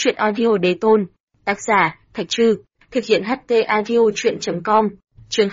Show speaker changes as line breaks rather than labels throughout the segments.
Chuyện audio đế tôn. Tác giả, Thạch Trư. Thực hiện HT audio chuyện.com. Chương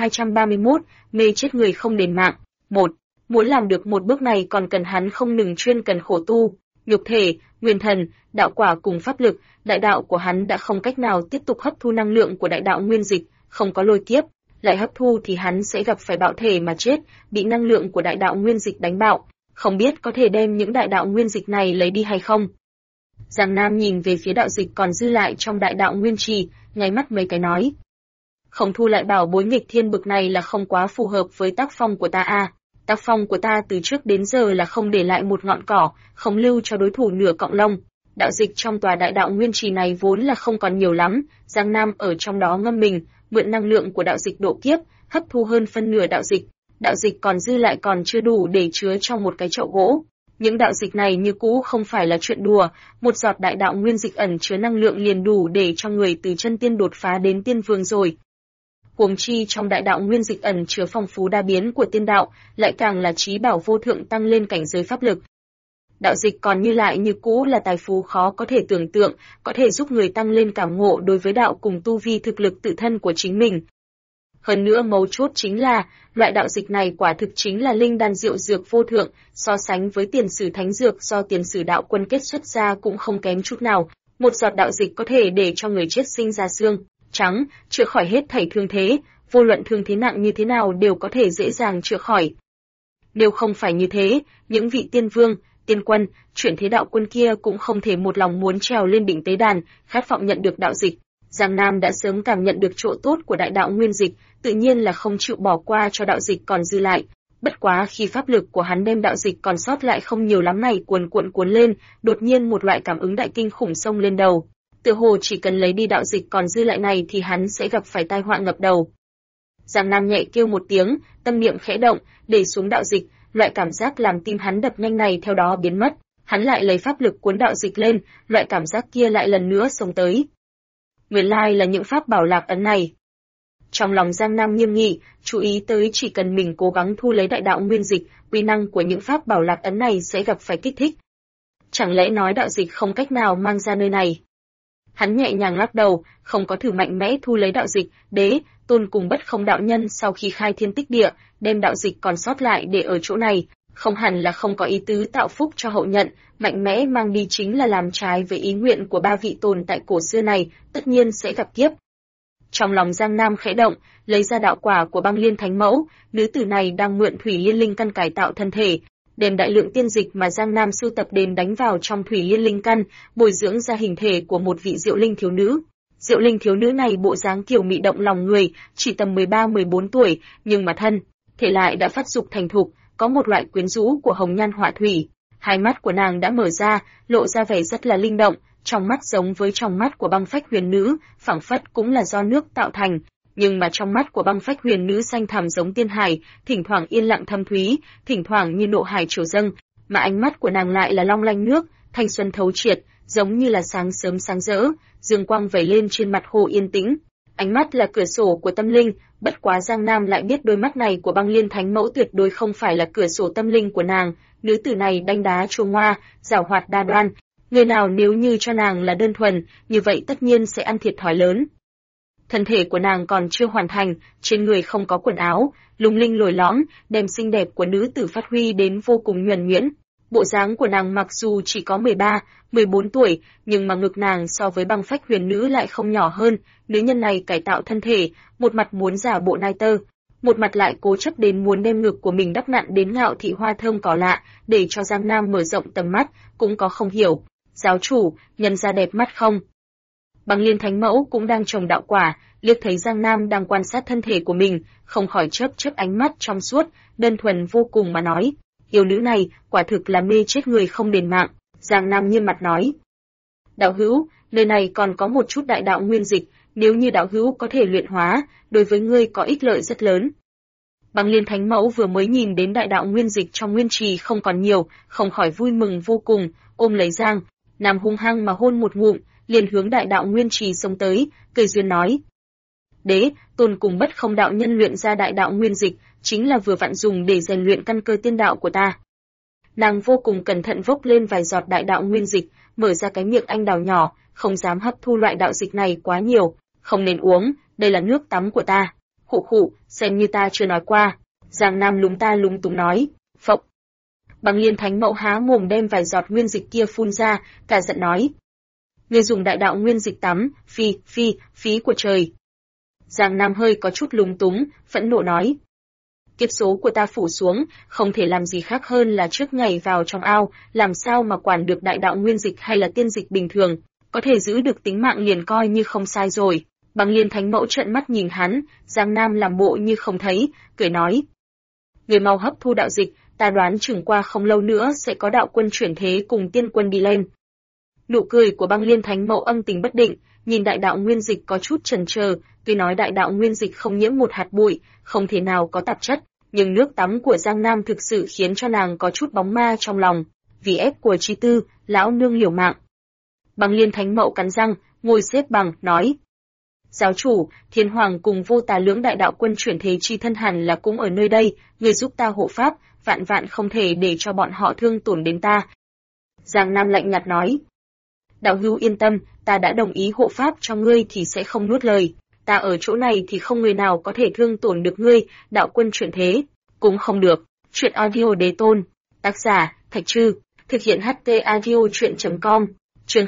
2231, mê chết người không đền mạng. 1. Muốn làm được một bước này còn cần hắn không ngừng chuyên cần khổ tu, nhục thể, nguyên thần, đạo quả cùng pháp lực. Đại đạo của hắn đã không cách nào tiếp tục hấp thu năng lượng của đại đạo nguyên dịch, không có lôi kiếp, lại hấp thu thì hắn sẽ gặp phải bạo thể mà chết, bị năng lượng của đại đạo nguyên dịch đánh bạo. Không biết có thể đem những đại đạo nguyên dịch này lấy đi hay không? Giang Nam nhìn về phía đạo dịch còn dư lại trong đại đạo nguyên trì, nháy mắt mấy cái nói. Không thu lại bảo bối nghịch thiên bực này là không quá phù hợp với tác phong của ta à. Tác phong của ta từ trước đến giờ là không để lại một ngọn cỏ, không lưu cho đối thủ nửa cọng lông. Đạo dịch trong tòa đại đạo nguyên trì này vốn là không còn nhiều lắm, Giang Nam ở trong đó ngâm mình, mượn năng lượng của đạo dịch độ kiếp, hấp thu hơn phân nửa đạo dịch. Đạo dịch còn dư lại còn chưa đủ để chứa trong một cái chậu gỗ. Những đạo dịch này như cũ không phải là chuyện đùa, một giọt đại đạo nguyên dịch ẩn chứa năng lượng liền đủ để cho người từ chân tiên đột phá đến tiên vương rồi. Huống chi trong đại đạo nguyên dịch ẩn chứa phong phú đa biến của tiên đạo, lại càng là trí bảo vô thượng tăng lên cảnh giới pháp lực. Đạo dịch còn như lại như cũ là tài phú khó có thể tưởng tượng, có thể giúp người tăng lên cảm ngộ đối với đạo cùng tu vi thực lực tự thân của chính mình. Hơn nữa mấu chốt chính là, loại đạo dịch này quả thực chính là linh đan diệu dược vô thượng, so sánh với tiền sử thánh dược do tiền sử đạo quân kết xuất ra cũng không kém chút nào. Một giọt đạo dịch có thể để cho người chết sinh ra xương trắng, chữa khỏi hết thảy thương thế, vô luận thương thế nặng như thế nào đều có thể dễ dàng chữa khỏi. Nếu không phải như thế, những vị tiên vương, tiên quân, chuyển thế đạo quân kia cũng không thể một lòng muốn trèo lên đỉnh tế đàn, khát vọng nhận được đạo dịch. Giang Nam đã sớm cảm nhận được chỗ tốt của đại đạo nguyên dịch, tự nhiên là không chịu bỏ qua cho đạo dịch còn dư lại. Bất quá khi pháp lực của hắn đem đạo dịch còn sót lại không nhiều lắm này cuồn lên, đột nhiên một loại cảm ứng đại kinh khủng xông lên đầu. Tựa hồ chỉ cần lấy đi đạo dịch còn dư lại này thì hắn sẽ gặp phải tai họa ngập đầu. Giang Nam nhẹ kêu một tiếng, tâm niệm khẽ động, để xuống đạo dịch, loại cảm giác làm tim hắn đập nhanh này theo đó biến mất. Hắn lại lấy pháp lực cuốn đạo dịch lên, loại cảm giác kia lại lần nữa xông tới. Nguyên lai là những pháp bảo lạc ấn này. Trong lòng Giang Nam nghiêm nghị, chú ý tới chỉ cần mình cố gắng thu lấy đại đạo nguyên dịch, uy năng của những pháp bảo lạc ấn này sẽ gặp phải kích thích. Chẳng lẽ nói đạo dịch không cách nào mang ra nơi này? Hắn nhẹ nhàng lắc đầu, không có thử mạnh mẽ thu lấy đạo dịch. Đế Tôn cùng Bất Không đạo nhân sau khi khai thiên tích địa, đem đạo dịch còn sót lại để ở chỗ này, không hẳn là không có ý tứ tạo phúc cho hậu nhận, mạnh mẽ mang đi chính là làm trái với ý nguyện của ba vị tồn tại cổ xưa này, tất nhiên sẽ gặp kiếp. Trong lòng Giang Nam khẽ động, lấy ra đạo quả của Băng Liên Thánh Mẫu, nữ tử này đang mượn thủy liên linh căn cải tạo thân thể, đem đại lượng tiên dịch mà Giang Nam sưu tập đến đánh vào trong thủy liên linh căn, bồi dưỡng ra hình thể của một vị diệu linh thiếu nữ. Diệu linh thiếu nữ này bộ dáng kiều mị động lòng người, chỉ tầm 13-14 tuổi, nhưng mà thân thể lại đã phát dục thành thục, có một loại quyến rũ của hồng nhan họa thủy. Hai mắt của nàng đã mở ra, lộ ra vẻ rất là linh động, trong mắt giống với trong mắt của Băng Phách huyền nữ, phảng phất cũng là do nước tạo thành, nhưng mà trong mắt của Băng Phách huyền nữ xanh thẳm giống tiên hải, thỉnh thoảng yên lặng thâm thúy, thỉnh thoảng như nộ hải triều dâng, mà ánh mắt của nàng lại là long lanh nước, thanh xuân thấu triệt, giống như là sáng sớm sáng rỡ, dương quang vẩy lên trên mặt hồ yên tĩnh. Ánh mắt là cửa sổ của tâm linh, bất quá Giang Nam lại biết đôi mắt này của Băng Liên Thánh Mẫu tuyệt đối không phải là cửa sổ tâm linh của nàng, nữ tử này đanh đá chuông hoa, giảo hoạt đa đoan, người nào nếu như cho nàng là đơn thuần, như vậy tất nhiên sẽ ăn thiệt thòi lớn. Thân thể của nàng còn chưa hoàn thành, trên người không có quần áo, lung linh lồi lõm, đem xinh đẹp của nữ tử phát huy đến vô cùng nhuần nhuyễn. Bộ dáng của nàng mặc dù chỉ có 13-14 tuổi, nhưng mà ngực nàng so với Băng Phách huyền nữ lại không nhỏ hơn. Nữ nhân này cải tạo thân thể, một mặt muốn giả bộ nai tơ, một mặt lại cố chấp đến muốn đem ngực của mình đắp nặn đến ngạo thị hoa thơm cỏ lạ, để cho Giang Nam mở rộng tầm mắt, cũng có không hiểu. Giáo chủ, nhân ra đẹp mắt không? Băng Liên Thánh Mẫu cũng đang trồng đạo quả, liếc thấy Giang Nam đang quan sát thân thể của mình, không khỏi chớp ánh mắt trong suốt, đơn thuần vô cùng mà nói. Yêu nữ này, quả thực là mê chết người không đền mạng. Giang Nam nghiêm mặt nói. Đạo hữu, nơi này còn có một chút đại đạo nguyên dịch, nếu như đạo hữu có thể luyện hóa, đối với ngươi có ích lợi rất lớn. Băng Liên Thánh Mẫu vừa mới nhìn đến đại đạo nguyên dịch trong nguyên trì không còn nhiều, không khỏi vui mừng vô cùng, ôm lấy Giang Nam hung hăng mà hôn một ngụm, liền hướng đại đạo nguyên trì xông tới, cười duyên nói. Đế Tôn cùng Bất Không đạo nhân luyện ra đại đạo nguyên dịch, chính là vừa vặn dùng để rèn luyện căn cơ tiên đạo của ta. Nàng vô cùng cẩn thận vốc lên vài giọt đại đạo nguyên dịch, mở ra cái miệng anh đào nhỏ, không dám hấp thu loại đạo dịch này quá nhiều, không nên uống, đây là nước tắm của ta. Khụ khụ, xem như ta chưa nói qua. Giang Nam lúng ta lúng túng nói, phộng. Băng Liên Thánh Mẫu há mồm đem vài giọt nguyên dịch kia phun ra, cả giận nói. Ngươi dùng đại đạo nguyên dịch tắm, phí của trời. Giang Nam hơi có chút lúng túng, phẫn nộ nói. Kiếp số của ta phủ xuống, không thể làm gì khác hơn là trước ngày vào trong ao, làm sao mà quản được đại đạo nguyên dịch hay là tiên dịch bình thường, có thể giữ được tính mạng liền coi như không sai rồi. Băng Liên Thánh Mẫu trợn mắt nhìn hắn, Giang Nam làm bộ như không thấy, cười nói. Người mau hấp thu đạo dịch, ta đoán chừng qua không lâu nữa sẽ có đạo quân chuyển thế cùng tiên quân đi lên. Nụ cười của Băng Liên Thánh Mẫu âm tình bất định, nhìn đại đạo nguyên dịch có chút chần chờ, tuy nói đại đạo nguyên dịch không nhiễm một hạt bụi, không thể nào có tạp chất, nhưng nước tắm của Giang Nam thực sự khiến cho nàng có chút bóng ma trong lòng, vì ép của chi tư, lão nương liều mạng. Băng Liên Thánh Mẫu cắn răng, ngồi xếp bằng, nói. Giáo chủ, Thiên Hoàng cùng Vô Tà lưỡng đại đạo quân chuyển thế chi thân hẳn là cũng ở nơi đây, người giúp ta hộ pháp, vạn vạn không thể để cho bọn họ thương tổn đến ta. Giang Nam lạnh nhạt nói. Đạo hữu yên tâm, ta đã đồng ý hộ pháp cho ngươi thì sẽ không nuốt lời, ta ở chỗ này thì không người nào có thể thương tổn được ngươi, đạo quân chuyển thế, cũng không được. Chuyện audio đế tôn, tác giả, Thạch Trư, thực hiện HT audio chuyện.com, chương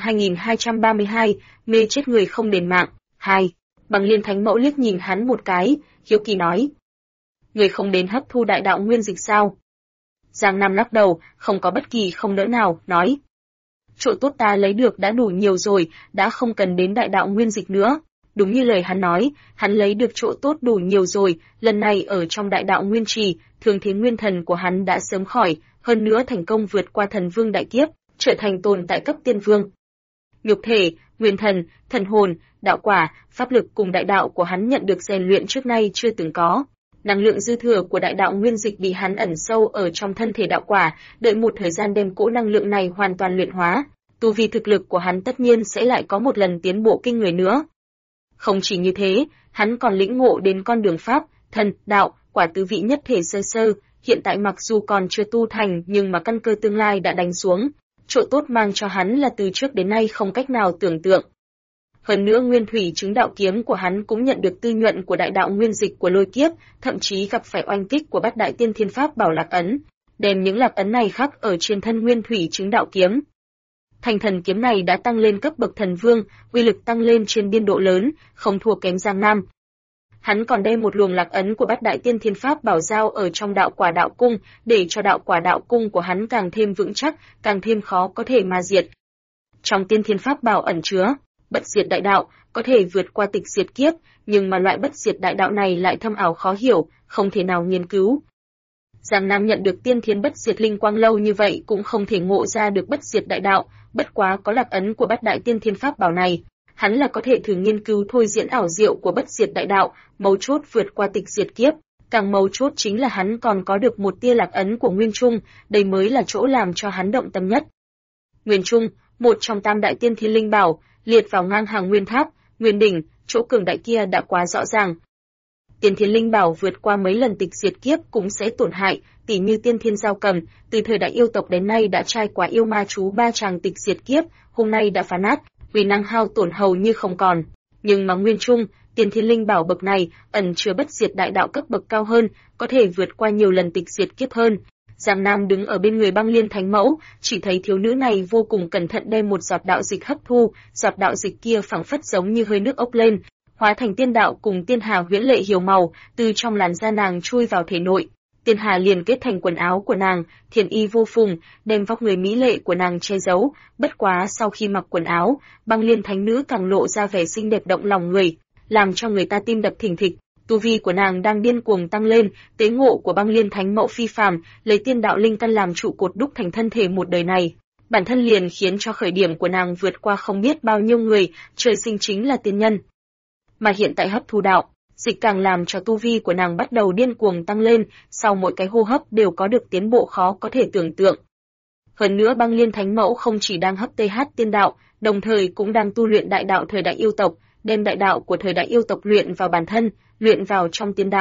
2232, mê chết người không đền mạng, 2. Băng Liên Thánh Mẫu liếc nhìn hắn một cái, hiếu kỳ nói. Người không đến hấp thu đại đạo nguyên dịch sao? Giang Nam lắc đầu, không có bất kỳ không đỡ nào, nói. Chỗ tốt ta lấy được đã đủ nhiều rồi, đã không cần đến đại đạo nguyên dịch nữa. Đúng như lời hắn nói, hắn lấy được chỗ tốt đủ nhiều rồi, lần này ở trong đại đạo nguyên trì, thương thế nguyên thần của hắn đã sớm khỏi, hơn nữa thành công vượt qua thần vương đại kiếp, trở thành tồn tại cấp tiên vương. Nhục thể, nguyên thần, thần hồn, đạo quả, pháp lực cùng đại đạo của hắn nhận được rèn luyện trước nay chưa từng có. Năng lượng dư thừa của đại đạo nguyên dịch bị hắn ẩn sâu ở trong thân thể đạo quả, đợi một thời gian đem cỗ năng lượng này hoàn toàn luyện hóa, tu vi thực lực của hắn tất nhiên sẽ lại có một lần tiến bộ kinh người nữa. Không chỉ như thế, hắn còn lĩnh ngộ đến con đường pháp, thần, đạo, quả tứ vị nhất thể sơ sơ, hiện tại mặc dù còn chưa tu thành nhưng mà căn cơ tương lai đã đánh xuống, chỗ tốt mang cho hắn là từ trước đến nay không cách nào tưởng tượng. Hơn nữa nguyên thủy chứng đạo kiếm của hắn cũng nhận được tư nhuận của đại đạo nguyên dịch của lôi kiếp, thậm chí gặp phải oanh kích của bát đại tiên thiên pháp bảo lạc ấn, đem những lạc ấn này khắc ở trên thân nguyên thủy chứng đạo kiếm. Thành thần kiếm này đã tăng lên cấp bậc thần vương, uy lực tăng lên trên biên độ lớn, không thua kém Giang Nam. Hắn còn đem một luồng lạc ấn của bát đại tiên thiên pháp bảo giao ở trong đạo quả đạo cung, để cho đạo quả đạo cung của hắn càng thêm vững chắc, càng thêm khó có thể ma diệt. Trong tiên thiên pháp bảo ẩn chứa bất diệt đại đạo, có thể vượt qua tịch diệt kiếp, nhưng mà loại bất diệt đại đạo này lại thâm ảo khó hiểu, không thể nào nghiên cứu. Giang Nam nhận được tiên thiên bất diệt linh quang lâu như vậy cũng không thể ngộ ra được bất diệt đại đạo, bất quá có lạc ấn của bát đại tiên thiên pháp bảo này, hắn là có thể thử nghiên cứu thôi diễn ảo diệu của bất diệt đại đạo, mấu chốt vượt qua tịch diệt kiếp, càng mấu chốt chính là hắn còn có được một tia lạc ấn của Nguyên Trung, đây mới là chỗ làm cho hắn động tâm nhất. Nguyên Trung, một trong tam đại tiên thiên linh bảo, liệt vào ngang hàng Nguyên Tháp, Nguyên Đỉnh, chỗ cường đại kia đã quá rõ ràng. Tiên thiên linh bảo vượt qua mấy lần tịch diệt kiếp cũng sẽ tổn hại, tỉ như tiên thiên giao cầm, từ thời đại yêu tộc đến nay đã trải qua yêu ma chú ba tràng tịch diệt kiếp, hôm nay đã phá nát, uy năng hao tổn hầu như không còn. Nhưng mà Nguyên Trung, tiên thiên linh bảo bậc này ẩn chứa bất diệt đại đạo cấp bậc cao hơn, có thể vượt qua nhiều lần tịch diệt kiếp hơn. Giang Nam đứng ở bên người Băng Liên Thánh Mẫu, chỉ thấy thiếu nữ này vô cùng cẩn thận đem một giọt đạo dịch hấp thu, giọt đạo dịch kia phảng phất giống như hơi nước ốc lên, hóa thành tiên đạo cùng tiên hà huyễn lệ hiểu màu, từ trong làn da nàng chui vào thể nội. Tiên hà liền kết thành quần áo của nàng, thiền y vô phùng, đem vóc người mỹ lệ của nàng che giấu, bất quá sau khi mặc quần áo, Băng Liên Thánh Nữ càng lộ ra vẻ xinh đẹp động lòng người, làm cho người ta tim đập thình thịch. Tu vi của nàng đang điên cuồng tăng lên, tế ngộ của Băng Liên Thánh Mẫu phi phàm, lấy tiên đạo linh căn làm trụ cột đúc thành thân thể một đời này. Bản thân liền khiến cho khởi điểm của nàng vượt qua không biết bao nhiêu người, trời sinh chính là tiên nhân. Mà hiện tại hấp thu đạo dịch càng làm cho tu vi của nàng bắt đầu điên cuồng tăng lên, sau mỗi cái hô hấp đều có được tiến bộ khó có thể tưởng tượng. Hơn nữa Băng Liên Thánh Mẫu không chỉ đang hấp TH tiên đạo, đồng thời cũng đang tu luyện đại đạo thời đại yêu tộc, đem đại đạo của thời đại yêu tộc luyện vào bản thân, luyện vào trong tiên đạo.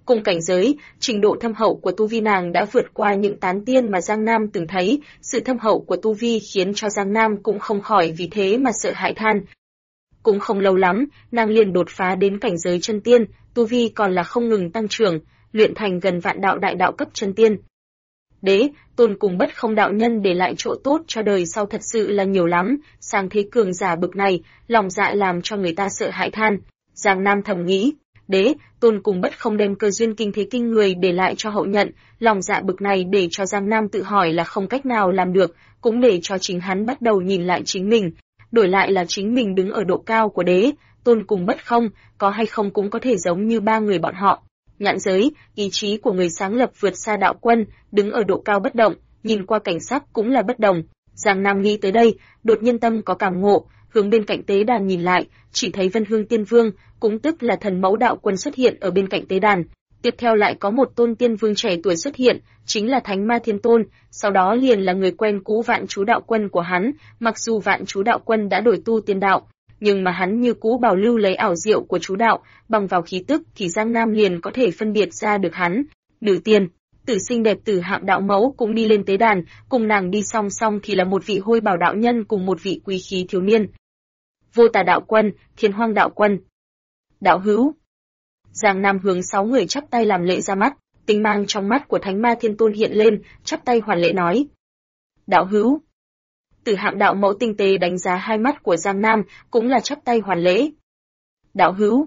Cùng cảnh giới, trình độ thâm hậu của tu vi nàng đã vượt qua những tán tiên mà Giang Nam từng thấy, sự thâm hậu của tu vi khiến cho Giang Nam cũng không khỏi vì thế mà sợ hãi than. Cũng không lâu lắm, nàng liền đột phá đến cảnh giới chân tiên, tu vi còn là không ngừng tăng trưởng, luyện thành gần vạn đạo đại đạo cấp chân tiên. Đế, Tôn cùng Bất Không đạo nhân để lại chỗ tốt cho đời sau thật sự là nhiều lắm, sang thế cường giả bực này, lòng dạ làm cho người ta sợ hãi than. Giang Nam thầm nghĩ, Đế, Tôn cùng Bất Không đem cơ duyên kinh thế kinh người để lại cho hậu nhận, lòng dạ bực này để cho Giang Nam tự hỏi là không cách nào làm được, cũng để cho chính hắn bắt đầu nhìn lại chính mình. Đổi lại là chính mình đứng ở độ cao của Đế, Tôn cùng Bất Không, có hay không cũng có thể giống như ba người bọn họ. Nhãn giới, ý chí của người sáng lập vượt xa đạo quân, đứng ở độ cao bất động, nhìn qua cảnh sắc cũng là bất đồng. Giang Nam nghĩ tới đây, đột nhiên tâm có cảm ngộ, hướng bên cạnh tế đàn nhìn lại, chỉ thấy Vân Hương Tiên Vương, cũng tức là thần mẫu đạo quân xuất hiện ở bên cạnh tế đàn. Tiếp theo lại có một tôn tiên vương trẻ tuổi xuất hiện, chính là Thánh Ma Thiên Tôn, sau đó liền là người quen cũ Vạn Chú đạo quân của hắn, mặc dù Vạn Chú đạo quân đã đổi tu tiên đạo, nhưng mà hắn như cũ bảo lưu lấy ảo diệu của chú đạo, bằng vào khí tức thì Giang Nam liền có thể phân biệt ra được hắn. Nữ tiên, tử xinh đẹp Tử Hạm đạo mẫu cũng đi lên tế đàn, cùng nàng đi song song thì là một vị Hôi Bảo đạo nhân cùng một vị quý khí thiếu niên. Vô Tà đạo quân, Thiên Hoang đạo quân. Đạo hữu. Giang Nam hướng 6 người chắp tay làm lễ ra mắt, tinh mang trong mắt của Thánh Ma Thiên Tôn hiện lên, chắp tay hoàn lễ nói: "Đạo hữu." Tử Hạm đạo mẫu tinh tế đánh giá hai mắt của Giang Nam, cũng là chắp tay hoàn lễ. "Đạo hữu."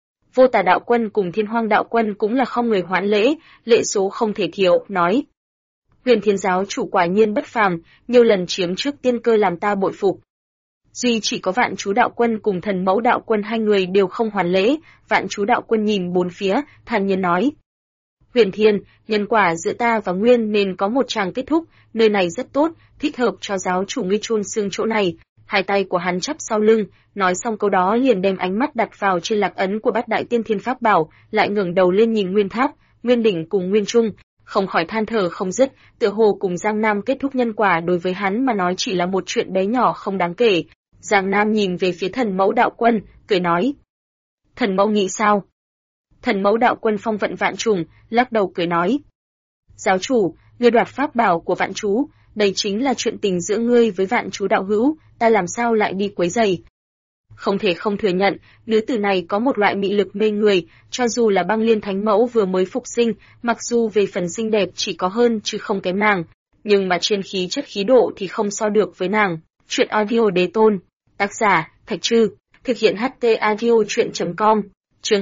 Vô Tà đạo quân cùng Thiên Hoang đạo quân cũng là không người hoãn lễ, lễ số không thể thiếu, nói: "Huyền Thiên giáo chủ quả nhiên bất phàm, nhiều lần chiếm trước tiên cơ làm ta bội phục." Duy chỉ có Vạn Chú đạo quân cùng Thần Mẫu đạo quân hai người đều không hoàn lễ. Vạn Chú đạo quân nhìn bốn phía, thản nhiên nói: "Huyền Thiên, nhân quả giữa ta và Nguyên nên có một tràng kết thúc, nơi này rất tốt, thích hợp cho giáo chủ ngươi chôn xương chỗ này." Hai tay của hắn chắp sau lưng, nói xong câu đó liền đem ánh mắt đặt vào trên lạc ấn của Bát Đại Tiên Thiên Pháp Bảo, lại ngẩng đầu lên nhìn Nguyên Tháp, Nguyên Đỉnh cùng Nguyên Trung, không khỏi than thở không dứt, tựa hồ cùng Giang Nam kết thúc nhân quả đối với hắn mà nói chỉ là một chuyện bé nhỏ không đáng kể. Giang Nam nhìn về phía Thần Mẫu đạo quân, cười nói: "Thần Mẫu nghĩ sao?" Thần Mẫu đạo quân phong vận vạn trùng, lắc đầu cười nói: "Giáo chủ, ngươi đoạt pháp bảo của Vạn Chú, đây chính là chuyện tình giữa ngươi với Vạn Chú đạo hữu, ta làm sao lại đi quấy rầy?" Không thể không thừa nhận, nữ tử này có một loại mị lực mê người, cho dù là Băng Liên Thánh Mẫu vừa mới phục sinh, mặc dù về phần xinh đẹp chỉ có hơn chứ không kém nàng, nhưng mà trên khí chất khí độ thì không so được với nàng. Chuyện audio Đế Tôn, tác giả Thạch Trư, thực hiện HT audio truyện.com. Chương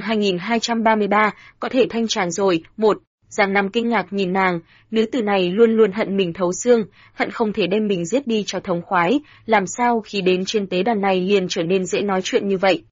2233, có thể thanh tràn rồi. 1. Giang Nam kinh ngạc nhìn nàng, nữ tử này luôn luôn hận mình thấu xương, hận không thể đem mình giết đi cho thống khoái, làm sao khi đến trên tế đàn này liền trở nên dễ nói chuyện như vậy.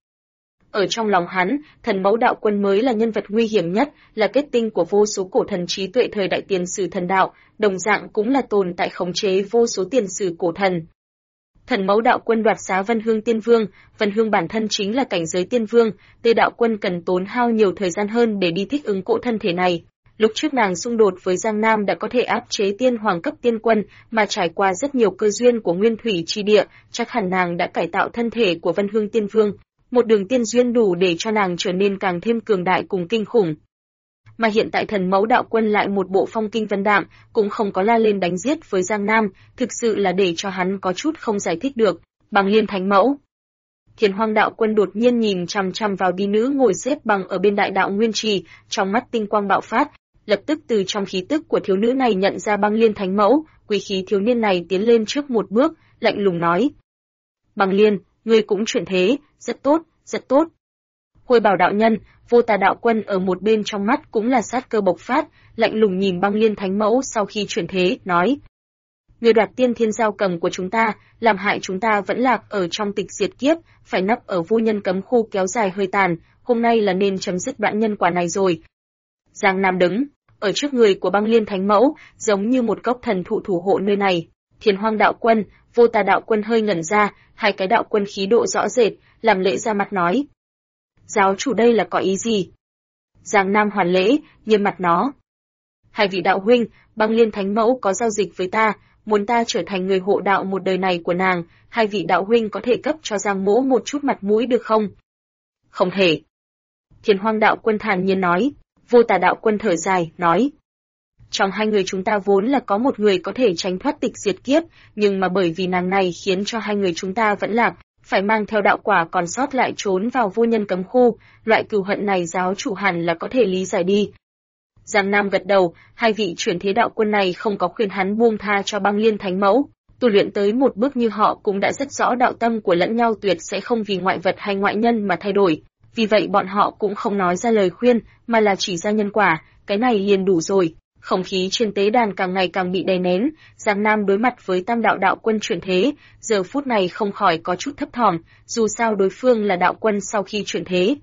Ở trong lòng hắn, Thần Mẫu đạo quân mới là nhân vật nguy hiểm nhất, là kết tinh của vô số cổ thần trí tuệ thời đại tiền sử thần đạo, đồng dạng cũng là tồn tại khống chế vô số tiền sử cổ thần. Thần Mẫu đạo quân đoạt xá Vân Hương Tiên Vương, Vân Hương bản thân chính là cảnh giới tiên vương, Tê đạo quân cần tốn hao nhiều thời gian hơn để đi thích ứng cỗ thân thể này. Lúc trước nàng xung đột với Giang Nam đã có thể áp chế tiên hoàng cấp tiên quân, mà trải qua rất nhiều cơ duyên của nguyên thủy chi địa, chắc hẳn nàng đã cải tạo thân thể của Vân Hương Tiên Vương, một đường tiên duyên đủ để cho nàng trở nên càng thêm cường đại cùng kinh khủng. Mà hiện tại Thần Mẫu đạo quân lại một bộ phong kinh vân đạm, cũng không có la lên đánh giết với Giang Nam, thực sự là để cho hắn có chút không giải thích được. Băng Liên Thánh Mẫu. Thiên Hoang đạo quân đột nhiên nhìn chằm chằm vào đi nữ ngồi xếp bằng ở bên đại đạo nguyên trì, trong mắt tinh quang bạo phát, lập tức từ trong khí tức của thiếu nữ này nhận ra Băng Liên Thánh Mẫu, quý khí thiếu niên này tiến lên trước một bước, lạnh lùng nói: "Băng Liên, ngươi cũng chuyển thế, rất tốt, rất tốt." Hôi Bảo đạo nhân, Vô Tà đạo quân ở một bên trong mắt cũng là sát cơ bộc phát, lạnh lùng nhìn Băng Liên Thánh Mẫu sau khi chuyển thế, nói: "Ngươi đoạt tiên thiên giao cầm của chúng ta, làm hại chúng ta vẫn lạc ở trong tịch diệt kiếp, phải nấp ở vô nhân cấm khu kéo dài hơi tàn, hôm nay là nên chấm dứt đoạn nhân quả này rồi." Giang Nam đứng ở trước người của Băng Liên Thánh Mẫu, giống như một gốc thần thụ thủ hộ nơi này. Thiên Hoang đạo quân, Vô Tà đạo quân hơi ngẩn ra, hai cái đạo quân khí độ rõ rệt, làm lễ ra mặt nói: "Giáo chủ đây là có ý gì?" Giang Nam hoàn lễ, nghiêm mặt nó: "Hai vị đạo huynh, Băng Liên Thánh Mẫu có giao dịch với ta, muốn ta trở thành người hộ đạo một đời này của nàng, hai vị đạo huynh có thể cấp cho Giang mỗ một chút mặt mũi được không?" "Không thể." Thiên Hoang đạo quân thản nhiên nói: Vô Tà đạo quân thở dài, nói: trong hai người chúng ta vốn là có một người có thể tránh thoát tịch diệt kiếp, nhưng mà bởi vì nàng này khiến cho hai người chúng ta vẫn lạc, phải mang theo đạo quả còn sót lại trốn vào vô nhân cấm khu, loại cừu hận này giáo chủ hẳn là có thể lý giải đi. Giang Nam gật đầu, hai vị chuyển thế đạo quân này không có khuyên hắn buông tha cho Băng Liên Thánh Mẫu, tu luyện tới một bước như họ cũng đã rất rõ đạo tâm của lẫn nhau tuyệt sẽ không vì ngoại vật hay ngoại nhân mà thay đổi, vì vậy bọn họ cũng không nói ra lời khuyên, mà là chỉ ra nhân quả, cái này liền đủ rồi. Không khí trên tế đàn càng ngày càng bị đè nén, Giang Nam đối mặt với Tam đạo đạo quân chuyển thế, giờ phút này không khỏi có chút thấp thỏm, dù sao đối phương là đạo quân sau khi chuyển thế.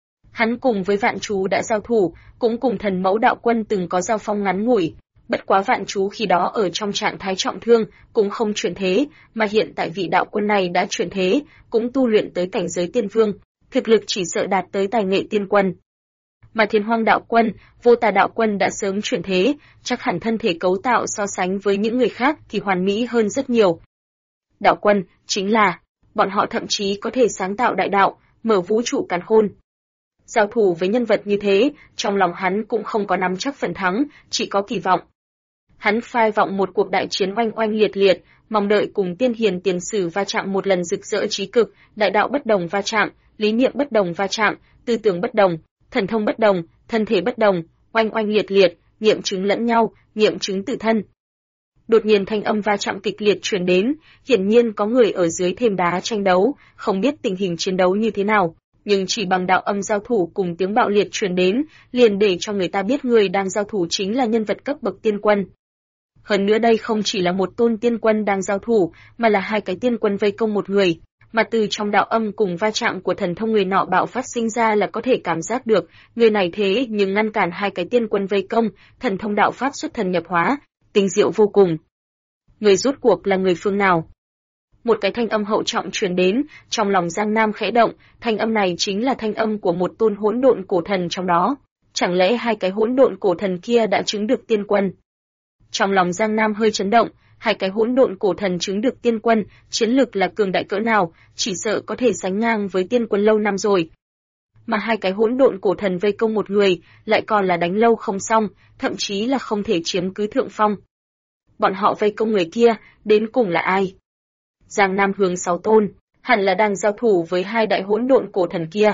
Hắn cùng với Vạn Chú đã giao thủ, cũng cùng Thần Mẫu đạo quân từng có giao phong ngắn ngủi, bất quá Vạn Chú khi đó ở trong trạng thái trọng thương, cũng không chuyển thế, mà hiện tại vị đạo quân này đã chuyển thế, cũng tu luyện tới cảnh giới tiên vương, thực lực chỉ sợ đạt tới tài nghệ tiên quân. Mà Thiên Hoang đạo quân, Vô Tà đạo quân đã sớm chuyển thế, chắc hẳn thân thể cấu tạo so sánh với những người khác thì hoàn mỹ hơn rất nhiều. Đạo quân, chính là, bọn họ thậm chí có thể sáng tạo đại đạo, mở vũ trụ càn khôn. Giao thủ với nhân vật như thế, trong lòng hắn cũng không có nắm chắc phần thắng, chỉ có kỳ vọng. Hắn phai vọng một cuộc đại chiến oanh oanh liệt liệt, mong đợi cùng tiên hiền tiền sử va chạm một lần rực rỡ trí cực, đại đạo bất đồng va chạm, lý niệm bất đồng va chạm, tư tưởng bất đồng, thần thông bất đồng, thân thể bất đồng, oanh oanh liệt liệt, nghiệm chứng lẫn nhau, nghiệm chứng tự thân. Đột nhiên thanh âm va chạm kịch liệt truyền đến, hiển nhiên có người ở dưới thềm đá tranh đấu, không biết tình hình chiến đấu như thế nào, nhưng chỉ bằng đạo âm giao thủ cùng tiếng bạo liệt truyền đến, liền để cho người ta biết người đang giao thủ chính là nhân vật cấp bậc tiên quân. Hơn nữa đây không chỉ là một tôn tiên quân đang giao thủ, mà là hai cái tiên quân vây công một người, mà từ trong đạo âm cùng va chạm của thần thông người nọ bạo phát sinh ra là có thể cảm giác được, người này thế nhưng ngăn cản hai cái tiên quân vây công, thần thông đạo pháp xuất thần nhập hóa, tinh diệu vô cùng. Người rốt cuộc là người phương nào? Một cái thanh âm hậu trọng truyền đến, trong lòng Giang Nam khẽ động, thanh âm này chính là thanh âm của một tôn hỗn độn cổ thần trong đó. Chẳng lẽ hai cái hỗn độn cổ thần kia đã chứng được tiên quân? Trong lòng Giang Nam hơi chấn động, hai cái hỗn độn cổ thần chứng được tiên quân, chiến lực là cường đại cỡ nào, chỉ sợ có thể sánh ngang với tiên quân lâu năm rồi. Mà hai cái hỗn độn cổ thần vây công một người, lại còn là đánh lâu không xong, thậm chí là không thể chiếm cứ thượng phong. Bọn họ vây công người kia, đến cùng là ai? Giang Nam hướng 6 tôn, hẳn là đang giao thủ với hai đại hỗn độn cổ thần kia.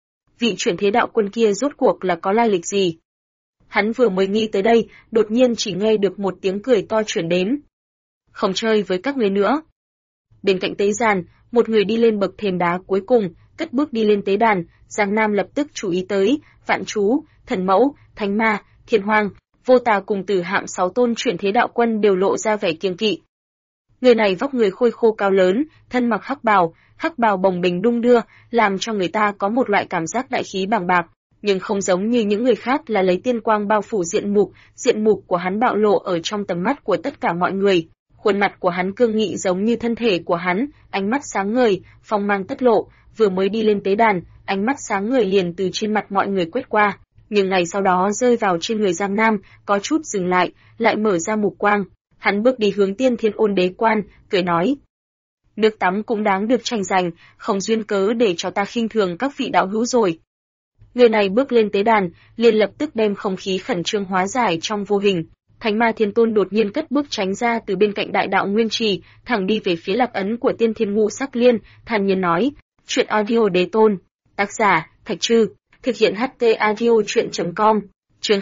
Vị chuyển thế đạo quân kia rốt cuộc là có lai lịch gì? Hắn vừa mới nghĩ tới đây, đột nhiên chỉ nghe được một tiếng cười to truyền đến. Không chơi với các người nữa. Bên cạnh tế đàn, một người đi lên bậc thềm đá cuối cùng, cất bước đi lên tế đàn, Giang Nam lập tức chú ý tới, Vạn Chú, Thần Mẫu, Thánh Ma, Thiên Hoang, Vô Tà cùng Tử Hạm 6 tôn chuyển thế đạo quân đều lộ ra vẻ kiêng kỵ. Người này vóc người khôi khô cao lớn, thân mặc hắc bào bồng bềnh đung đưa, làm cho người ta có một loại cảm giác đại khí bàng bạc, nhưng không giống như những người khác là lấy tiên quang bao phủ diện mục của hắn bạo lộ ở trong tầm mắt của tất cả mọi người. Khuôn mặt của hắn cương nghị giống như thân thể của hắn, ánh mắt sáng ngời, phong mang tất lộ, vừa mới đi lên tế đàn, ánh mắt sáng ngời liền từ trên mặt mọi người quét qua, nhưng ngày sau đó rơi vào trên người Giang Nam, có chút dừng lại mở ra mục quang. Hắn bước đi hướng Tiên Thiên Ôn Đế Quan, cười nói: nước tắm cũng đáng được tranh giành, không duyên cớ để cho ta khinh thường các vị đạo hữu rồi. Người này bước lên tế đàn, liền lập tức đem không khí khẩn trương hóa giải trong vô hình. Thánh Ma Thiên Tôn đột nhiên cất bước tránh ra từ bên cạnh đại đạo nguyên trì, thẳng đi về phía lạc ấn của Tiên Thiên Ngũ Sắc Liên, thản nhiên nói: Chuyện audio đế tôn, tác giả Thạch Trư, thực hiện HT audio truyện.com, chương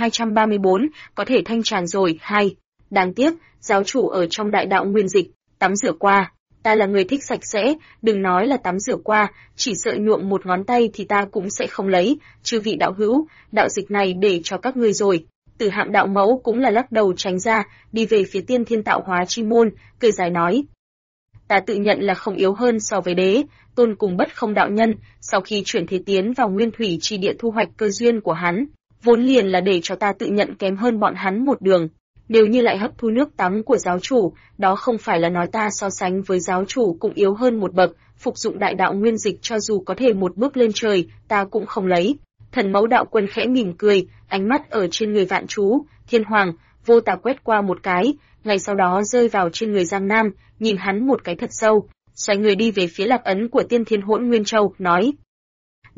2234, có thể thanh tràn rồi. 2. Đáng tiếc, giáo chủ ở trong đại đạo nguyên dịch, tắm rửa qua. Ta là người thích sạch sẽ, đừng nói là tắm rửa qua, chỉ sợ nhuộm một ngón tay thì ta cũng sẽ không lấy, chư vị đạo hữu, đạo dịch này để cho các ngươi rồi. Tử Hạm đạo mẫu cũng là lắc đầu tránh ra, đi về phía Tiên Thiên Tạo Hóa chi môn, cười dài nói: ta tự nhận là không yếu hơn so với đế tôn cùng Bất Không đạo nhân, sau khi chuyển thế tiến vào nguyên thủy chi địa thu hoạch cơ duyên của hắn, vốn liền là để cho ta tự nhận kém hơn bọn hắn một đường. Nếu như lại hấp thu nước tắm của giáo chủ, đó không phải là nói ta so sánh với giáo chủ cũng yếu hơn một bậc, phục dụng đại đạo nguyên dịch cho dù có thể một bước lên trời, ta cũng không lấy. Thần Mẫu đạo quân khẽ mỉm cười, ánh mắt ở trên người Vạn Chú, Thiên Hoàng, Vô Tà quét qua một cái, ngay sau đó rơi vào trên người Giang Nam, nhìn hắn một cái thật sâu, xoay người đi về phía lạc ấn của Tiên Thiên Hỗn Nguyên Châu, nói: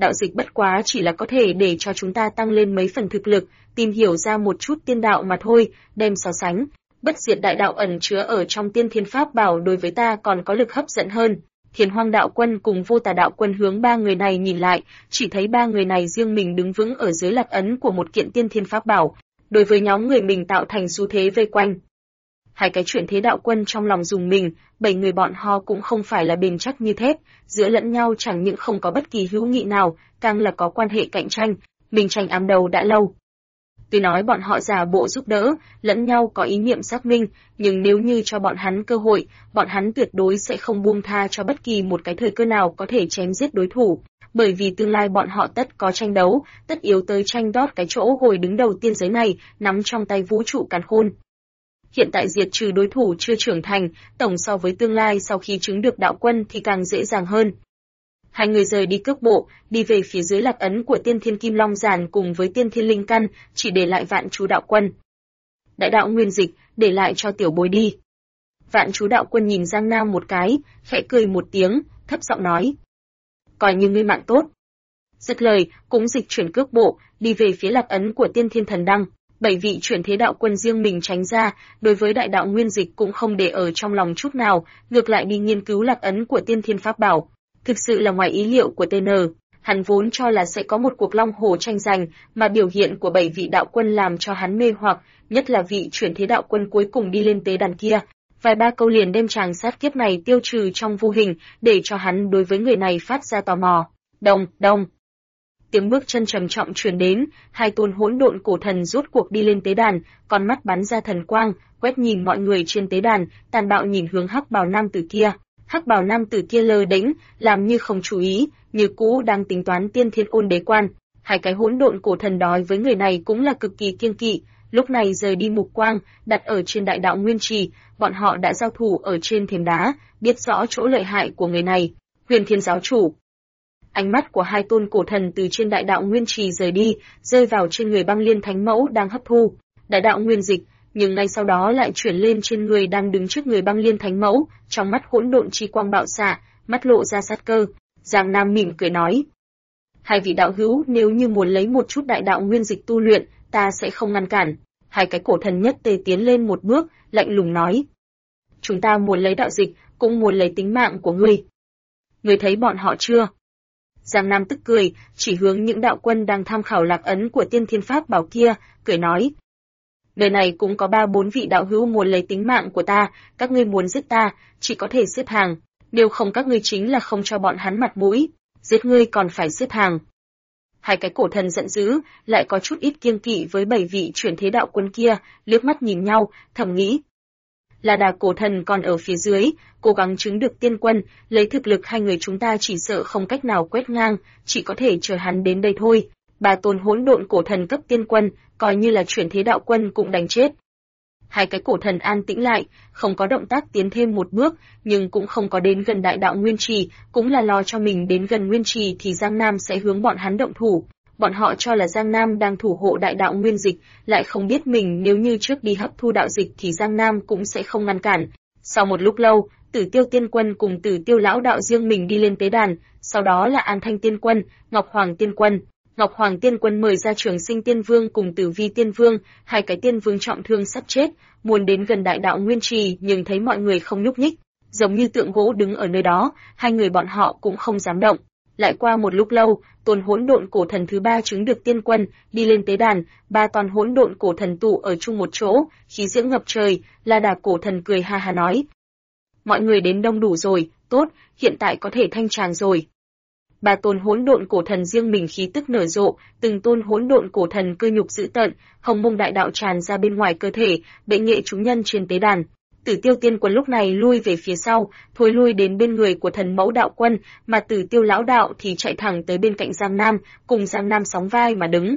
đạo dịch bất quá chỉ là có thể để cho chúng ta tăng lên mấy phần thực lực, tìm hiểu ra một chút tiên đạo mà thôi, đem so sánh. Bất diệt đại đạo ẩn chứa ở trong tiên thiên pháp bảo đối với ta còn có lực hấp dẫn hơn. Thiền Hoang đạo quân cùng Vô Tà đạo quân hướng ba người này nhìn lại, chỉ thấy ba người này riêng mình đứng vững ở dưới lạc ấn của một kiện tiên thiên pháp bảo, đối với nhóm người mình tạo thành xu thế vây quanh. Hai cái chuyển thế đạo quân trong lòng dùng mình, 7 người bọn họ cũng không phải là bền chắc như thép, giữa lẫn nhau chẳng những không có bất kỳ hữu nghị nào, càng là có quan hệ cạnh tranh, mình tranh ám đầu đã lâu. Tuy nói bọn họ giả bộ giúp đỡ, lẫn nhau có ý niệm xác minh, nhưng nếu như cho bọn hắn cơ hội, bọn hắn tuyệt đối sẽ không buông tha cho bất kỳ một cái thời cơ nào có thể chém giết đối thủ, bởi vì tương lai bọn họ tất có tranh đấu, tất yếu tới tranh đót cái chỗ ngồi đứng đầu tiên giới này, nắm trong tay vũ trụ càn khôn. Hiện tại diệt trừ đối thủ chưa trưởng thành, tổng so với tương lai sau khi chứng được đạo quân thì càng dễ dàng hơn. Hai người rời đi cước bộ, đi về phía dưới lạc ấn của Tiên Thiên Kim Long Giản cùng với Tiên Thiên Linh Căn, chỉ để lại Vạn Chú đạo quân. Đại đạo nguyên dịch, để lại cho tiểu bối đi. Vạn Chú đạo quân nhìn Giang Nam một cái, khẽ cười một tiếng, thấp giọng nói: coi như ngươi mạng tốt. Dứt lời, cũng dịch chuyển cước bộ, đi về phía lạc ấn của Tiên Thiên Thần Đăng. 7 vị chuyển thế đạo quân riêng mình tránh ra, đối với đại đạo nguyên dịch cũng không để ở trong lòng chút nào, ngược lại đi nghiên cứu lạc ấn của Tiên Thiên Pháp Bảo. Thực sự là ngoài ý liệu của TN, hắn vốn cho là sẽ có một cuộc long hồ tranh giành, mà biểu hiện của 7 vị đạo quân làm cho hắn mê hoặc, nhất là vị chuyển thế đạo quân cuối cùng đi lên tế đàn kia. Vài ba câu liền đem tràng sát kiếp này tiêu trừ trong vô hình, để cho hắn đối với người này phát ra tò mò. Đông, đông. Tiếng bước chân trầm trọng truyền đến, hai tôn hỗn độn cổ thần rốt cuộc đi lên tế đàn, con mắt bắn ra thần quang, quét nhìn mọi người trên tế đàn, tàn bạo nhìn hướng hắc bào nam tử kia. Hắc bào nam tử kia lơ đễnh, làm như không chú ý, như cũ đang tính toán Tiên Thiên Ôn Đế Quan. Hai cái hỗn độn cổ thần đói với người này cũng là cực kỳ kiêng kỵ, lúc này rời đi mục quang, đặt ở trên đại đạo nguyên trì, bọn họ đã giao thủ ở trên thềm đá, biết rõ chỗ lợi hại của người này. Huyền Thiên giáo chủ. Ánh mắt của hai tôn cổ thần từ trên đại đạo nguyên trì rời đi, rơi vào trên người Băng Liên Thánh Mẫu đang hấp thu đại đạo nguyên dịch, nhưng ngay sau đó lại chuyển lên trên người đang đứng trước người Băng Liên Thánh Mẫu, trong mắt hỗn độn chi quang bạo xạ, mắt lộ ra sát cơ. Giang Nam mỉm cười nói: hai vị đạo hữu nếu như muốn lấy một chút đại đạo nguyên dịch tu luyện, ta sẽ không ngăn cản. Hai cái cổ thần nhất tề tiến lên một bước, lạnh lùng nói: chúng ta muốn lấy đạo dịch, cũng muốn lấy tính mạng của ngươi. Ngươi thấy bọn họ chưa? Giang Nam tức cười, chỉ hướng những đạo quân đang tham khảo lạc ấn của Tiên Thiên Pháp Bảo kia, cười nói: đời này cũng có 3-4 vị đạo hữu muốn lấy tính mạng của ta, các ngươi muốn giết ta, chỉ có thể xếp hàng, nếu không các ngươi chính là không cho bọn hắn mặt mũi, giết ngươi còn phải xếp hàng. Hai cái cổ thần giận dữ, lại có chút ít kiêng kỵ với 7 vị chuyển thế đạo quân kia, liếc mắt nhìn nhau, thầm nghĩ: là Đà cổ thần còn ở phía dưới, cố gắng chứng được tiên quân, lấy thực lực hai người chúng ta chỉ sợ không cách nào quét ngang, chỉ có thể chờ hắn đến đây thôi. Ba tôn hỗn độn cổ thần cấp tiên quân, coi như là chuyển thế đạo quân cũng đánh chết. Hai cái cổ thần an tĩnh lại, không có động tác tiến thêm một bước, nhưng cũng không có đến gần đại đạo nguyên trì, cũng là lo cho mình đến gần nguyên trì thì Giang Nam sẽ hướng bọn hắn động thủ. Bọn họ cho là Giang Nam đang thủ hộ đại đạo nguyên dịch, lại không biết mình nếu như trước đi hấp thu đạo dịch thì Giang Nam cũng sẽ không ngăn cản. Sau một lúc lâu, Tử Tiêu Tiên Quân cùng Tử Tiêu lão đạo riêng mình đi lên tế đàn, sau đó là An Thanh Tiên Quân, Ngọc Hoàng Tiên Quân. Ngọc Hoàng Tiên Quân mời ra Trường Sinh Tiên Vương cùng Tử Vi Tiên Vương, hai cái tiên vương trọng thương sắp chết, muốn đến gần đại đạo nguyên trì nhưng thấy mọi người không nhúc nhích, giống như tượng gỗ đứng ở nơi đó, hai người bọn họ cũng không dám động. Lại qua một lúc lâu, tôn hỗn độn cổ thần thứ 3 chứng được tiên quân, đi lên tế đàn, ba toàn hỗn độn cổ thần tụ ở chung một chỗ, khí diễm ngập trời, La Đà cổ thần cười ha ha nói: mọi người đến đông đủ rồi, tốt, hiện tại có thể thanh tràng rồi. Ba tôn hỗn độn cổ thần riêng mình khí tức nở rộ, từng tôn hỗn độn cổ thần cơ nhục dữ tợn, hồng mông đại đạo tràn ra bên ngoài cơ thể, bệ nghệ chúng nhân trên tế đàn. Tử Tiêu Tiên Quân lúc này lui về phía sau, thối lui đến bên người của Thần Mẫu đạo quân, mà Tử Tiêu lão đạo thì chạy thẳng tới bên cạnh Giang Nam, cùng Giang Nam sóng vai mà đứng.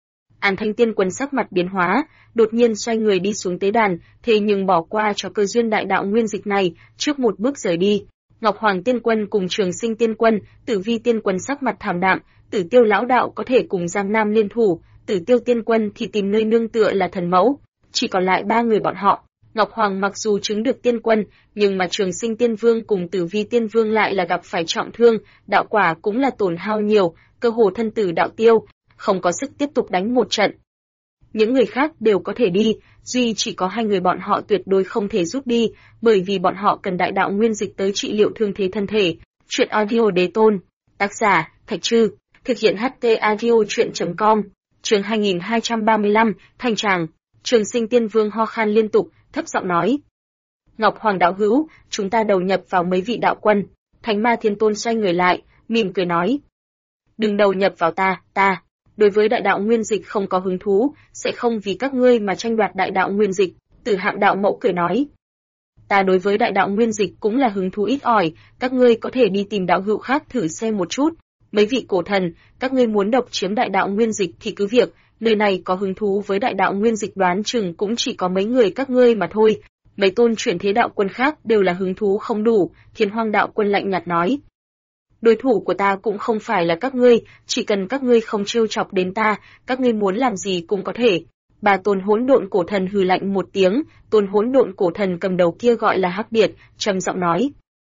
An Thanh Tiên Quân sắc mặt biến hóa, đột nhiên xoay người đi xuống tế đàn, thế nhưng bỏ qua cho cơ duyên đại đạo nguyên dịch này, trước một bước rời đi. Ngọc Hoàng Tiên Quân cùng Trường Sinh Tiên Quân, Tử Vi Tiên Quân sắc mặt thảm đạm, Tử Tiêu lão đạo có thể cùng Giang Nam liên thủ, Tử Tiêu Tiên Quân thì tìm nơi nương tựa là Thần Mẫu, chỉ còn lại ba người bọn họ. Ngọc Hoàng mặc dù chứng được tiên quân, nhưng mà Trường Sinh Tiên Vương cùng Tử Vi Tiên Vương lại là gặp phải trọng thương, đạo quả cũng là tổn hao nhiều, cơ hồ thân tử đạo tiêu, không có sức tiếp tục đánh một trận. Những người khác đều có thể đi, duy chỉ có hai người bọn họ tuyệt đối không thể rút đi, bởi vì bọn họ cần đại đạo nguyên dịch tới trị liệu thương thế thân thể. Truyện audio đế tôn, tác giả, Thạch Trư, thực hiện HT audio truyện.com, chương 2235, Thanh Tràng. Trường Sinh Tiên Vương ho khan liên tục, thấp giọng nói. Ngọc Hoàng đạo hữu, chúng ta đầu nhập vào mấy vị đạo quân. Thánh Ma Thiên Tôn xoay người lại, mỉm cười nói. Đừng đầu nhập vào ta, đối với đại đạo nguyên dịch không có hứng thú, sẽ không vì các ngươi mà tranh đoạt đại đạo nguyên dịch. Tử Hạm đạo mẫu cười nói. Ta đối với đại đạo nguyên dịch cũng là hứng thú ít ỏi, các ngươi có thể đi tìm đạo hữu khác thử xem một chút. Mấy vị cổ thần, các ngươi muốn độc chiếm đại đạo nguyên dịch thì cứ việc, nơi này có hứng thú với đại đạo nguyên dịch đoán chừng cũng chỉ có mấy người các ngươi mà thôi. Mấy tôn chuyển thế đạo quân khác đều là hứng thú không đủ, Thiên Hoang đạo quân lạnh nhạt nói. Đối thủ của ta cũng không phải là các ngươi, chỉ cần các ngươi không trêu chọc đến ta, các ngươi muốn làm gì cũng có thể. Bà tôn hỗn độn cổ thần hừ lạnh một tiếng, tôn hỗn độn cổ thần cầm đầu kia gọi là Hắc Điệt, trầm giọng nói.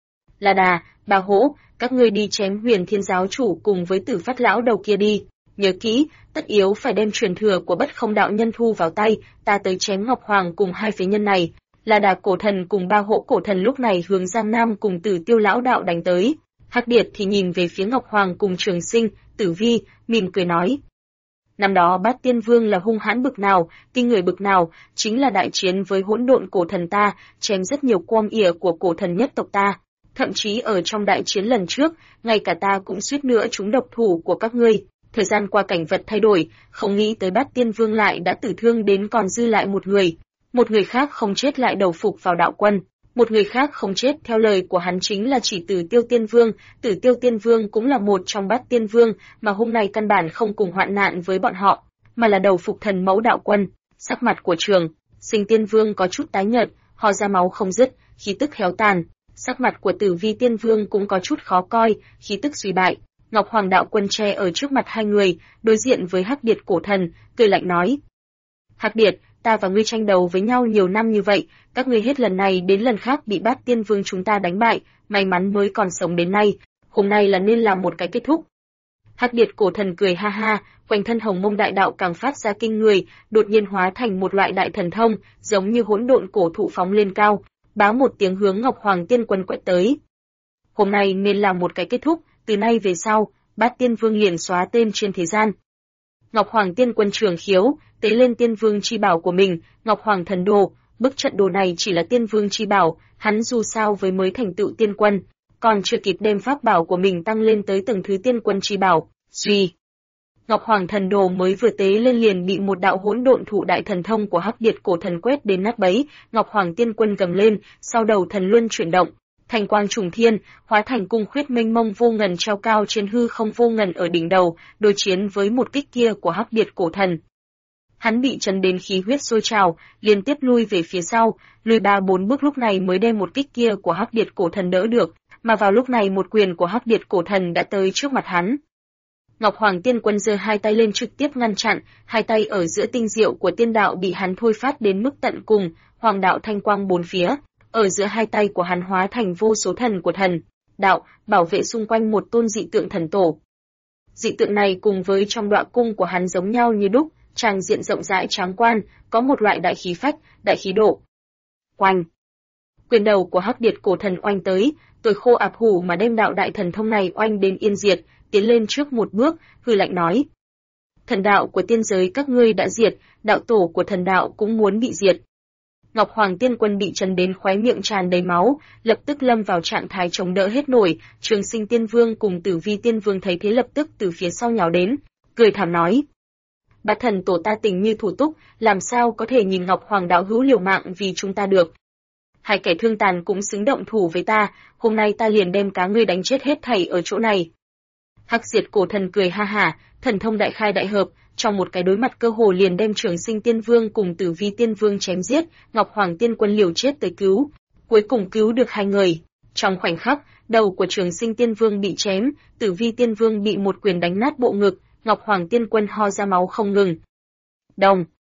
La Đà, Bà Hỗ, các ngươi đi chém Huyền Thiên giáo chủ cùng với Tử Phát lão đầu kia đi. Nhớ kỹ, tất yếu phải đem truyền thừa của Bất Không đạo nhân thu vào tay, ta tới chém Ngọc Hoàng cùng hai phế nhân này. La Đà cổ thần cùng Ba Hỗ cổ thần lúc này hướng Giang Nam cùng Tử Tiêu lão đạo đánh tới. Hắc Điệt thì nhìn về phía Ngọc Hoàng cùng Trường Sinh, Tử Vi, mỉm cười nói. Năm đó Bát Tiên Vương là hung hãn bực nào, kinh người bực nào, chính là đại chiến với hỗn độn cổ thần ta, chém rất nhiều quom ỉa của cổ thần nhất tộc ta. Thậm chí ở trong đại chiến lần trước, ngay cả ta cũng suýt nữa trúng độc thủ của các ngươi. Thời gian qua cảnh vật thay đổi, không nghĩ tới Bát Tiên Vương lại đã tử thương đến còn dư lại một người. Một người khác không chết lại đầu phục vào đạo quân. Một người khác không chết theo lời của hắn chính là chỉ Tử Tiêu Tiên Vương. Tử Tiêu Tiên Vương cũng là một trong Bát Tiên Vương, mà hôm nay căn bản không cùng hoạn nạn với bọn họ, mà là đầu phục thần mẫu đạo quân. Sắc mặt của Trường Sinh Tiên Vương có chút tái nhợt, ho ra máu không dứt, khí tức héo tàn. Sắc mặt của Tử Vi Tiên Vương cũng có chút khó coi, khí tức suy bại. Ngọc Hoàng đạo quân che ở trước mặt hai người, đối diện với Hắc Điệt cổ thần, cười lạnh nói: Hắc Điệt, ta và ngươi tranh đấu với nhau nhiều năm như vậy, các ngươi hết lần này đến lần khác bị Bát Tiên Vương chúng ta đánh bại, may mắn mới còn sống đến nay, hôm nay là nên làm một cái kết thúc. Hắc Điệt cổ thần cười ha ha, quanh thân hồng mông đại đạo càng phát ra kinh người, đột nhiên hóa thành một loại đại thần thông, giống như hỗn độn cổ thụ phóng lên cao, bá một tiếng hướng Ngọc Hoàng Tiên Quân quét tới. Hôm nay nên làm một cái kết thúc, từ nay về sau, Bát Tiên Vương liền xóa tên trên thế gian. Ngọc Hoàng Tiên Quân trường khiếu, tế lên Tiên Vương chi bảo của mình, Ngọc Hoàng thần đồ, bức trận đồ này chỉ là Tiên Vương chi bảo, hắn dù sao với mới thành tựu tiên quân, còn chưa kịp đem pháp bảo của mình tăng lên tới tầng thứ Tiên Quân chi bảo. Suy, Ngọc Hoàng thần đồ mới vừa tế lên liền bị một đạo hỗn độn thụ đại thần thông của Hắc Điệt cổ thần quét đến nát bấy. Ngọc Hoàng Tiên Quân gầm lên, sau đầu thần luân chuyển động, thành quang trùng thiên, hóa thành cung khuyết mênh mông vô ngần treo cao trên hư không vô ngần ở đỉnh đầu, đối chiến với một kích kia của Hắc Điệt cổ thần. Hắn bị chấn đến khí huyết sôi trào, liên tiếp lui về phía sau, lùi 3-4 bước lúc này mới đem một kích kia của Hắc Điệt cổ thần đỡ được, mà vào lúc này một quyền của Hắc Điệt cổ thần đã tới trước mặt hắn. Ngọc Hoàng Tiên Quân giơ hai tay lên trực tiếp ngăn chặn, hai tay ở giữa tinh diệu của tiên đạo bị hắn thôi phát đến mức tận cùng, hoàng đạo thanh quang bốn phía, ở giữa hai tay của hắn hóa thành vô số thần của thần đạo, bảo vệ xung quanh một tôn dị tượng thần tổ. Dị tượng này cùng với trong đọa cung của hắn giống nhau như đúc, tràng diện rộng rãi tráng quan, có một loại đại khí phách, đại khí độ. Oanh! Quyền đầu của Hắc Điệt cổ thần oanh tới, tuổi khô ạp hủ mà đem đạo đại thần thông này oanh đến yên diệt, tiến lên trước một bước, hừ lạnh nói: Thần đạo của tiên giới các ngươi đã diệt, đạo tổ của thần đạo cũng muốn bị diệt. Ngọc Hoàng Tiên Quân bị chấn đến khóe miệng tràn đầy máu, lập tức lâm vào trạng thái chống đỡ hết nổi. Trường Sinh Tiên Vương cùng Tử Vi Tiên Vương thấy thế lập tức từ phía sau nhào đến, cười thảm nói: Bát thần tổ ta tình như thủ túc, làm sao có thể nhìn Ngọc Hoàng đạo hữu liều mạng vì chúng ta được? Hai kẻ thương tàn cũng xứng động thủ với ta, hôm nay ta liền đem cá ngươi đánh chết hết thảy ở chỗ này. Hắc Diệt cổ thần cười ha hả, thần thông đại khai đại hợp, trong một cái đối mặt cơ hồ liền đem Trường Sinh Tiên Vương cùng Tử Vi Tiên Vương chém giết. Ngọc Hoàng Tiên Quân liều chết tới cứu, cuối cùng cứu được hai người. Trong khoảnh khắc, đầu của Trường Sinh Tiên Vương bị chém, Tử Vi Tiên Vương bị một quyền đánh nát bộ ngực, Ngọc Hoàng Tiên Quân ho ra máu không ngừng. Đồng.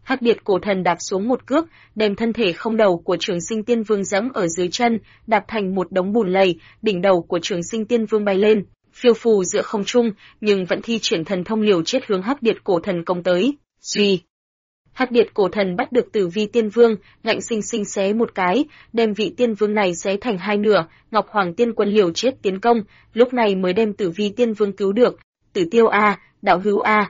Hắc Điệt Cổ Thần đạp xuống một cước, đem thân thể không đầu của Trường Sinh Tiên Vương giẫm ở dưới chân, đạp thành một đống bùn lầy, đỉnh đầu của Trường Sinh Tiên Vương bay lên, phiêu phù giữa không trung, nhưng vẫn thi triển thần thông liều chết hướng Hắc Điệt Cổ Thần công tới. Suy, Hắc Điệt Cổ Thần bắt được Tử Vi Tiên Vương, ngạnh sinh sinh xé một cái, đem vị Tiên Vương này xé thành hai nửa. Ngọc Hoàng Tiên Quân liều chết tiến công, lúc này mới đem Tử Vi Tiên Vương cứu được. Tử Tiêu a, đạo hữu a.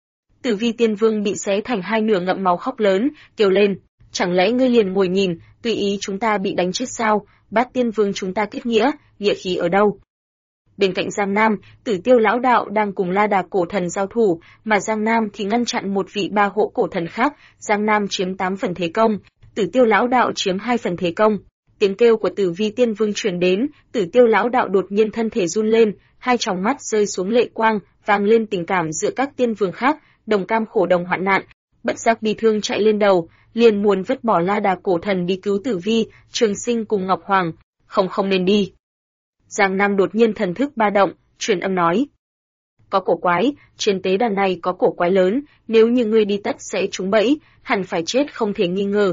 Tử Vi Tiên Vương bị xé thành hai nửa ngậm máu khóc lớn, kêu lên, chẳng lẽ ngươi liền ngồi nhìn, tùy ý chúng ta bị đánh chết sao? Bát Tiên Vương chúng ta kết nghĩa, nghĩa khí ở đâu? Bên cạnh Giang Nam, Tử Tiêu lão đạo đang cùng La Đà Cổ Thần giao thủ, mà Giang Nam thì ngăn chặn một vị ba hỗ cổ thần khác. Giang Nam chiếm 8 phần thế công, Tử Tiêu lão đạo chiếm 2 phần thế công. Tiếng kêu của Tử Vi Tiên Vương truyền đến, Tử Tiêu lão đạo đột nhiên thân thể run lên, hai tròng mắt rơi xuống lệ quang, vang lên tình cảm giữa các tiên vương khác, đồng cam khổ đồng hoạn nạn, bất giác bi thương chạy lên đầu, liền muốn vứt bỏ La Đà Cổ Thần đi cứu Tử Vi, Trường Sinh cùng Ngọc Hoàng. Không nên đi. Giang Nam đột nhiên thần thức ba động, truyền âm nói. Có cổ quái, trên tế đàn này có cổ quái lớn, nếu như ngươi đi tất sẽ trúng bẫy, hẳn phải chết không thể nghi ngờ.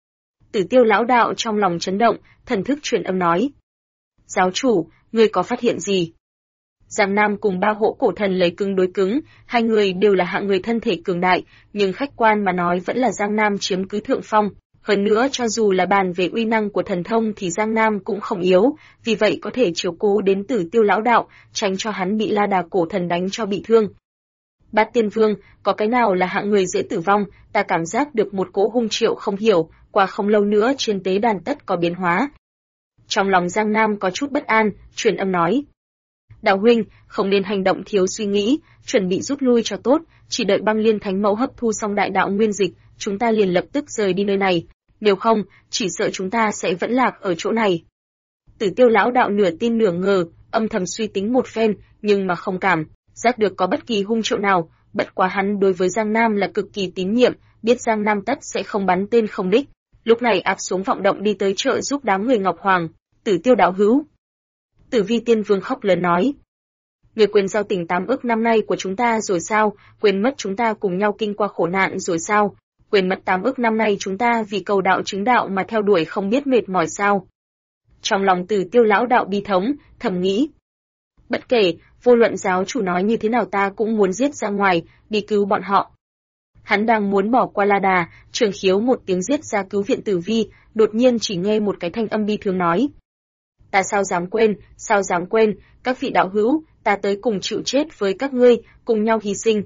Tử Tiêu lão đạo trong lòng chấn động, thần thức truyền âm nói. Giáo chủ, ngươi có phát hiện gì? Giang Nam cùng ba hỗ cổ thần lấy cứng đối cứng, hai người đều là hạng người thân thể cường đại, nhưng khách quan mà nói vẫn là Giang Nam chiếm cứ thượng phong. Hơn nữa cho dù là bàn về uy năng của thần thông thì Giang Nam cũng không yếu, vì vậy có thể chiếu cố đến Tử Tiêu lão đạo, tránh cho hắn bị La Đà Cổ Thần đánh cho bị thương. Bát Tiên Vương, có cái nào là hạng người dễ tử vong, ta cảm giác được một cỗ hung triệu không hiểu, qua không lâu nữa trên tế đàn tất có biến hóa. Trong lòng Giang Nam có chút bất an, truyền âm nói. Đạo huynh, không nên hành động thiếu suy nghĩ, chuẩn bị rút lui cho tốt, chỉ đợi Băng Liên Thánh Mẫu hấp thu xong đại đạo nguyên dịch, chúng ta liền lập tức rời đi nơi này, nếu không, chỉ sợ chúng ta sẽ vẫn lạc ở chỗ này. Tử Tiêu lão đạo nửa tin nửa ngờ, âm thầm suy tính một phen, nhưng mà không cảm giác được có bất kỳ hung triệu nào, bất quá hắn đối với Giang Nam là cực kỳ tín nhiệm, biết Giang Nam tất sẽ không bắn tên không đích, lúc này áp xuống vọng động đi tới trợ giúp đám người Ngọc Hoàng. Tử Tiêu đạo hữu. Tử Vi Tiên Vương khóc lớn nói. Người quên giao tình 8 ức năm nay của chúng ta rồi sao, quên mất chúng ta cùng nhau kinh qua khổ nạn rồi sao, quên mất 8 ức năm nay chúng ta vì cầu đạo chứng đạo mà theo đuổi không biết mệt mỏi sao. Trong lòng Tử Tiêu lão đạo bi thống, thầm nghĩ. Bất kể, vô luận giáo chủ nói như thế nào ta cũng muốn giết ra ngoài, đi cứu bọn họ. Hắn đang muốn bỏ qua La Đà, Trường Khiếu một tiếng giết ra cứu viện Tử Vi, đột nhiên chỉ nghe một cái thanh âm bi thương nói. Ta sao dám quên, các vị đạo hữu, ta tới cùng chịu chết với các ngươi, cùng nhau hy sinh.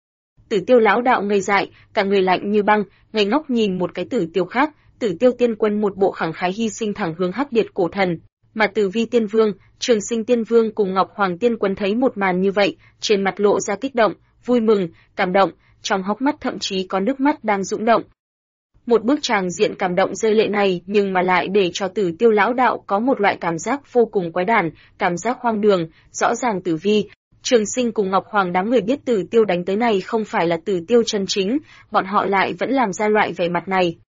Tử Tiêu lão đạo ngây dại, cả người lạnh như băng, ngây ngốc nhìn một cái Tử Tiêu khác, Tử Tiêu Tiên Quân một bộ khẳng khái hy sinh thẳng hướng Hắc Điệt Cổ Thần, mà Tử Vi Tiên Vương, Trường Sinh Tiên Vương cùng Ngọc Hoàng Tiên Quân thấy một màn như vậy, trên mặt lộ ra kích động, vui mừng, cảm động, trong hốc mắt thậm chí có nước mắt đang dũng động. Một bức tràng diện cảm động rơi lệ này nhưng mà lại để cho Tử Tiêu lão đạo có một loại cảm giác vô cùng quái đản, cảm giác hoang đường, rõ ràng Tử Vi, Trường Sinh cùng Ngọc Hoàng đám người biết Tử Tiêu đánh tới này không phải là Tử Tiêu chân chính, bọn họ lại vẫn làm ra loại vẻ mặt này.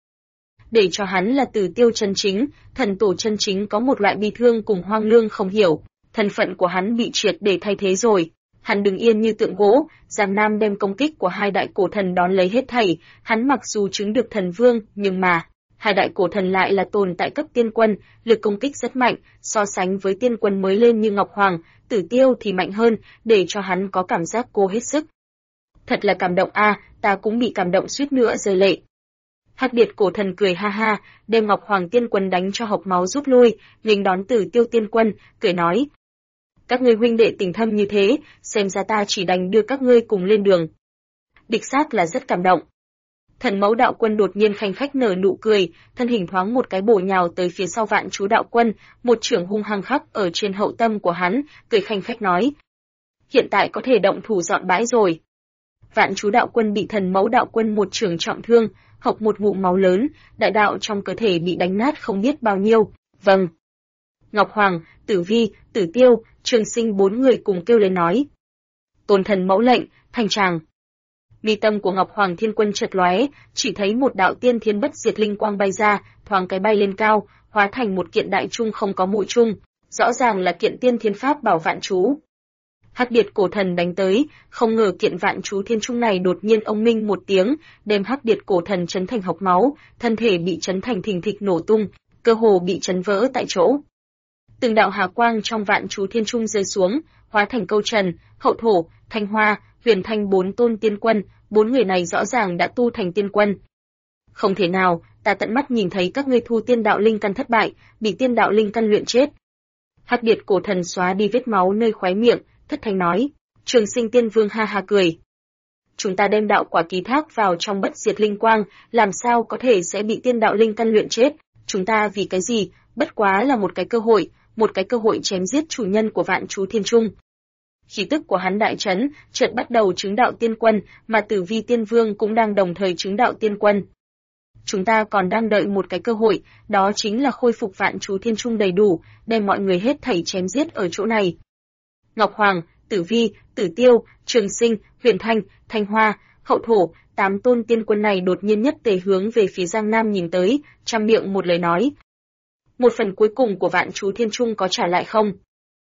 Để cho hắn là Tử Tiêu chân chính, thần tổ chân chính có một loại bi thương cùng hoang lương không hiểu, thân phận của hắn bị triệt để thay thế rồi. Hắn đứng yên như tượng gỗ, Giang Nam đem công kích của hai đại cổ thần đón lấy hết thảy, hắn mặc dù chứng được thần vương, nhưng mà hai đại cổ thần lại là tồn tại cấp tiên quân, lực công kích rất mạnh, so sánh với tiên quân mới lên như Ngọc Hoàng, Tử Tiêu thì mạnh hơn, để cho hắn có cảm giác cô hết sức. Thật là cảm động a, ta cũng bị cảm động suýt nữa rơi lệ. Hắc Điệt Cổ Thần cười ha ha, đem Ngọc Hoàng Tiên Quân đánh cho hộc máu rút lui, nghênh đón Tử Tiêu Tiên Quân, cười nói: "Các ngươi huynh đệ tình thâm như thế, xem ra ta chỉ đành đưa các ngươi cùng lên đường." Địch xác là rất cảm động. Thần Mẫu Đạo Quân đột nhiên khanh khách nở nụ cười, thân hình thoáng một cái bổ nhào tới phía sau Vạn Chú Đạo Quân, một chưởng hung hăng khắc ở trên hậu tâm của hắn, cười khanh khách nói: "Hiện tại có thể động thủ dọn bãi rồi." Vạn Chú Đạo Quân bị Thần Mẫu Đạo Quân một chưởng trọng thương, hộc một ngụm máu lớn, đại đạo trong cơ thể bị đánh nát không biết bao nhiêu. Vâng. Ngọc Hoàng, Tử Vi, Tử Tiêu, Trường Sinh bốn người cùng kêu lên nói: "Tôn thần mẫu lệnh, thành tràng." Mi tâm của Ngọc Hoàng Thiên Quân chợt lóe, chỉ thấy một đạo tiên thiên bất diệt linh quang bay ra, thoáng cái bay lên cao, hóa thành một kiện đại trung không có mũi trung, rõ ràng là kiện tiên thiên pháp bảo Vạn Chú. Hắc Điệt cổ thần đánh tới, không ngờ kiện Vạn Chú Thiên Trung này đột nhiên ông minh một tiếng, đem Hắc Điệt cổ thần chấn thành hộc máu, thân thể bị chấn thành thình thịch nổ tung, cơ hồ bị chấn vỡ tại chỗ. Từng đạo hà quang trong Vạn Chú Thiên Trung rơi xuống, hóa thành Câu Trần, Hậu Thổ, Thanh Hoa, Huyền Thanh 4 tôn tiên quân, 4 người này rõ ràng đã tu thành tiên quân. Không thể nào, ta tận mắt nhìn thấy các ngươi thu tiên đạo linh căn thất bại, bị tiên đạo linh căn luyện chết. Hắc Điệt cổ thần xóa đi vết máu nơi khóe miệng, thất thanh nói. Trường Sinh Tiên Vương ha ha cười. Chúng ta đem đạo quả ký thác vào trong bất diệt linh quang, làm sao có thể sẽ bị tiên đạo linh căn luyện chết? Chúng ta vì cái gì? Bất quá là một cái cơ hội chém giết chủ nhân của Vạn Chú Thiên Trung. Khí tức của hắn đại chấn, chợt bắt đầu chứng đạo tiên quân, mà Tử Vi Tiên Vương cũng đang đồng thời chứng đạo tiên quân. Chúng ta còn đang đợi một cái cơ hội, đó chính là khôi phục Vạn Chú Thiên Trung đầy đủ, đem mọi người hết thảy chém giết ở chỗ này. Ngọc Hoàng, Tử Vi, Tử Tiêu, Trường Sinh, Huyền Thanh, Thanh Hoa, Hậu Thổ, 8 tôn tiên quân này đột nhiên nhất tề hướng về phía Giang Nam nhìn tới, trăm miệng một lời nói. Một phần cuối cùng của Vạn Chú Thiên Trung có trả lại không?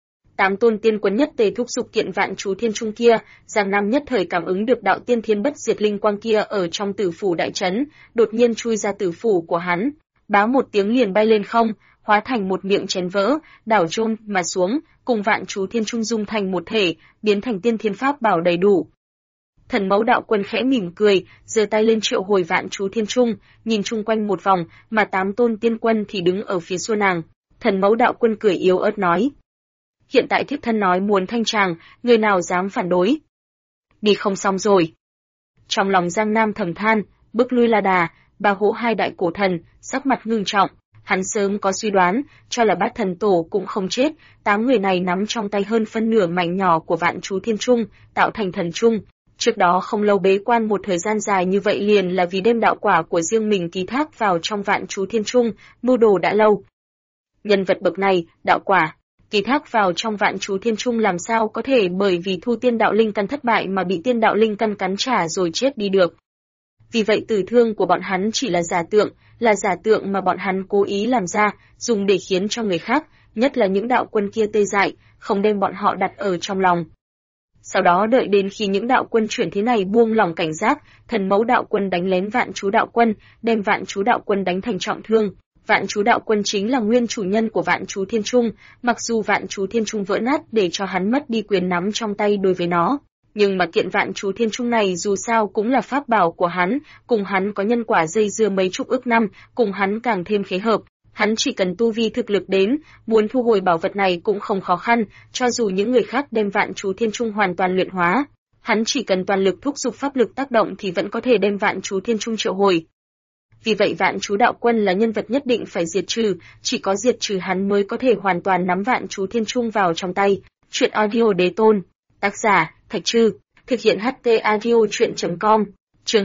8 tôn tiên quân nhất tề thúc giục kiện Vạn Chú Thiên Trung kia, Giang Nam nhất thời cảm ứng được đạo tiên thiên bất diệt linh quang kia ở trong tử phủ đại trấn, đột nhiên chui ra tử phủ của hắn, bá một tiếng liền bay lên không, hóa thành một miệng chén vỡ, đảo chôn mà xuống, cùng Vạn Chú Thiên Trung dung thành một thể, biến thành tiên thiên pháp bảo đầy đủ. Thần Mẫu Đạo Quân khẽ mỉm cười, giơ tay lên triệu hồi Vạn Chú Thiên Trung, nhìn chung quanh một vòng, mà 8 tôn tiên quân thì đứng ở phía sau nàng. Thần Mẫu Đạo Quân cười yếu ớt nói: hiện tại thiếp thân nói muốn thanh tràng, người nào dám phản đối? Đi không xong rồi. Trong lòng Giang Nam thầm than, bước lui La Đà, Ba Hỗ hai đại cổ thần, sắc mặt ngưng trọng. Hắn sớm có suy đoán, cho là Bát Thần Tổ cũng không chết, 8 người này nắm trong tay hơn phân nửa mảnh nhỏ của Vạn Chú Thiên Trung, tạo thành thần trung. Trước đó không lâu bế quan một thời gian dài như vậy liền là vì đem đạo quả của riêng mình ký thác vào trong Vạn Chú Thiên Trung, mưu đồ đã lâu. Nhân vật bậc này, đạo quả ký thác vào trong Vạn Chú Thiên Trung làm sao có thể bởi vì thu tiên đạo linh căn thất bại mà bị tiên đạo linh căn cắn trả rồi chết đi được. Vì vậy tử thương của bọn hắn chỉ là giả tượng mà bọn hắn cố ý làm ra, dùng để khiến cho người khác, nhất là những đạo quân kia tê dại, không đem bọn họ đặt ở trong lòng. Sau đó đợi đến khi những đạo quân chuyển thế này buông lỏng cảnh giác, Thần Mẫu Đạo Quân đánh lén Vạn Chú Đạo Quân, đem Vạn Chú Đạo Quân đánh thành trọng thương. Vạn Chú Đạo Quân chính là nguyên chủ nhân của Vạn Chú Thiên Trung, mặc dù Vạn Chú Thiên Trung vỡ nát để cho hắn mất đi quyền nắm trong tay đối với nó, nhưng mà kiện Vạn Chú Thiên Trung này dù sao cũng là pháp bảo của hắn, cùng hắn có nhân quả dây dưa mấy chục ức năm, cùng hắn càng thêm khế hợp. Hắn chỉ cần tu vi thực lực đến, muốn thu hồi bảo vật này cũng không khó khăn, cho dù những người khác đem Vạn Chú Thiên Trung hoàn toàn luyện hóa, hắn chỉ cần toàn lực thúc giục pháp lực tác động thì vẫn có thể đem Vạn Chú Thiên Trung triệu hồi. Vì vậy Vạn Chú Đạo Quân là nhân vật nhất định phải diệt trừ, chỉ có diệt trừ hắn mới có thể hoàn toàn nắm Vạn Chú Thiên Trung vào trong tay. Truyện audio Đế Tôn, tác giả Thạch Trư, thực hiện HT audio truyện.com, chương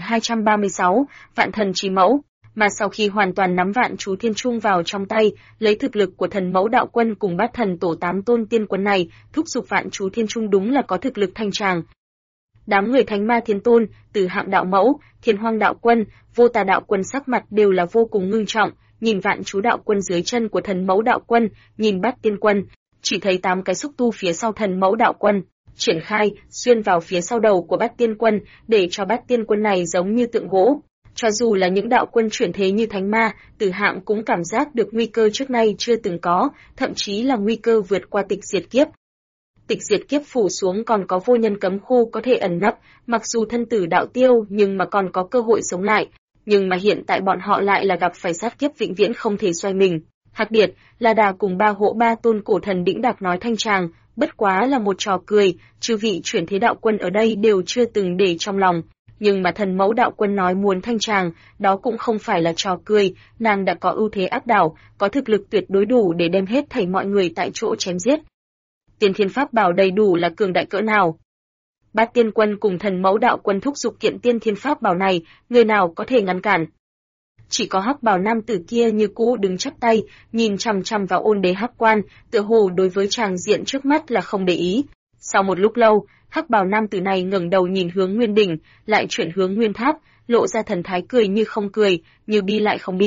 2236, Vạn Thần Chí Mẫu. Mà sau khi hoàn toàn nắm Vạn Chú Thiên Trung vào trong tay, lấy thực lực của Thần Mẫu Đạo Quân cùng Bát Thần Tổ 8 tôn tiên quân này, thúc giục Vạn Chú Thiên Trung đúng là có thực lực thanh tràng. Đám người Thánh Ma Thiên Tôn, Từ Hạng Đạo Mẫu, Thiên Hoang Đạo Quân, Vô Tà Đạo Quân sắc mặt đều là vô cùng ngưng trọng, nhìn Vạn Chú Đạo Quân dưới chân của Thần Mẫu Đạo Quân, nhìn Bát Tiên Quân, chỉ thấy 8 cái xúc tu phía sau Thần Mẫu Đạo Quân triển khai, xuyên vào phía sau đầu của Bát Tiên Quân, để cho Bát Tiên Quân này giống như tượng gỗ. Cho dù là những đạo quân chuyển thế như Thánh Ma, Từ Hạng cũng cảm giác được nguy cơ trước nay chưa từng có, thậm chí là nguy cơ vượt qua tịch diệt kiếp. Tịch diệt kiếp phủ xuống còn có vô nhân cấm khu có thể ẩn nấp, mặc dù thân tử đạo tiêu nhưng mà còn có cơ hội sống lại, nhưng mà hiện tại bọn họ lại là gặp phải sát kiếp vĩnh viễn không thể xoay mình. Hắc Điệt, La Đà cùng Ba Hỗ ba tôn cổ thần đĩnh đạc nói thanh tràng, bất quá là một trò cười, chư vị chuyển thế đạo quân ở đây đều chưa từng để trong lòng. Nhưng mà Thần Mẫu Đạo Quân nói muốn thanh tràng, đó cũng không phải là trò cười, nàng đã có ưu thế áp đảo, có thực lực tuyệt đối đủ để đem hết thảy mọi người tại chỗ chém giết. Tiên thiên pháp bảo đầy đủ là cường đại cỡ nào? Bát Tiên Quân cùng Thần Mẫu Đạo Quân thúc giục kiện tiên thiên pháp bảo này, người nào có thể ngăn cản? Chỉ có hắc bào nam tử kia như cũ đứng chắp tay, nhìn chằm chằm vào Ôn Đế Hắc Quan, tựa hồ đối với tràng diện trước mắt là không để ý. Sau một lúc lâu, hắc bào nam tử này ngẩng đầu nhìn hướng Nguyên Đỉnh, lại chuyển hướng Nguyên Tháp, lộ ra thần thái cười như không cười, như bi lại không bi.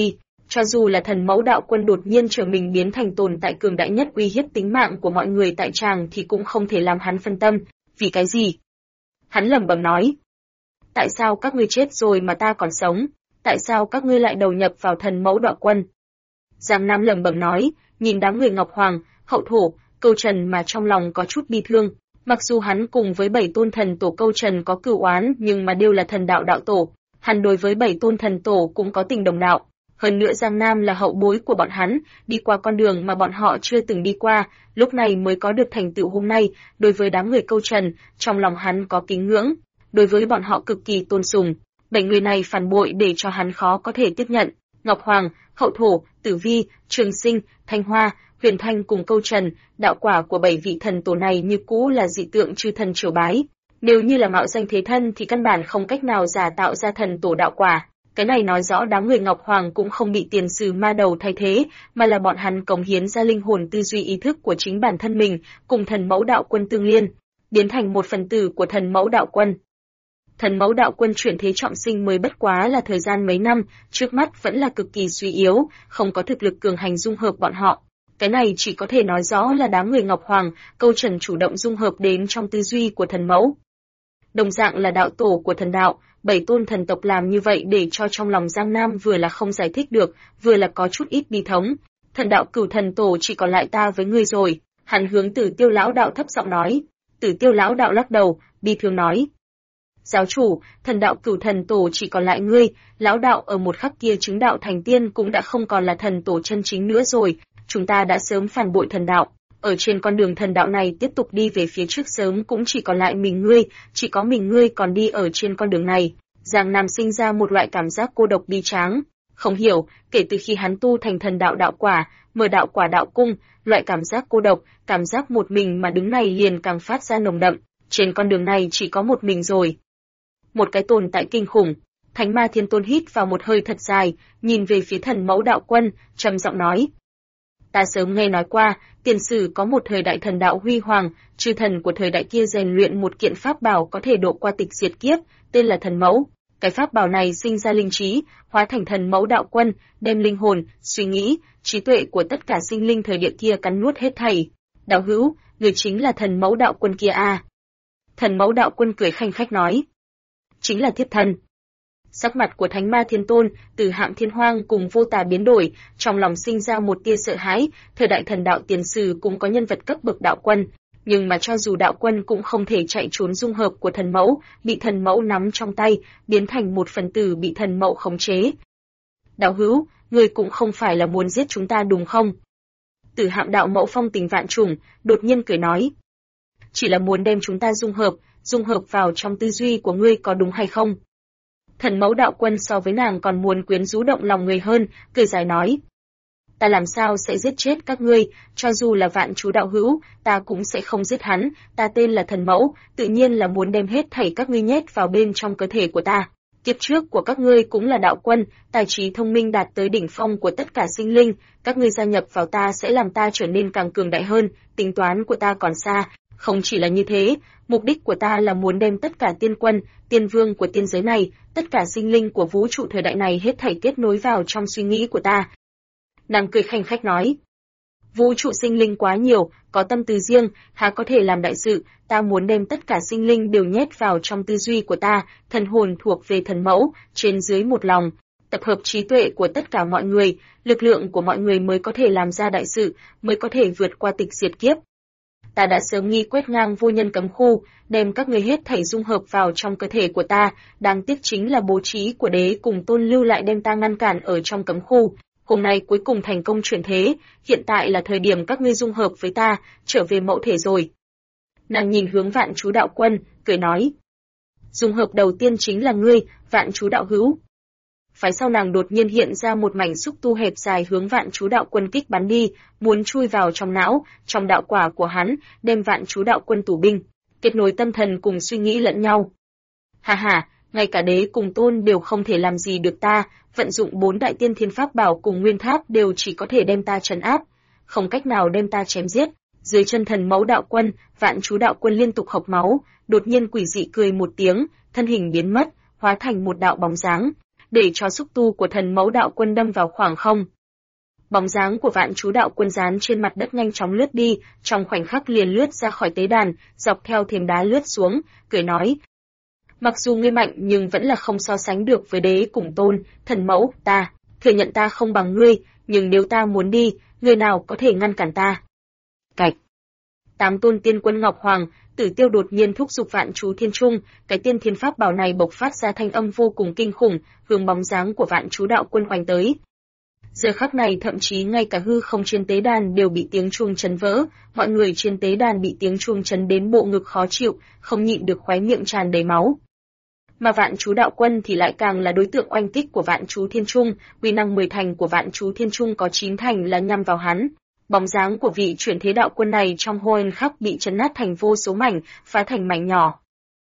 Cho dù là thần mẫu đạo quân đột nhiên trở mình biến thành tồn tại cường đại nhất uy hiếp tính mạng của mọi người tại tràng thì cũng không thể làm hắn phân tâm. Vì cái gì? Hắn lẩm bẩm nói. Tại sao các ngươi chết rồi mà ta còn sống? Tại sao các ngươi lại đầu nhập vào thần mẫu đạo quân? Giang Nam lẩm bẩm nói, nhìn đám người Ngọc Hoàng, Hậu Thổ, Câu Trần mà trong lòng có chút bi thương. Mặc dù hắn cùng với 7 tôn thần tổ Câu Trần có cửu oán nhưng mà đều là thần đạo đạo tổ. Hắn đối với 7 tôn thần tổ cũng có tình đồng đạo. Hơn nữa Giang Nam là hậu bối của bọn hắn, đi qua con đường mà bọn họ chưa từng đi qua, lúc này mới có được thành tựu hôm nay. Đối với đám người Câu Trần, trong lòng hắn có kính ngưỡng, đối với bọn họ cực kỳ tôn sùng. 7 người này phản bội để cho hắn khó có thể tiếp nhận. Ngọc Hoàng, Hậu Thổ, Tử Vi, Trường Sinh, Thanh Hoa, Huyền Thanh cùng Câu Trần, đạo quả của 7 vị thần tổ này như cũ là dị tượng chư thần triều bái. Nếu như là mạo danh thế thân thì căn bản không cách nào giả tạo ra thần tổ đạo quả. Cái này nói rõ đám người Ngọc Hoàng cũng không bị tiền sử ma đầu thay thế, mà là bọn hắn cống hiến ra linh hồn tư duy ý thức của chính bản thân mình, cùng thần mẫu đạo quân tương liên, biến thành một phần tử của thần mẫu đạo quân. Thần mẫu đạo quân chuyển thế trọng sinh mới bất quá là thời gian mấy năm, trước mắt vẫn là cực kỳ suy yếu, không có thực lực cường hành dung hợp bọn họ. Cái này chỉ có thể nói rõ là đám người Ngọc Hoàng, Câu Trần chủ động dung hợp đến trong tư duy của thần mẫu. Đồng dạng là đạo tổ của thần đạo, 7 tôn thần tộc làm như vậy để cho trong lòng Giang Nam vừa là không giải thích được, vừa là có chút ít bi thống. Thần đạo cửu thần tổ chỉ còn lại ta với ngươi rồi, hắn hướng Tử Tiêu lão đạo thấp giọng nói. Tử Tiêu lão đạo lắc đầu, bi thương nói. Giáo chủ, thần đạo cửu thần tổ chỉ còn lại ngươi, lão đạo ở một khắc kia chứng đạo thành tiên cũng đã không còn là thần tổ chân chính nữa rồi, chúng ta đã sớm phản bội thần đạo. Ở trên con đường thần đạo này tiếp tục đi về phía trước sớm cũng chỉ còn lại mình ngươi, chỉ có mình ngươi còn đi ở trên con đường này. Giang Nam sinh ra một loại cảm giác cô độc bi tráng. Không hiểu, kể từ khi hắn tu thành thần đạo đạo quả, mở đạo quả đạo cung, loại cảm giác cô độc, cảm giác một mình mà đứng này liền càng phát ra nồng đậm. Trên con đường này chỉ có một mình rồi. Một cái tồn tại kinh khủng. Thánh Ma Thiên Tôn hít vào một hơi thật dài, nhìn về phía thần mẫu đạo quân, trầm giọng nói. Ta sớm nghe nói qua, tiền sử có một thời đại thần đạo huy hoàng, chư thần của thời đại kia rèn luyện một kiện pháp bảo có thể độ qua tịch diệt kiếp, tên là thần mẫu. Cái pháp bảo này sinh ra linh trí, hóa thành thần mẫu đạo quân, đem linh hồn, suy nghĩ, trí tuệ của tất cả sinh linh thời địa kia cắn nuốt hết thảy. Đạo hữu, người chính là thần mẫu đạo quân kia à? Thần mẫu đạo quân cười khanh khách nói. Chính là thiếp thân. Sắc mặt của Thánh Ma Thiên Tôn, Từ Hạm Thiên Hoang cùng Vô Tà biến đổi, trong lòng sinh ra một tia sợ hãi, thời đại thần đạo tiền sử cũng có nhân vật cấp bậc đạo quân, nhưng mà cho dù đạo quân cũng không thể chạy trốn dung hợp của thần mẫu, bị thần mẫu nắm trong tay, biến thành một phần tử bị thần mẫu khống chế. Đạo hữu, người cũng không phải là muốn giết chúng ta đúng không? Tử Hạm đạo mẫu phong tình vạn trùng, đột nhiên cười nói. Chỉ là muốn đem chúng ta dung hợp vào trong tư duy của ngươi có đúng hay không? Thần mẫu đạo quân so với nàng còn muốn quyến rũ động lòng người hơn, cười dài nói. Ta làm sao sẽ giết chết các ngươi, cho dù là vạn chú đạo hữu, ta cũng sẽ không giết hắn, ta tên là thần mẫu, tự nhiên là muốn đem hết thảy các ngươi nhét vào bên trong cơ thể của ta. Kiếp trước của các ngươi cũng là đạo quân, tài trí thông minh đạt tới đỉnh phong của tất cả sinh linh, các ngươi gia nhập vào ta sẽ làm ta trở nên càng cường đại hơn, tính toán của ta còn xa. Không chỉ là như thế, mục đích của ta là muốn đem tất cả tiên quân, tiên vương của tiên giới này, tất cả sinh linh của vũ trụ thời đại này hết thảy kết nối vào trong suy nghĩ của ta. Nàng cười khanh khách nói. Vũ trụ sinh linh quá nhiều, có tâm tư riêng, há có thể làm đại sự, ta muốn đem tất cả sinh linh đều nhét vào trong tư duy của ta, thần hồn thuộc về thần mẫu, trên dưới một lòng, tập hợp trí tuệ của tất cả mọi người, lực lượng của mọi người mới có thể làm ra đại sự, mới có thể vượt qua tịch diệt kiếp. Ta đã sớm nghi quét ngang vô nhân cấm khu, đem các ngươi hết thảy dung hợp vào trong cơ thể của ta, đáng tiếc chính là bố trí của đế cùng Tôn Lưu lại đem ta ngăn cản ở trong cấm khu. Hôm nay cuối cùng thành công chuyển thế, hiện tại là thời điểm các ngươi dung hợp với ta, trở về mẫu thể rồi. Nàng nhìn hướng Vạn Chú đạo quân, cười nói. Dung hợp đầu tiên chính là ngươi, Vạn Chú đạo hữu. Phái sau nàng đột nhiên hiện ra một mảnh xúc tu hẹp dài hướng Vạn Chú đạo quân kích bắn đi, muốn chui vào trong não, trong đạo quả của hắn, đem Vạn Chú đạo quân tù binh, kết nối tâm thần cùng suy nghĩ lẫn nhau. Hà hà, ngay cả đế cùng Tôn đều không thể làm gì được ta, vận dụng 4 đại tiên thiên pháp bảo cùng nguyên tháp đều chỉ có thể đem ta trấn áp, không cách nào đem ta chém giết. Dưới chân thần mẫu đạo quân, Vạn Chú đạo quân liên tục hộc máu, đột nhiên quỷ dị cười một tiếng, thân hình biến mất, hóa thành một đạo bóng dáng. để cho xúc tu của thần mẫu đạo quân đâm vào khoảng không. Bóng dáng của Vạn Chú đạo quân dán trên mặt đất nhanh chóng lướt đi, trong khoảnh khắc liền lướt ra khỏi tế đàn, dọc theo thềm đá lướt xuống, cười nói: mặc dù ngươi mạnh nhưng vẫn là không so sánh được với đế cùng tôn, thần mẫu, ta, thừa nhận ta không bằng ngươi, nhưng nếu ta muốn đi, người nào có thể ngăn cản ta? Cạch. 8 tôn tiên quân Ngọc Hoàng, Tử Tiêu đột nhiên thúc giục Vạn Chú Thiên Trung, cái tiên thiên pháp bảo này bộc phát ra thanh âm vô cùng kinh khủng, hướng bóng dáng của Vạn Chú đạo quân oanh tới. Giờ khắc này thậm chí ngay cả hư không trên tế đàn đều bị tiếng chuông chấn vỡ, mọi người trên tế đàn bị tiếng chuông chấn đến bộ ngực khó chịu, không nhịn được khóe miệng tràn đầy máu. Mà Vạn Chú đạo quân thì lại càng là đối tượng oanh kích của Vạn Chú Thiên Trung, uy năng 10 thành của Vạn Chú Thiên Trung có 9 thành là nhằm vào hắn. Bóng dáng của vị chuyển thế đạo quân này trong khoảnh khắc bị chấn nát thành vô số mảnh, phá thành mảnh nhỏ.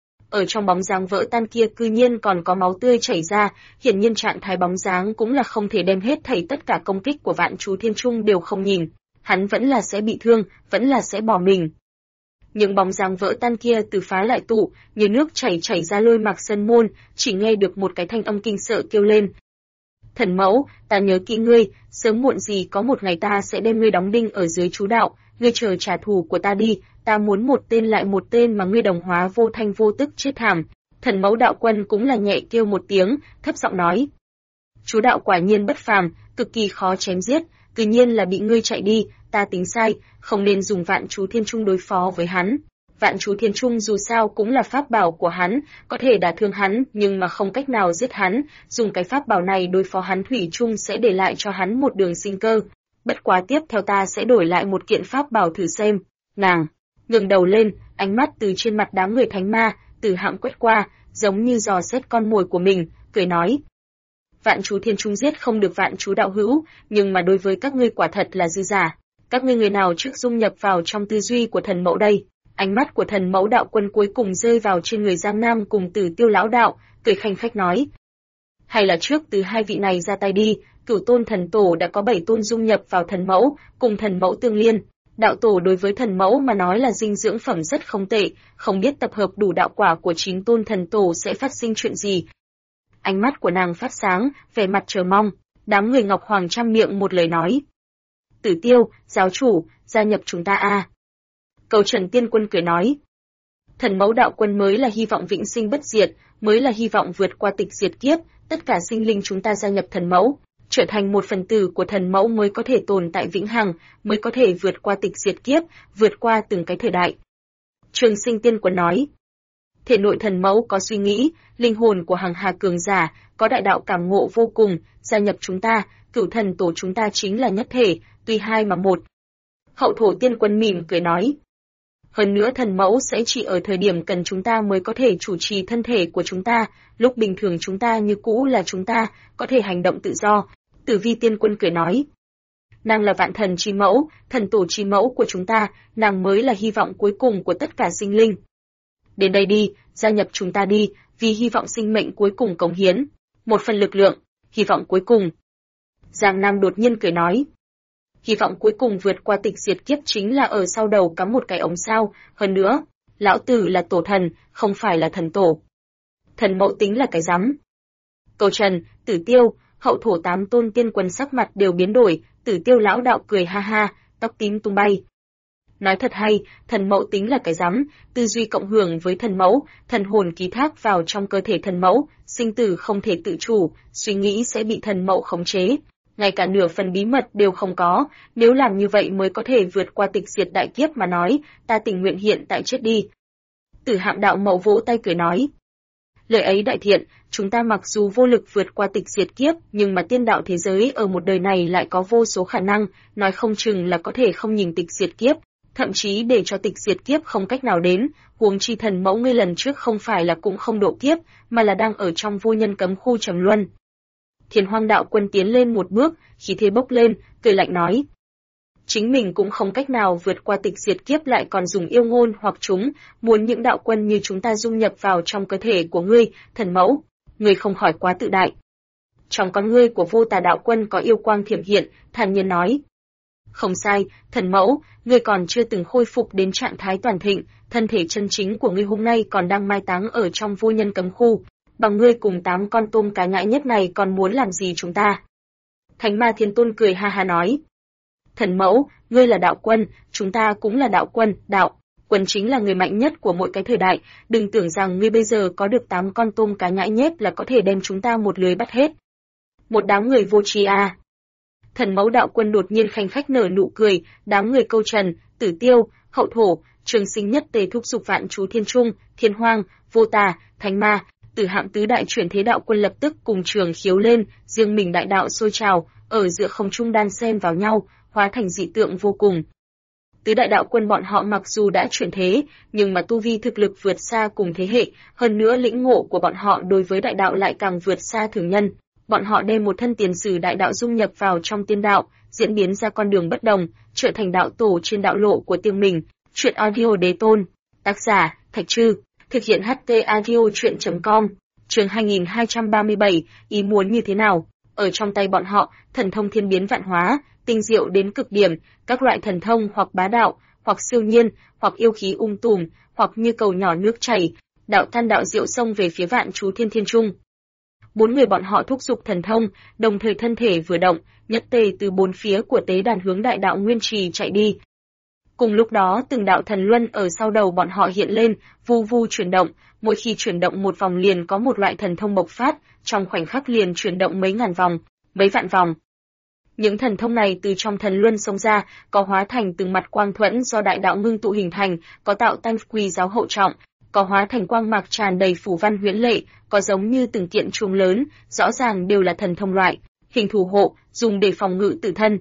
Ở trong bóng dáng vỡ tan kia cư nhiên còn có máu tươi chảy ra, hiển nhiên trạng thái bóng dáng cũng là không thể đem hết thảy tất cả công kích của Vạn Chú Thiên Trung đều không nhìn, hắn vẫn là sẽ bị thương, vẫn là sẽ bỏ mình. Những bóng dáng vỡ tan kia từ phá lại tụ, như nước chảy ra Lôi Mạc Sơn môn, chỉ nghe được một cái thanh âm kinh sợ kêu lên: thần mẫu, ta nhớ kỹ ngươi, sớm muộn gì có một ngày ta sẽ đem ngươi đóng đinh ở dưới chú đạo, ngươi chờ trả thù của ta đi, ta muốn một tên lại một tên mà ngươi đồng hóa vô thanh vô tức chết thảm. Thần mẫu đạo quân cũng là nhẹ kêu một tiếng, thấp giọng nói: chú đạo quả nhiên bất phàm, cực kỳ khó chém giết, tự nhiên là bị ngươi chạy đi, ta tính sai, không nên dùng Vạn Chú Thiên Trung đối phó với hắn. Vạn Chú Thiên Trung dù sao cũng là pháp bảo của hắn, có thể đả thương hắn nhưng mà không cách nào giết hắn, dùng cái pháp bảo này đối phó hắn thủy chung sẽ để lại cho hắn một đường sinh cơ. Bất quá tiếp theo ta sẽ đổi lại một kiện pháp bảo thử xem. Nàng ngẩng đầu lên, ánh mắt từ trên mặt đám người thánh ma, từ hạng quét qua, giống như dò xét con mồi của mình, cười nói: Vạn Chú Thiên Trung giết không được Vạn Chú đạo hữu, nhưng mà đối với các ngươi quả thật là dư giả. Các ngươi người nào trước dung nhập vào trong tư duy của thần mẫu đây? Ánh mắt của thần mẫu đạo quân cuối cùng rơi vào trên người Giang Nam cùng Tử Tiêu lão đạo, cười khanh khách nói: hay là trước từ hai vị này ra tay đi, Cửu Tôn thần tổ đã có 7 tôn dung nhập vào thần mẫu, cùng thần mẫu tương liên. Đạo tổ đối với thần mẫu mà nói là dinh dưỡng phẩm rất không tệ, không biết tập hợp đủ đạo quả của 9 tôn thần tổ sẽ phát sinh chuyện gì. Ánh mắt của nàng phát sáng, vẻ mặt chờ mong, đám người Ngọc Hoàng trăm miệng một lời nói: Tử Tiêu, giáo chủ, gia nhập chúng ta a. Cầu Trần Tiên Quân cười nói: thần mẫu đạo quân mới là hy vọng vĩnh sinh bất diệt, mới là hy vọng vượt qua tịch diệt kiếp, tất cả sinh linh chúng ta gia nhập thần mẫu, trở thành một phần tử của thần mẫu mới có thể tồn tại vĩnh hằng, mới có thể vượt qua tịch diệt kiếp, vượt qua từng cái thời đại. Trường Sinh Tiên Quân nói: thể nội thần mẫu có suy nghĩ, linh hồn của hằng hà cường giả, có đại đạo cảm ngộ vô cùng, gia nhập chúng ta, Cửu thần tổ chúng ta chính là nhất thể, tuy hai mà một. Hậu Thổ Tiên Quân mỉm cười nói: hơn nữa thần mẫu sẽ chỉ ở thời điểm cần chúng ta mới có thể chủ trì thân thể của chúng ta, lúc bình thường chúng ta như cũ là chúng ta, có thể hành động tự do. Tử Vi Tiên Quân cười nói: nàng là vạn thần chi mẫu, thần tổ chi mẫu của chúng ta, nàng mới là hy vọng cuối cùng của tất cả sinh linh. Đến đây đi, gia nhập chúng ta đi, vì hy vọng sinh mệnh cuối cùng cống hiến. Một phần lực lượng, hy vọng cuối cùng. Giang Nam đột nhiên cười nói: hy vọng cuối cùng vượt qua tịch diệt kiếp chính là ở sau đầu cắm một cái ống sao, hơn nữa, lão tử là tổ thần, không phải là thần tổ. Thần mẫu tính là cái rắm. Cầu Trần, Tử Tiêu, Hậu Thổ 8 tôn tiên quân sắc mặt đều biến đổi, Tử Tiêu lão đạo cười ha ha, tóc tím tung bay. Nói thật hay, thần mẫu tính là cái rắm, tư duy cộng hưởng với thần mẫu, thần hồn ký thác vào trong cơ thể thần mẫu, sinh tử không thể tự chủ, suy nghĩ sẽ bị thần mẫu khống chế. Ngay cả nửa phần bí mật đều không có, nếu làm như vậy mới có thể vượt qua tịch diệt đại kiếp mà nói, ta tình nguyện hiện tại chết đi. Tử Hạm đạo mẫu vỗ tay cười nói: lời ấy đại thiện, chúng ta mặc dù vô lực vượt qua tịch diệt kiếp, nhưng mà tiên đạo thế giới ở một đời này lại có vô số khả năng, nói không chừng là có thể không nhìn tịch diệt kiếp, thậm chí để cho tịch diệt kiếp không cách nào đến, huống chi thần mẫu ngươi lần trước không phải là cũng không độ kiếp, mà là đang ở trong vô nhân cấm khu trầm luân. Thiên Hoang đạo quân tiến lên một bước, khí thế bốc lên, cười lạnh nói: chính mình cũng không cách nào vượt qua tịch diệt kiếp lại còn dùng yêu ngôn hoặc chúng, muốn những đạo quân như chúng ta dung nhập vào trong cơ thể của ngươi, thần mẫu, ngươi không khỏi quá tự đại. Trong con ngươi của Vô Tà đạo quân có yêu quang thiểm hiện, thản nhiên nói: không sai, thần mẫu, ngươi còn chưa từng khôi phục đến trạng thái toàn thịnh, thân thể chân chính của ngươi hôm nay còn đang mai táng ở trong vô nhân cấm khu. Bằng ngươi cùng 8 con tôm cá nhãi nhép này còn muốn làm gì chúng ta? Thánh Ma Thiên Tôn cười ha ha nói. Thần mẫu, ngươi là đạo quân, chúng ta cũng là đạo quân, đạo quân chính là người mạnh nhất của mỗi cái thời đại, đừng tưởng rằng ngươi bây giờ có được 8 con tôm cá nhãi nhép là có thể đem chúng ta một lưới bắt hết. Một đám người vô tri à. Thần mẫu đạo quân đột nhiên khanh khách nở nụ cười, đám người Câu Trần, Tử Tiêu, Hậu Thổ, Trường Sinh nhất tề thúc giục Vạn Chú Thiên Trung, Thiên Hoang, Vô Tà, Thánh Ma, Tử Hạm tứ đại chuyển thế đạo quân lập tức cùng trường khiếu lên, riêng mình đại đạo sôi trào, ở giữa không trung đan xen vào nhau, hóa thành dị tượng vô cùng. Tứ đại đạo quân bọn họ mặc dù đã chuyển thế, nhưng mà tu vi thực lực vượt xa cùng thế hệ, hơn nữa lĩnh ngộ của bọn họ đối với đại đạo lại càng vượt xa thường nhân. Bọn họ đem một thân tiền sử đại đạo dung nhập vào trong tiên đạo, diễn biến ra con đường bất đồng, trở thành đạo tổ trên đạo lộ của riêng mình. Truyện audio đế tôn. Tác giả, Thạch Trư. Thực hiện HT audio truyện.com. Chương 2237, ý muốn như thế nào? Ở trong tay bọn họ, thần thông thiên biến vạn hóa, tinh diệu đến cực điểm, các loại thần thông hoặc bá đạo, hoặc siêu nhiên, hoặc yêu khí tùm, hoặc như cầu nhỏ nước chảy, đạo tan đạo diệu xông về phía Vạn Chú Thiên Thiên Trung. 4 người bọn họ thúc giục thần thông, đồng thời thân thể vừa động, nhất tề từ 4 phía của tế đàn hướng đại đạo nguyên trì chạy đi. Cùng lúc đó, từng đạo thần luân ở sau đầu bọn họ hiện lên, vu vu chuyển động, mỗi khi chuyển động một vòng liền có một loại thần thông bộc phát, trong khoảnh khắc liền chuyển động mấy ngàn vòng, mấy vạn vòng. Những thần thông này từ trong thần luân xông ra, có hóa thành từng mặt quang thuẫn do đại đạo ngưng tụ hình thành, có tạo tăng quỳ giáo hậu trọng, có hóa thành quang mạc tràn đầy phủ văn huyễn lệ, có giống như từng kiện chuông lớn, rõ ràng đều là thần thông loại, hình thủ hộ, dùng để phòng ngự tự thân.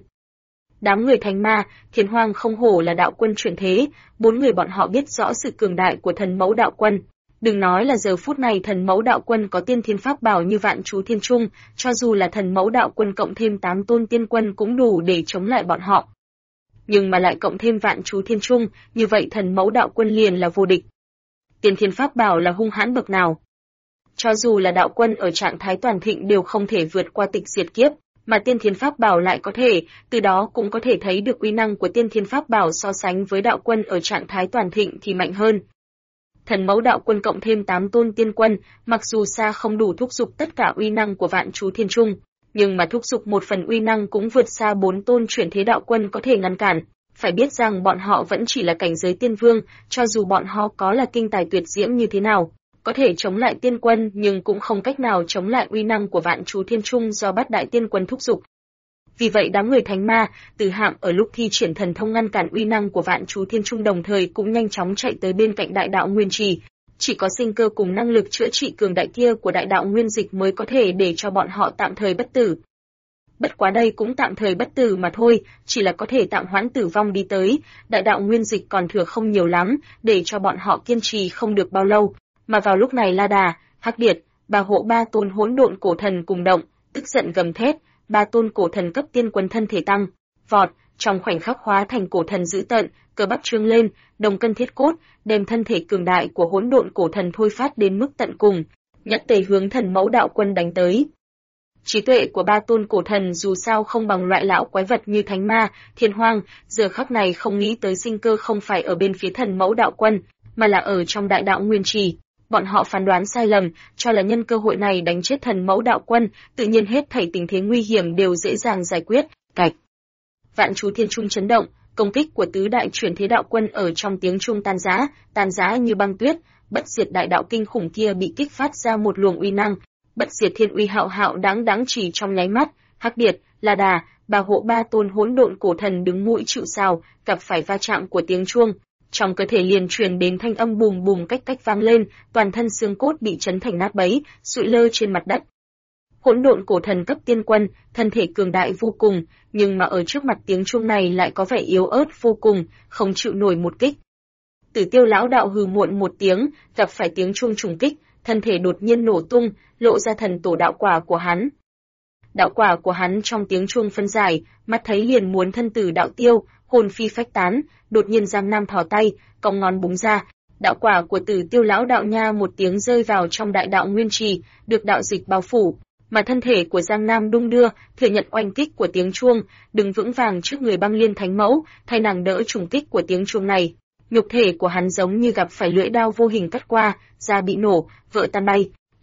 Đám người Thánh Ma, Thiên Hoang không hổ là đạo quân chuyển thế, 4 người bọn họ biết rõ sự cường đại của thần mẫu đạo quân. Đừng nói là giờ phút này thần mẫu đạo quân có tiên thiên pháp bảo như Vạn Chú Thiên Trung, cho dù là thần mẫu đạo quân cộng thêm 8 tôn tiên quân cũng đủ để chống lại bọn họ. Nhưng mà lại cộng thêm Vạn Chú Thiên Trung, như vậy thần mẫu đạo quân liền là vô địch. Tiên thiên pháp bảo là hung hãn bậc nào? Cho dù là đạo quân ở trạng thái toàn thịnh đều không thể vượt qua tịch diệt kiếp, mà tiên thiên pháp bảo lại có thể, từ đó cũng có thể thấy được uy năng của tiên thiên pháp bảo so sánh với đạo quân ở trạng thái toàn thịnh thì mạnh hơn. Thần mẫu đạo quân cộng thêm 8 tôn tiên quân, mặc dù xa không đủ thúc giục tất cả uy năng của Vạn Chú Thiên Trung, nhưng mà thúc giục một phần uy năng cũng vượt xa 4 tôn chuyển thế đạo quân có thể ngăn cản. Phải biết rằng bọn họ vẫn chỉ là cảnh giới tiên vương, cho dù bọn họ có là kinh tài tuyệt diễm như thế nào, có thể chống lại tiên quân nhưng cũng không cách nào chống lại uy năng của Vạn Chú Thiên Trung do bát đại tiên quân thúc giục. Vì vậy đám người Thánh Ma, Tử Hạm ở lúc thi triển thần thông ngăn cản uy năng của Vạn Chú Thiên Trung đồng thời cũng nhanh chóng chạy tới bên cạnh đại đạo nguyên trì. Chỉ có sinh cơ cùng năng lực chữa trị cường đại kia của đại đạo nguyên dịch mới có thể để cho bọn họ tạm thời bất tử. Bất quá đây cũng tạm thời bất tử mà thôi, chỉ là có thể tạm hoãn tử vong đi tới, đại đạo nguyên dịch còn thừa không nhiều lắm, để cho bọn họ kiên trì không được bao lâu. Mà vào lúc này La Đà, Hắc Điệt, Bà Hộ 3 tôn hỗn độn cổ thần cùng động, tức giận gầm thét, 3 tôn cổ thần cấp tiên quân thân thể tăng, vọt, trong khoảnh khắc hóa thành cổ thần dữ tợn, cơ bắp trương lên, đồng cân thiết cốt, đem thân thể cường đại của hỗn độn cổ thần thôi phát đến mức tận cùng, nhất tề hướng thần mẫu đạo quân đánh tới. Trí tuệ của 3 tôn cổ thần dù sao không bằng loại lão quái vật như Thánh Ma, Thiên Hoang, giờ khắc này không nghĩ tới sinh cơ không phải ở bên phía thần mẫu đạo quân, mà là ở trong đại đạo nguyên trì. Bọn họ phán đoán sai lầm, cho là nhân cơ hội này đánh chết thần mẫu đạo quân, tự nhiên hết thảy tình thế nguy hiểm đều dễ dàng giải quyết. Cạch. Vạn Chú Thiên Trung chấn động, công kích của tứ đại chuyển thế đạo quân ở trong tiếng trung tan rã như băng tuyết, bất diệt đại đạo kinh khủng kia bị kích phát ra một luồng uy năng, bất diệt thiên uy hạo hạo đáng chỉ trong nháy mắt. Hắc Điệt, La Đà, Bà Hộ 3 tôn hỗn độn cổ thần đứng mũi chịu sào, gặp phải va chạm của tiếng chuông. Trong cơ thể liền truyền đến thanh âm bùm bùm cách vang lên, toàn thân xương cốt bị chấn thành nát bấy, sụi lơ trên mặt đất. Hỗn độn cổ thần cấp tiên quân, thân thể cường đại vô cùng, nhưng mà ở trước mặt tiếng chuông này lại có vẻ yếu ớt vô cùng, không chịu nổi một kích. Tử Tiêu lão đạo hừ muộn một tiếng, gặp phải tiếng chuông trùng kích, thân thể đột nhiên nổ tung, lộ ra thần tổ đạo quả của hắn. Đạo quả của hắn trong tiếng chuông phân giải, mắt thấy liền muốn thân tử đạo tiêu, hồn phi phách tán, đột nhiên Giang Nam thò tay, cong ngón búng ra, đạo quả của Tử Tiêu lão đạo nha một tiếng rơi vào trong đại đạo nguyên trì, được đạo dịch bao phủ, mà thân thể của Giang Nam đung đưa, thừa nhận oanh kích của tiếng chuông, đứng vững vàng trước người Băng Liên Thánh Mẫu, thay nàng đỡ trùng kích của tiếng chuông này. Nhục thể của hắn giống như gặp phải lưỡi đao vô hình cắt qua, da bị nổ, vỡ tan bay lên,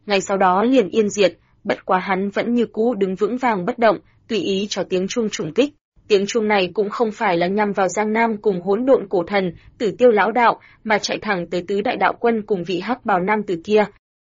ngay sau đó liền yên diệt, bất quá hắn vẫn như cũ đứng vững vàng bất động, tùy ý cho tiếng chuông trùng kích. Tiếng chuông này cũng không phải là nhằm vào Giang Nam cùng hỗn độn cổ thần, Tử Tiêu lão đạo, mà chạy thẳng tới tứ đại đạo quân cùng vị hắc bào nam tử kia.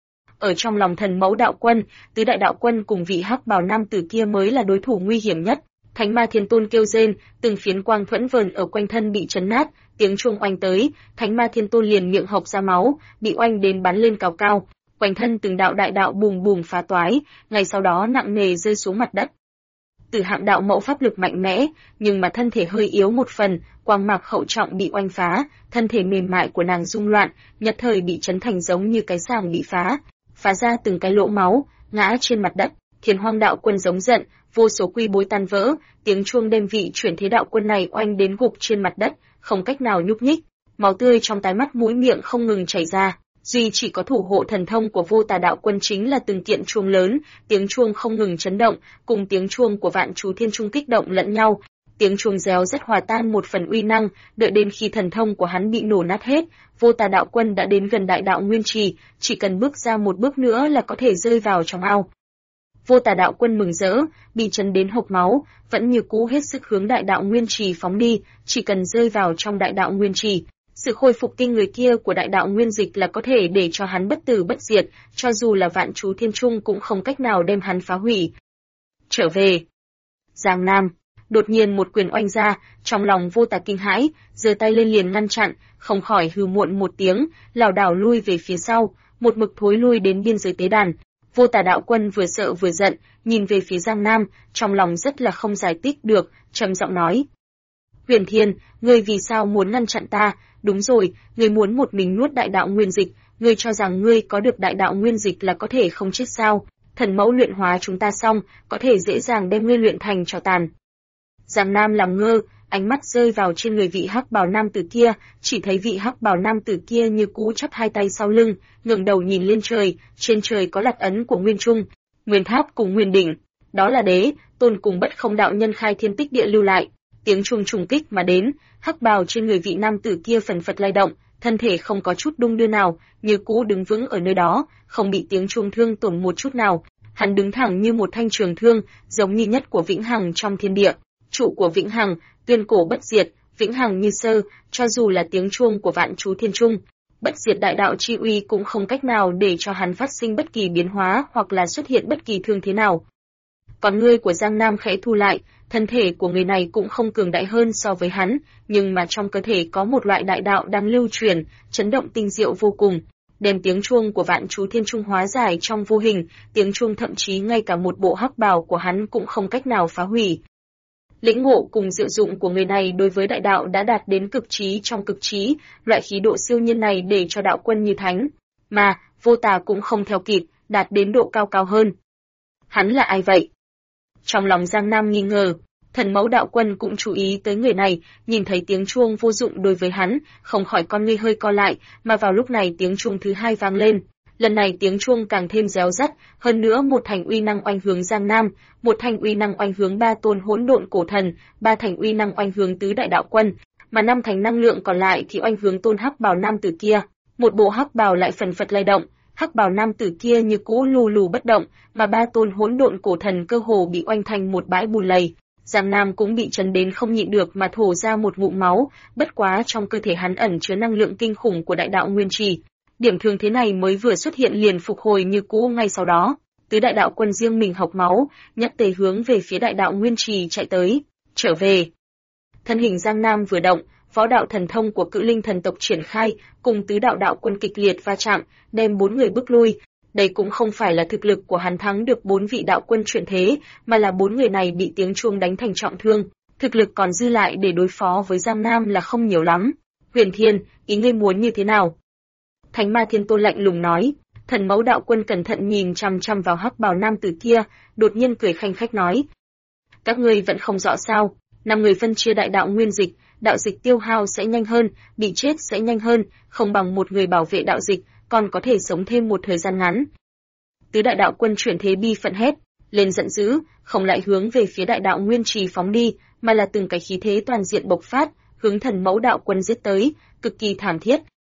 Ở trong lòng Thần Mẫu đạo quân, tứ đại đạo quân cùng vị hắc bào nam tử kia mới là đối thủ nguy hiểm nhất. Thánh Ma Thiên Tôn kêu rên, từng phiến quang thuẫn vờn ở quanh thân bị chấn nát, tiếng chuông oanh tới, Thánh Ma Thiên Tôn liền miệng hộc ra máu, bị oanh đến bắn lên cao cao, quanh thân từng đạo đại đạo bùm bùm phá toái, ngay sau đó nặng nề rơi xuống mặt đất. Tử Hạm đạo mẫu pháp lực mạnh mẽ, nhưng mà thân thể hơi yếu một phần, quang mạc hậu trọng bị oanh phá, thân thể mềm mại của nàng rung loạn, nhất thời bị chấn thành giống như cái sàng bị phá ra từng cái lỗ máu, ngã trên mặt đất. Thiên Hoang đạo quân giống giận, vô số quy bối tan vỡ, tiếng chuông đem vị chuyển thế đạo quân này oanh đến gục trên mặt đất, không cách nào nhúc nhích, máu tươi trong tai mắt mũi miệng không ngừng chảy ra. Duy chỉ có thủ hộ thần thông của Vô Tà đạo quân chính là từng kiện chuông lớn, tiếng chuông không ngừng chấn động, cùng tiếng chuông của Vạn Chú Thiên Trung kích động lẫn nhau. Tiếng chuông réo rất hòa tan một phần uy năng, đợi đến khi thần thông của hắn bị nổ nát hết, Vô Tà đạo quân đã đến gần đại đạo nguyên trì, chỉ cần bước ra một bước nữa là có thể rơi vào trong ao. Vô Tà đạo quân mừng rỡ, bị chấn đến hộc máu, vẫn như cũ hết sức hướng đại đạo nguyên trì phóng đi, chỉ cần rơi vào trong đại đạo nguyên trì, sự khôi phục kinh người kia của đại đạo nguyên dịch là có thể để cho hắn bất tử bất diệt, cho dù là Vạn Chú Thiên Trung cũng không cách nào đem hắn phá hủy. Trở về. Giang Nam đột nhiên một quyền oanh ra, trong lòng Vô Tà kinh hãi, giơ tay lên liền ngăn chặn, không khỏi hừ muộn một tiếng, lảo đảo lui về phía sau, một mực thối lui đến biên giới tế đàn. Vô Tà đạo quân vừa sợ vừa giận, nhìn về phía Giang Nam, trong lòng rất là không giải thích được, trầm giọng nói: Huyền Thiên, ngươi vì sao muốn ngăn chặn ta? Đúng rồi, ngươi muốn một mình nuốt đại đạo nguyên dịch, ngươi cho rằng ngươi có được đại đạo nguyên dịch là có thể không chết sao? Thần mẫu luyện hóa chúng ta xong, có thể dễ dàng đem ngươi luyện thành tro tàn. Giang Nam làm ngơ, ánh mắt rơi vào trên người vị hắc bào nam tử kia, chỉ thấy vị hắc bào nam tử kia như cũ chắp hai tay sau lưng, ngẩng đầu nhìn lên trời, trên trời có lạc ấn của Nguyên Trung, Nguyên Tháp cùng Nguyên Đỉnh, đó là Đế Tôn cùng Bất Không đạo nhân khai thiên tích địa lưu lại. Tiếng chuông trùng kích mà đến, hắc bào trên người vị nam tử kia phần phật lay động, thân thể không có chút đung đưa nào, như cũ đứng vững ở nơi đó, không bị tiếng chuông thương tổn một chút nào. Hắn đứng thẳng như một thanh trường thương, giống như nhất của vĩnh hằng trong thiên địa, trụ của vĩnh hằng, tuyên cổ bất diệt, vĩnh hằng như sơ, cho dù là tiếng chuông của Vạn Chú Thiên Trung, bất diệt đại đạo chi uy cũng không cách nào để cho hắn phát sinh bất kỳ biến hóa hoặc là xuất hiện bất kỳ thương thế nào. Con ngươi của Giang Nam khẽ thu lại, thân thể của người này cũng không cường đại hơn so với hắn, nhưng mà trong cơ thể có một loại đại đạo đang lưu truyền, chấn động tinh diệu vô cùng. Đem tiếng chuông của Vạn Chú Thiên Trung hóa giải trong vô hình, tiếng chuông thậm chí ngay cả một bộ hắc bào của hắn cũng không cách nào phá hủy. Lĩnh ngộ cùng diệu dụng của người này đối với đại đạo đã đạt đến cực trí trong cực trí, loại khí độ siêu nhiên này để cho đạo quân như thánh, mà Vô Tà cũng không theo kịp, đạt đến độ cao hơn. Hắn là ai vậy? Trong lòng Giang Nam nghi ngờ, Thần Mẫu đạo quân cũng chú ý tới người này, nhìn thấy tiếng chuông vô dụng đối với hắn, không khỏi con ngươi hơi co lại, mà vào lúc này tiếng chuông thứ hai vang lên. Lần này tiếng chuông càng thêm réo rắt, hơn nữa một thành uy năng oanh hướng Giang Nam, một thành uy năng oanh hướng ba tôn hỗn độn cổ thần, ba thành uy năng oanh hướng tứ đại đạo quân, mà năm thành năng lượng còn lại thì oanh hướng tôn hắc bào nam tử kia. Một bộ hắc bào lại phần phật lay động, hắc bào nam tử kia như cũ lù lù bất động, mà ba tôn hỗn độn cổ thần cơ hồ bị oanh thành một bãi bùn lầy. Giang Nam cũng bị chấn đến không nhịn được mà thổ ra một ngụm máu, bất quá trong cơ thể hắn ẩn chứa năng lượng kinh khủng của đại đạo nguyên trì. Điểm thương thế này mới vừa xuất hiện liền phục hồi như cũ ngay sau đó. Tứ đại đạo quân riêng mình hộc máu, nhất tề hướng về phía đại đạo nguyên trì chạy tới, trở về. Thân hình Giang Nam vừa động, võ đạo thần thông của Cự Linh thần tộc triển khai, cùng tứ đạo đạo quân kịch liệt va chạm, đem bốn người bước lui. Đây cũng không phải là thực lực của hắn thắng được bốn vị đạo quân chuyển thế, mà là bốn người này bị tiếng chuông đánh thành trọng thương, thực lực còn dư lại để đối phó với Giang Nam là không nhiều lắm. Huyền Thiên, ý ngươi muốn như thế nào? Thánh Ma Thiên Tôn lạnh lùng nói. Thần Mẫu đạo quân cẩn thận nhìn chằm chằm vào hắc bào nam tử kia, đột nhiên cười khanh khách nói: các ngươi vẫn không rõ sao? 5 người phân chia đại đạo nguyên dịch, đạo dịch tiêu hao sẽ nhanh hơn, bị chết sẽ nhanh hơn, không bằng một người bảo vệ đạo dịch, còn có thể sống thêm một thời gian ngắn. Tứ đại đạo quân chuyển thế bi phận hét lên giận dữ, không lại hướng về phía đại đạo nguyên trì phóng đi, mà là từng cái khí thế toàn diện bộc phát, hướng Thần Mẫu đạo quân giết tới, cực kỳ thảm thiết.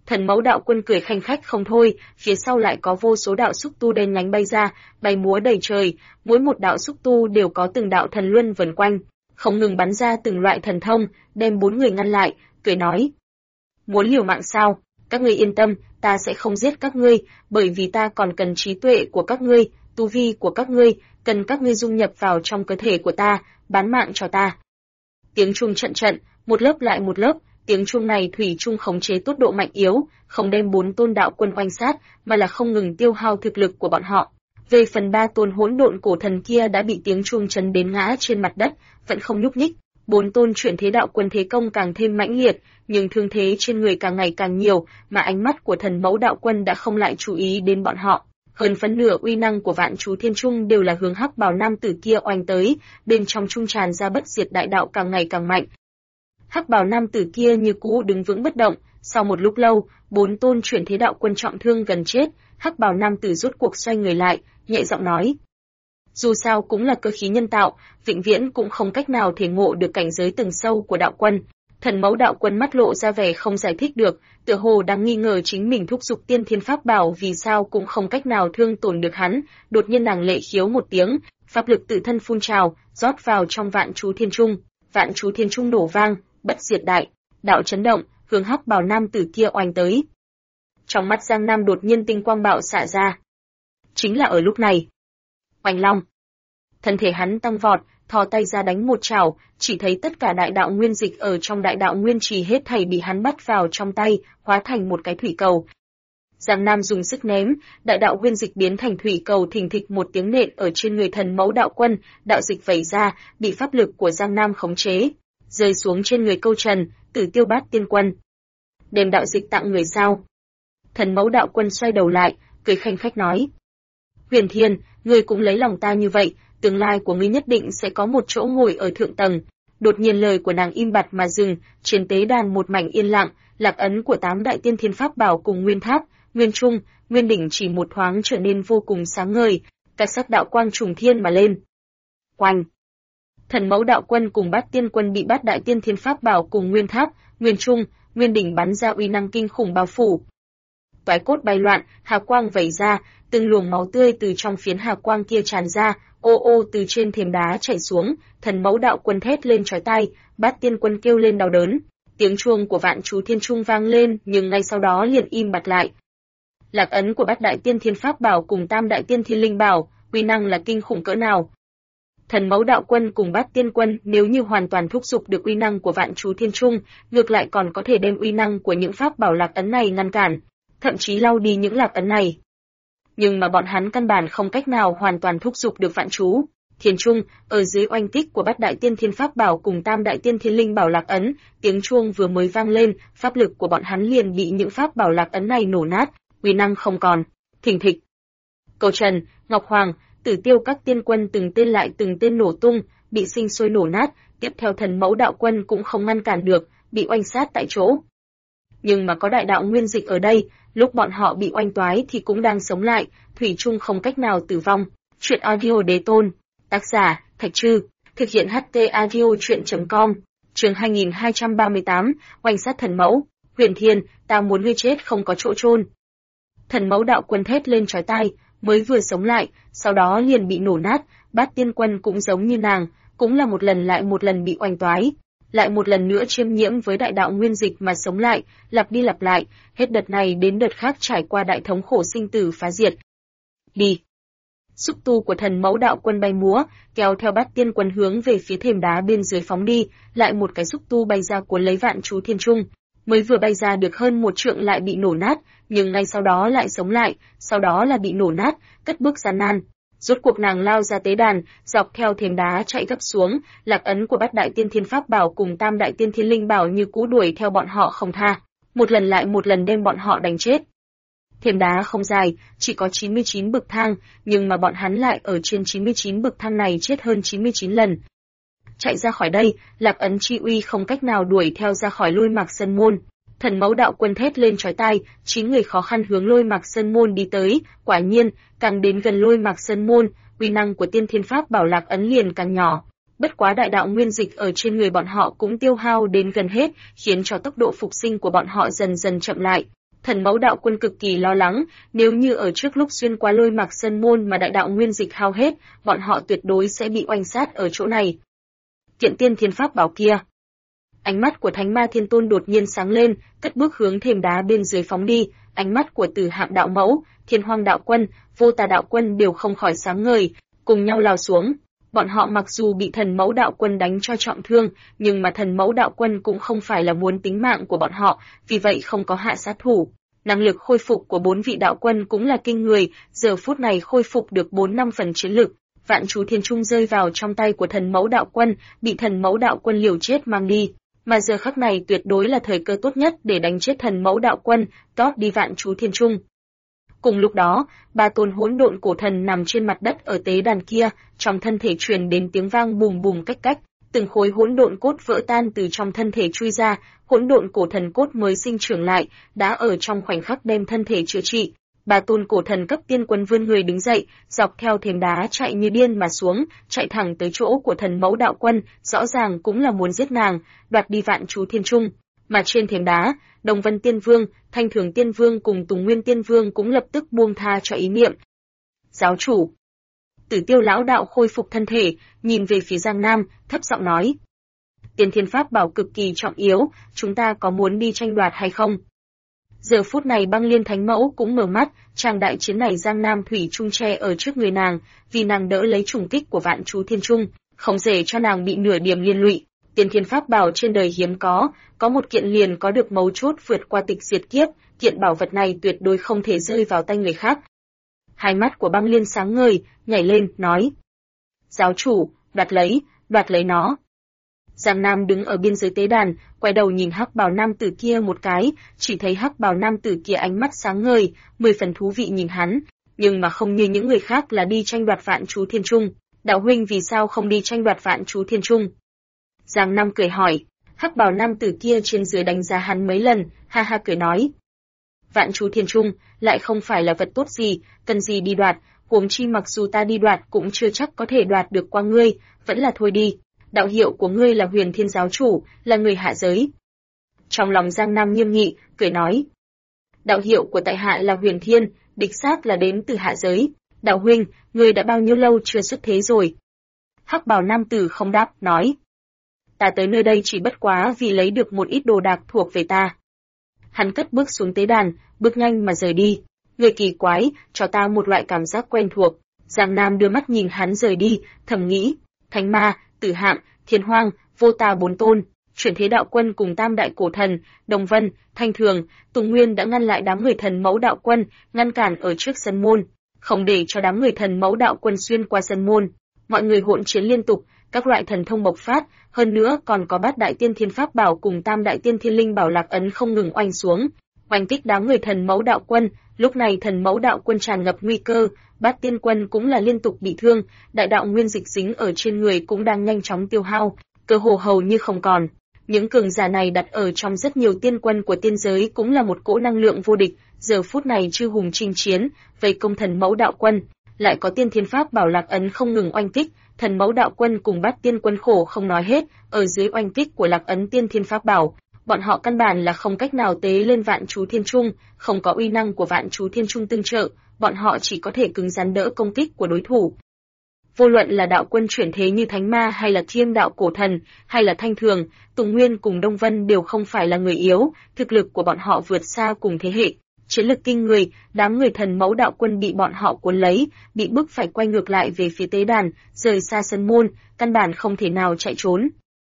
Thần Mẫu Đạo Quân cười khanh khách không thôi, phía sau lại có vô số đạo xúc tu đen nhánh bay ra, bay múa đầy trời, mỗi một đạo xúc tu đều có từng đạo thần luân vần quanh, không ngừng bắn ra từng loại thần thông, đem 4 người ngăn lại, cười nói: "Muốn liều mạng sao? Các ngươi yên tâm, ta sẽ không giết các ngươi, bởi vì ta còn cần trí tuệ của các ngươi, tu vi của các ngươi, cần các ngươi dung nhập vào trong cơ thể của ta, bán mạng cho ta." Tiếng chuông trận trận, một lớp lại một lớp, tiếng chuông này thủy chung khống chế tốt độ mạnh yếu, không đem 4 tôn đạo quân oanh sát, mà là không ngừng tiêu hao thực lực của bọn họ. Về phần 3 tôn hỗn độn cổ thần kia đã bị tiếng chuông chấn đến ngã trên mặt đất, vẫn không nhúc nhích. 4 tôn chuyển thế đạo quân thế công càng thêm mãnh liệt, nhưng thương thế trên người càng ngày càng nhiều, mà ánh mắt của Thần Mẫu Đạo Quân đã không lại chú ý đến bọn họ. Hơn phân nửa uy năng của Vạn Chú Thiên Trung đều là hướng Hắc Bào nam tử kia oanh tới, bên trong trung tràn ra bất diệt đại đạo càng ngày càng mạnh. Hắc Bào nam tử kia như cũ đứng vững bất động, sau một lúc lâu, 4 tôn chuyển thế đạo quân trọng thương gần chết, Hắc Bào nam tử rốt cuộc xoay người lại, nhẹ giọng nói: "Dù sao cũng là cơ khí nhân tạo, vĩnh viễn cũng không cách nào thể ngộ được cảnh giới tầng sâu của đạo quân." Thần Mẫu Đạo Quân mắt lộ ra vẻ không giải thích được, tựa hồ đang nghi ngờ chính mình thúc giục tiên thiên pháp bảo vì sao cũng không cách nào thương tổn được hắn, đột nhiên nàng lệ khiếu một tiếng, pháp lực tự thân phun trào, rót vào trong Vạn Chú Thiên Trung. Vạn Chú Thiên Trung nổ vang, bất diệt đại đạo chấn động, hướng Hắc Bào nam tử kia oanh tới. Trong mắt Giang Nam đột nhiên tinh quang bạo xạ ra. Chính là ở lúc này, oanh long, thân thể hắn tăng vọt, thò tay ra đánh một chảo, chỉ thấy tất cả đại đạo nguyên dịch ở trong đại đạo nguyên trì hết thảy bị hắn bắt vào trong tay, hóa thành một cái thủy cầu. Giang Nam dùng sức ném, đại đạo nguyên dịch biến thành thủy cầu, thình thịch một tiếng nện ở trên người Thần Mẫu Đạo Quân, đạo dịch vẩy ra, bị pháp lực của Giang Nam khống chế, rơi xuống trên người Câu Trần, Tử Tiêu Bát Tiên Quân. Đem đạo dịch tặng người sao? Thần Mẫu Đạo Quân xoay đầu lại, cười khanh khách nói: "Huyền Thiên, ngươi cũng lấy lòng ta như vậy, tương lai của ngươi nhất định sẽ có một chỗ ngồi ở thượng tầng." Đột nhiên lời của nàng im bặt mà dừng, trên tế đàn một mảnh yên lặng, lạc ấn của 8 đại tiên thiên pháp bảo cùng nguyên tháp, nguyên trung, nguyên đỉnh chỉ một thoáng trở nên vô cùng sáng ngời, các sắc đạo quang trùng thiên mà lên. Oanh! Thần Mẫu Đạo Quân cùng Bát Tiên Quân bị 8 đại tiên thiên pháp bảo cùng nguyên tháp, nguyên trung, nguyên đỉnh bắn ra uy năng kinh khủng bao phủ. Toái cốt bay loạn, hà quang vẩy ra, từng luồng máu tươi từ trong phiến hà quang kia tràn ra, ô ô từ trên thềm đá chảy xuống, Thần Mẫu Đạo Quân thét lên chói tai, Bát Tiên Quân kêu lên đau đớn. Tiếng chuông của Vạn Chú Thiên Trung vang lên, nhưng ngay sau đó liền im bặt lại. Lạc ấn của 8 đại tiên thiên pháp bảo cùng 8 đại tiên thiên linh bảo, uy năng là kinh khủng cỡ nào. Thần Mẫu Đạo Quân cùng Bát Tiên Quân nếu như hoàn toàn thúc giục được uy năng của Vạn Chú Thiên Trung, ngược lại còn có thể đem uy năng của những pháp bảo lạc ấn này ngăn cản, thậm chí lau đi những lạc ấn này. Nhưng mà bọn hắn căn bản không cách nào hoàn toàn thúc giục được Vạn Chú Thiên Trung, ở dưới oanh kích của 8 đại tiên thiên pháp bảo cùng 8 đại tiên thiên linh bảo lạc ấn, tiếng chuông vừa mới vang lên, pháp lực của bọn hắn liền bị những pháp bảo lạc ấn này nổ nát, uy năng không còn. Thình thịch. Câu Trần, Ngọc Hoàng, Tử Tiêu các tiên quân từng tên lại từng tên nổ tung, bị sinh sôi nổ nát, tiếp theo Thần Mẫu Đạo Quân cũng không ngăn cản được, bị oanh sát tại chỗ. Nhưng mà có đại đạo nguyên dịch ở đây, lúc bọn họ bị oanh toái thì cũng đang sống lại, thủy chung không cách nào tử vong. Chuyện audio đế tôn, tác giả Thạch Trư, thực hiện HT audio truyện.com, chương 2238, oanh sát thần mẫu. Huyền Thiên, ta muốn ngươi chết không có chỗ chôn. Thần Mẫu Đạo Quân thét lên chói tai, mới vừa sống lại, sau đó liền bị nổ nát. Bát Tiên Quân cũng giống như nàng, cũng là một lần lại một lần bị oanh toái, lại một lần nữa chiêm nhiễm với đại đạo nguyên dịch mà sống lại, lặp đi lặp lại, hết đợt này đến đợt khác trải qua đại thống khổ sinh tử phá diệt. Đi. Xúc tu của Thần Mẫu Đạo Quân bay múa, kéo theo Bát Tiên Quân hướng về phía thềm đá bên dưới phóng đi, lại một cái xúc tu bay ra cuốn lấy Vạn Chú Thiên Trung, mới vừa bay ra được hơn 1 trượng lại bị nổ nát, nhưng ngay sau đó lại sống lại, sau đó là bị nổ nát, cất bước gian nan. Rốt cuộc nàng lao ra tế đàn, dọc theo thềm đá chạy gấp xuống, lạc ấn của 8 đại tiên thiên pháp bảo cùng 8 đại tiên thiên linh bảo như cũ đuổi theo bọn họ không tha, một lần lại một lần đem bọn họ đánh chết. Thềm đá không dài, chỉ có 99 bậc thang, nhưng mà bọn hắn lại ở trên 99 bậc thang này chết hơn 99 lần. Chạy ra khỏi đây, lạc ấn chi uy không cách nào đuổi theo ra khỏi Lôi Mạc Sơn môn. Thần Mẫu Đạo Quân thét lên chói tai, 9 người khó khăn hướng Lôi Mạc Sơn môn đi tới, quả nhiên, càng đến gần Lôi Mạc Sơn môn, uy năng của tiên thiên pháp bảo lạc ấn liền càng nhỏ. Bất quá đại đạo nguyên dịch ở trên người bọn họ cũng tiêu hao đến gần hết, khiến cho tốc độ phục sinh của bọn họ dần dần chậm lại. Thần Mẫu Đạo Quân cực kỳ lo lắng, nếu như ở trước lúc xuyên qua Lôi Mạc Sơn môn mà đại đạo nguyên dịch hao hết, bọn họ tuyệt đối sẽ bị oanh sát ở chỗ này. Kiện tiên thiên pháp bảo kia. Ánh mắt của Thánh Ma Thiên Tôn đột nhiên sáng lên, cất bước hướng thềm đá bên dưới phóng đi, ánh mắt của Tử Hạm Đạo Mẫu, Thiên Hoang Đạo Quân, Vô Tà Đạo Quân đều không khỏi sáng ngời, cùng nhau lao xuống. Bọn họ mặc dù bị Thần Mẫu Đạo Quân đánh cho trọng thương, nhưng mà Thần Mẫu Đạo Quân cũng không phải là muốn tính mạng của bọn họ, vì vậy không có hạ sát thủ. Năng lực khôi phục của 4 vị đạo quân cũng là kinh người, giờ phút này khôi phục được 4-5 phần chiến lực. Vạn Chú Thiên Trung rơi vào trong tay của Thần Mẫu Đạo Quân, bị Thần Mẫu Đạo Quân liều chết mang đi. Mà giờ khắc này tuyệt đối là thời cơ tốt nhất để đánh chết Thần Mẫu Đạo Quân, tót đi Vạn Chú Thiên Trung. Cùng lúc đó, 3 tôn hỗn độn cổ thần nằm trên mặt đất ở tế đàn kia, trong thân thể truyền đến tiếng vang bùm bùm cách cách, từng khối hỗn độn cốt vỡ tan từ trong thân thể chui ra, hỗn độn cổ thần cốt mới sinh trưởng lại, đã ở trong khoảnh khắc đem thân thể chữa trị. 3 tôn cổ thần cấp tiên quân vươn người đứng dậy, dọc theo thềm đá chạy như điên mà xuống, chạy thẳng tới chỗ của Thần Mẫu Đạo Quân, rõ ràng cũng là muốn giết nàng, đoạt đi Vạn Chú Thiên Trung. Mà trên thềm đá, Đồng Vân Tiên Vương, Thanh Thường Tiên Vương cùng Tùng Nguyên Tiên Vương cũng lập tức buông tha cho ý niệm. Giáo chủ. Tử Tiêu lão đạo khôi phục thân thể, nhìn về phía Giang Nam, thấp giọng nói: Tiên thiên pháp bảo cực kỳ trọng yếu, chúng ta có muốn đi tranh đoạt hay không? Giờ phút này Băng Liên Thánh Mẫu cũng mở mắt, tràng đại chiến này Giang Nam thủy chung che ở trước người nàng, vì nàng đỡ lấy trùng kích của Vạn Chú Thiên Trung, không để cho nàng bị nửa điểm liên lụy. Tiên thiên pháp bảo trên đời hiếm có một kiện liền có được mấu chốt vượt qua tịch diệt kiếp, kiện bảo vật này tuyệt đối không thể rơi vào tay người khác. Hai mắt của Băng Liên sáng ngời, nhảy lên, nói: Giáo chủ, đoạt lấy nó. Giang Nam đứng ở biên giới tế đàn, quay đầu nhìn hắc bào nam tử kia một cái, chỉ thấy hắc bào nam tử kia ánh mắt sáng ngời, 10 phần thú vị nhìn hắn, nhưng mà không như những người khác là đi tranh đoạt Vạn Chú Thiên Trung. Đạo huynh vì sao không đi tranh đoạt Vạn Chú Thiên Trung? Giang Nam cười hỏi. Hắc bào nam tử kia trên dưới đánh giá hắn mấy lần, ha ha cười nói: Vạn Chú Thiên Trung lại không phải là vật tốt gì, cần gì đi đoạt, huống chi mặc dù ta đi đoạt cũng chưa chắc có thể đoạt được qua ngươi, vẫn là thôi đi. Đạo hiệu của ngươi là Huyền Thiên giáo chủ, là người hạ giới. Trong lòng Giang Nam nghiêm nghị, cười nói: Đạo hiệu của tại hạ là Huyền Thiên, đích xác là đến từ hạ giới. Đạo huynh, ngươi đã bao nhiêu lâu chưa xuất thế rồi? Hắc bào nam tử không đáp, nói: Ta tới nơi đây chỉ bất quá vì lấy được một ít đồ đạc thuộc về ta. Hắn cất bước xuống tế đàn, bước nhanh mà rời đi. Người kỳ quái, cho ta một loại cảm giác quen thuộc. Giang Nam đưa mắt nhìn hắn rời đi, thầm nghĩ: Thánh Ma, Tử Hạm, Thiên Hoang, Vô Tà 4 tôn, Chuyển Thế Đạo Quân cùng Tam Đại Cổ Thần, Đồng Vân, Thanh Thường, Tùng Nguyên đã ngăn lại đám người Thần Mẫu Đạo Quân, ngăn cản ở trước sân môn, không để cho đám người Thần Mẫu Đạo Quân xuyên qua sân môn. Mọi người hỗn chiến liên tục, các loại thần thông bộc phát, hơn nữa còn có Bát Đại Tiên Thiên Pháp Bảo cùng Tam Đại Tiên Thiên Linh Bảo Lạc Ấn không ngừng oanh xuống, oanh kích đám người Thần Mẫu Đạo Quân. Lúc này Thần Mẫu Đạo Quân tràn ngập nguy cơ, Bát Tiên Quân cũng là liên tục bị thương, đại đạo nguyên dịch dính ở trên người cũng đang nhanh chóng tiêu hao, cơ hồ hầu như không còn. Những cường giả này đặt ở trong rất nhiều tiên quân của tiên giới cũng là một cỗ năng lượng vô địch, giờ phút này chư hùng chinh chiến, vây công Thần Mẫu Đạo Quân, lại có Tiên Thiên Pháp Bảo Lạc Ấn không ngừng oanh kích, Thần Mẫu Đạo Quân cùng Bát Tiên Quân khổ không nói hết, ở dưới oanh kích của Lạc Ấn Tiên Thiên Pháp Bảo, bọn họ căn bản là không cách nào tế lên Vạn Chú Thiên Trung, không có uy năng của Vạn Chú Thiên Trung tương trợ, bọn họ chỉ có thể cứng rắn đỡ công kích của đối thủ. Vô luận là đạo quân chuyển thế như Thánh Ma hay là Thiên Đạo Cổ Thần, hay là Thanh Thường, Tùng Nguyên cùng Đông Vân đều không phải là người yếu, thực lực của bọn họ vượt xa cùng thế hệ, chiến lực kinh người, đám người Thần Mẫu Đạo Quân bị bọn họ cuốn lấy, bị bức phải quay ngược lại về phía tế đàn, rời xa sân môn, căn bản không thể nào chạy trốn.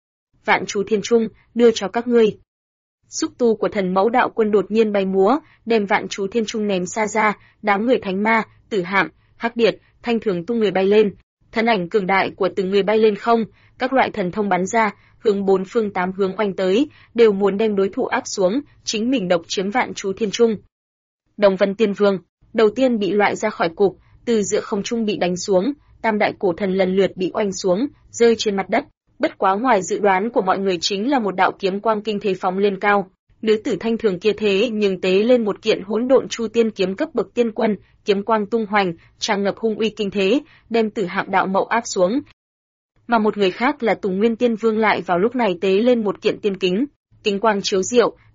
Vạn Chú Thiên Trung, đưa cho các ngươi. Xúc tu của Thần Mẫu Đạo Quân đột nhiên bay múa, đem Vạn Chú Thiên Trung ném xa ra, đám người Thánh Ma, Tử Hạm, Hắc Điệt, Thanh Thường tung người bay lên, thân ảnh cường đại của từng người bay lên không, các loại thần thông bắn ra, hướng 4 phương 8 hướng oanh tới, đều muốn đem đối thủ áp xuống, chính mình độc chiếm Vạn Chú Thiên Trung. Đồng Vân Tiên Vương, đầu tiên bị loại ra khỏi cục, từ giữa không trung bị đánh xuống, Tam Đại Cổ Thần lần lượt bị oanh xuống, rơi trên mặt đất. Bất quá ngoài dự đoán của mọi người chính là một đạo kiếm quang kinh thế phóng lên cao. Nữ tử Thanh Thường kia thế nhưng tế lên một kiện hỗn độn chu tiên kiếm cấp bậc tiên quân, kiếm quang tung hoành, tràn ngập hung uy kinh thế, đem Tử Hạm đạo mẫu áp xuống. Mà một người khác là Tùng Nguyên Tiên Vương lại vào lúc này tế lên một kiện tiên kính, kính quang chiếu diệu,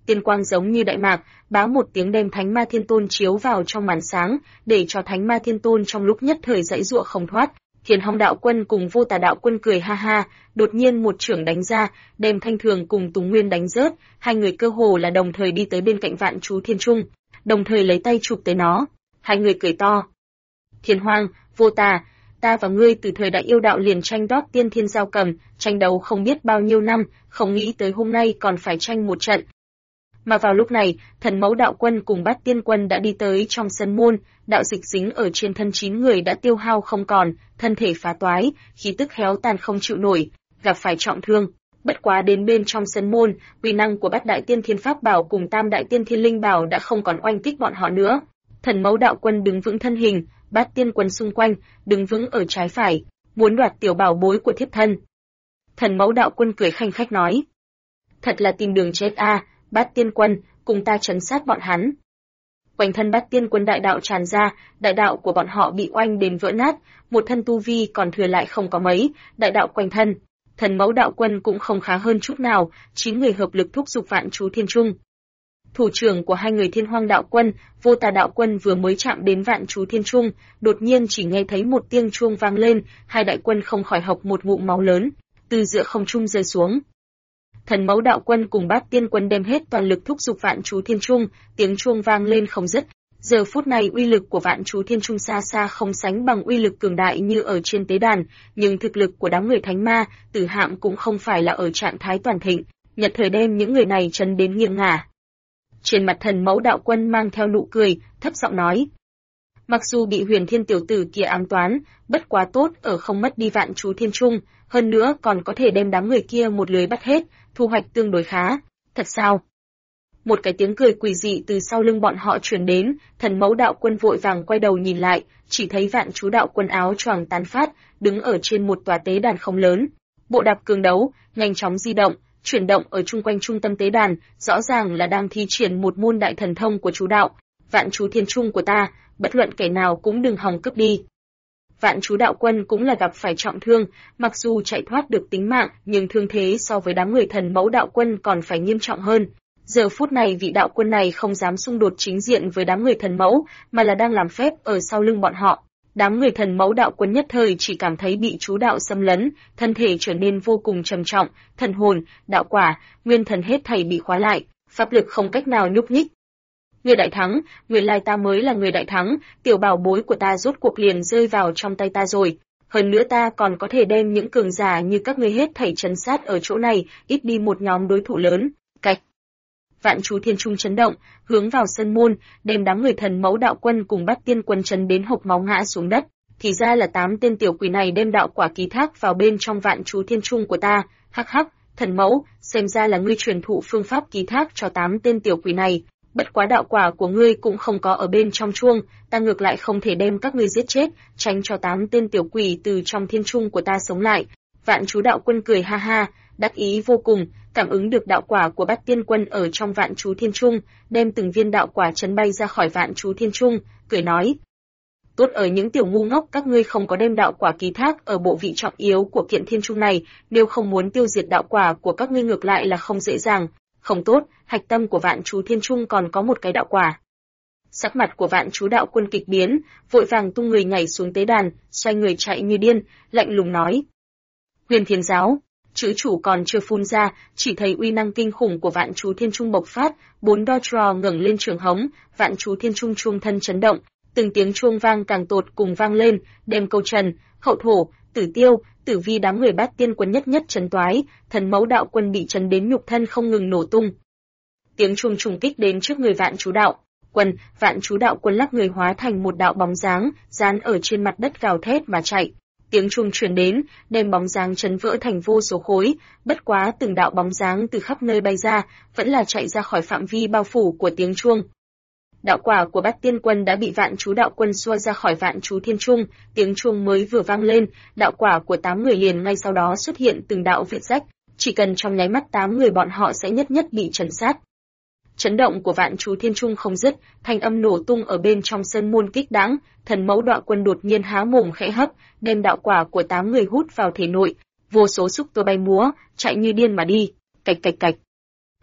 tiên quang giống như đại mạc, bá một tiếng đem Thánh Ma Thiên Tôn chiếu vào trong màn sáng, để cho Thánh Ma Thiên Tôn trong lúc nhất thời giãy giụa không thoát. Thiên Hồng đạo quân cùng Vô Tà đạo quân cười ha ha, đột nhiên một chưởng đánh ra, đem Thanh Thường cùng Tùng Nguyên đánh rớt, hai người cơ hồ là đồng thời đi tới bên cạnh Vạn Chú Thiên Trung, đồng thời lấy tay chụp tới nó. Hai người cười to. Thiên Hoang, Vô Tà, ta và ngươi từ thời đại yêu đạo liền tranh đoạt tiên thiên giao cầm, tranh đấu không biết bao nhiêu năm, không nghĩ tới hôm nay còn phải tranh một trận. Mà vào lúc này, Thần Mẫu đạo quân cùng Bát Tiên quân đã đi tới trong sân môn, đạo dịch dính ở trên thân 9 người đã tiêu hao không còn, thân thể phá toái, khí tức héo tàn không chịu nổi, gặp phải trọng thương. Bất quá đến bên trong sân môn, uy năng của Bát Đại Tiên Thiên Pháp Bảo cùng Tam Đại Tiên Thiên Linh Bảo đã không còn oanh kích bọn họ nữa. Thần Mẫu đạo quân đứng vững thân hình, Bát Tiên quân xung quanh, đứng vững ở trái phải, muốn đoạt tiểu bảo bối của thiếp thân. Thần Mẫu đạo quân cười khanh khách nói: "Thật là tìm đường chết a, Bát Tiên quân, cùng ta trấn sát bọn hắn." Quanh thân Bát Tiên quân đại đạo tràn ra, đại đạo của bọn họ bị oanh đến vỡ nát, một thân tu vi còn thừa lại không có mấy, đại đạo quanh thân. Thần Mẫu đạo quân cũng không khá hơn chút nào, 9 người hợp lực thúc giục Vạn Chú Thiên Trung. Thủ trưởng của hai người Thiên Hoang đạo quân, Vô Tà đạo quân vừa mới chạm đến Vạn Chú Thiên Trung, đột nhiên chỉ nghe thấy một tiếng chuông vang lên, hai đại quân không khỏi hộc một ngụm máu lớn, từ giữa không trung rơi xuống. Thần Mẫu đạo quân cùng Bát Tiên quân đem hết toàn lực thúc giục Vạn Chú Thiên Trung, tiếng chuông vang lên không dứt. Giờ phút này uy lực của Vạn Chú Thiên Trung xa xa không sánh bằng uy lực cường đại như ở trên tế đàn, nhưng thực lực của đám người Thánh Ma, Tử Hạm cũng không phải là ở trạng thái toàn thịnh, nhật thời đem những người này chấn đến nghiêng ngả. Trên mặt Thần Mẫu đạo quân mang theo nụ cười, thấp giọng nói: "Mặc dù bị Huyền Thiên tiểu tử kia ám toán, bất quá tốt ở không mất đi Vạn Chú Thiên Trung, hơn nữa còn có thể đem đám người kia một lưới bắt hết, thu hoạch tương đối khá. Thật sao?" Một cái tiếng cười quỷ dị từ sau lưng bọn họ truyền đến, Thần Mẫu đạo quân vội vàng quay đầu nhìn lại, chỉ thấy Vạn Chú đạo quân áo choàng tán phát, đứng ở trên một tòa tế đàn không lớn. Bộ đạp cường đấu, nhanh chóng di động, chuyển động ở chung quanh trung tâm tế đàn, rõ ràng là đang thi triển một môn đại thần thông của chú đạo. Vạn Chú Thiên Trung của ta, bất luận kẻ nào cũng đừng hòng cướp đi. Vạn Chú đạo quân cũng là gặp phải trọng thương, mặc dù chạy thoát được tính mạng, nhưng thương thế so với đám người Thần Mẫu đạo quân còn phải nghiêm trọng hơn. Giờ phút này vị đạo quân này không dám xung đột chính diện với đám người Thần Mẫu, mà là đang làm phép ở sau lưng bọn họ. Đám người Thần Mẫu đạo quân nhất thời chỉ cảm thấy bị chú đạo xâm lấn, thân thể trở nên vô cùng trầm trọng, thần hồn, đạo quả, nguyên thần hết thảy bị khóa lại, pháp lực không cách nào nhúc nhích. Người đại thắng, nguyên lai ta mới là người đại thắng, tiểu bảo bối của ta rốt cuộc liền rơi vào trong tay ta rồi. Hơn nữa ta còn có thể đem những cường giả như các ngươi hết thảy trấn sát ở chỗ này, ít đi một nhóm đối thủ lớn. Cạch. Vạn Chú Thiên Trung chấn động, hướng vào sân môn, đem đám người Thần Mẫu đạo quân cùng Bát Tiên quân chấn đến hộc máu ngã xuống đất. Thì ra là 8 tên tiểu quỷ này đem đạo quả ký thác vào bên trong Vạn Chú Thiên Trung của ta. Hắc hắc, Thần Mẫu, xem ra là ngươi truyền thụ phương pháp ký thác cho 8 tên tiểu quỷ này. Bất quá đạo quả của ngươi cũng không có ở bên trong chuông, ta ngược lại không thể đem các ngươi giết chết, tránh cho 8 tên tiểu quỷ từ trong thiên trung của ta sống lại. Vạn Chú đạo quân cười ha ha, đắc ý vô cùng, cảm ứng được đạo quả của Bát Tiên quân ở trong Vạn Chú Thiên Trung, đem từng viên đạo quả chấn bay ra khỏi Vạn Chú Thiên Trung, cười nói: "Tốt ở những tiểu ngu ngốc các ngươi không có đem đạo quả ký thác ở bộ vị trọng yếu của kiện thiên trung này, nếu không muốn tiêu diệt đạo quả của các ngươi ngược lại là không dễ dàng. Không tốt, hạch tâm của Vạn Chú Thiên Trung còn có một cái đạo quả." Sắc mặt của Vạn Chú đạo quân kịch biến, vội vàng tung người nhảy xuống tế đàn, xoay người chạy như điên, lạnh lùng nói: "Huyền Thiên giáo." Chữ chủ còn chưa phun ra, chỉ thấy uy năng kinh khủng của Vạn Chú Thiên Trung bộc phát, 4 đo trò ngẩng lên trường hống, Vạn Chú Thiên Trung chuông thân chấn động, từng tiếng chuông vang càng tột cùng vang lên, đem Câu Trần, Hậu Thổ, Tử Tiêu, Tử Vi đám người Bát Tiên quân nhất nhất chấn toái, Thần Mẫu đạo quân bị chấn đến nhục thân không ngừng nổ tung. Tiếng chuông trùng kích đến trước người Vạn Chú đạo quân, Vạn Chú đạo quân lắc người hóa thành một đạo bóng dáng, dán ở trên mặt đất gào thét mà chạy. Tiếng chuông truyền đến, đem bóng dáng chấn vỡ thành vô số khối, bất quá từng đạo bóng dáng từ khắp nơi bay ra, vẫn là chạy ra khỏi phạm vi bao phủ của tiếng chuông. Đạo quả của Bát Tiên quân đã bị Vạn Chú đạo quân xua ra khỏi Vạn Chú Thiên Trung, tiếng chuông mới vừa vang lên, đạo quả của 8 người liền ngay sau đó xuất hiện từng đạo vết rách, chỉ cần trong nháy mắt 8 người bọn họ sẽ nhất nhất bị trấn sát. Chấn động của Vạn Chú Thiên Trung không dứt, thanh âm nổ tung ở bên trong sơn môn kích đãng, Thần Mẫu đạo quân đột nhiên há mồm khẽ hấp, đem đạo quả của 8 người hút vào thể nội, vô số xúc tua bay múa, chạy như điên mà đi, cạch cạch cạch.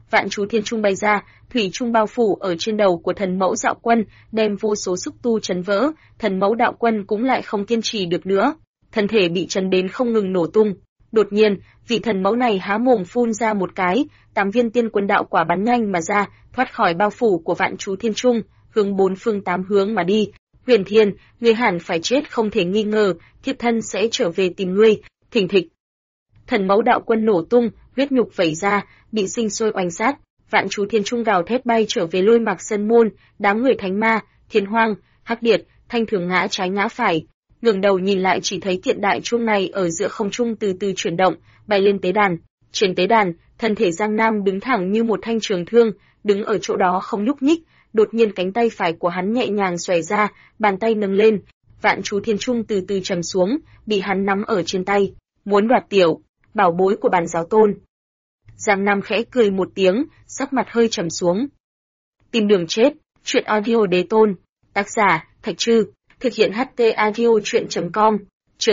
Vạn chú thiên trung bay ra, thủy trung bao phủ ở trên đầu của thần mẫu Đạo Quân, đem vô số xúc tu chấn vỡ, thần mẫu Đạo Quân cũng lại không kiên trì được nữa, thân thể bị chấn đến không ngừng nổ tung. Đột nhiên, vị thần mẫu này há mồm phun ra một cái, 8 viên tiên quân đạo quả bắn nhanh mà ra, thoát khỏi bao phủ của vạn chú thiên trung, hướng 4 phương 8 hướng mà đi. Huyền Thiên, ngươi hẳn phải chết không thể nghi ngờ, thiếp thân sẽ trở về tìm ngươi. Thình thịch. Thần mẫu Đạo Quân nổ tung, huyết nhục vẩy ra, bị sinh sôi oanh sát. Vạn chú thiên trung gào thét bay trở về Lôi Mạc Sơn môn, đám người Thánh Ma, Thiên Hoang, Hắc Điệt, Thanh Thường ngã trái ngã phải. Ngẩng đầu nhìn lại chỉ thấy kiện đại chuông này ở giữa không trung từ từ chuyển động, bay lên tế đàn. Trên tế đàn, thân thể Giang Nam đứng thẳng như một thanh trường thương, đứng ở chỗ đó không nhúc nhích. Đột nhiên cánh tay phải của hắn nhẹ nhàng xòe ra, bàn tay nâng lên, vạn chú thiên trung từ từ trầm xuống, bị hắn nắm ở trên tay, muốn đoạt tiểu bảo bối của bản giáo tôn. Giang Nam khẽ cười một tiếng, sắc mặt hơi trầm xuống. Tìm đường chết, truyện audio đế tôn, tác giả Thạch Trư, thực hiện HT audio truyện.com, chương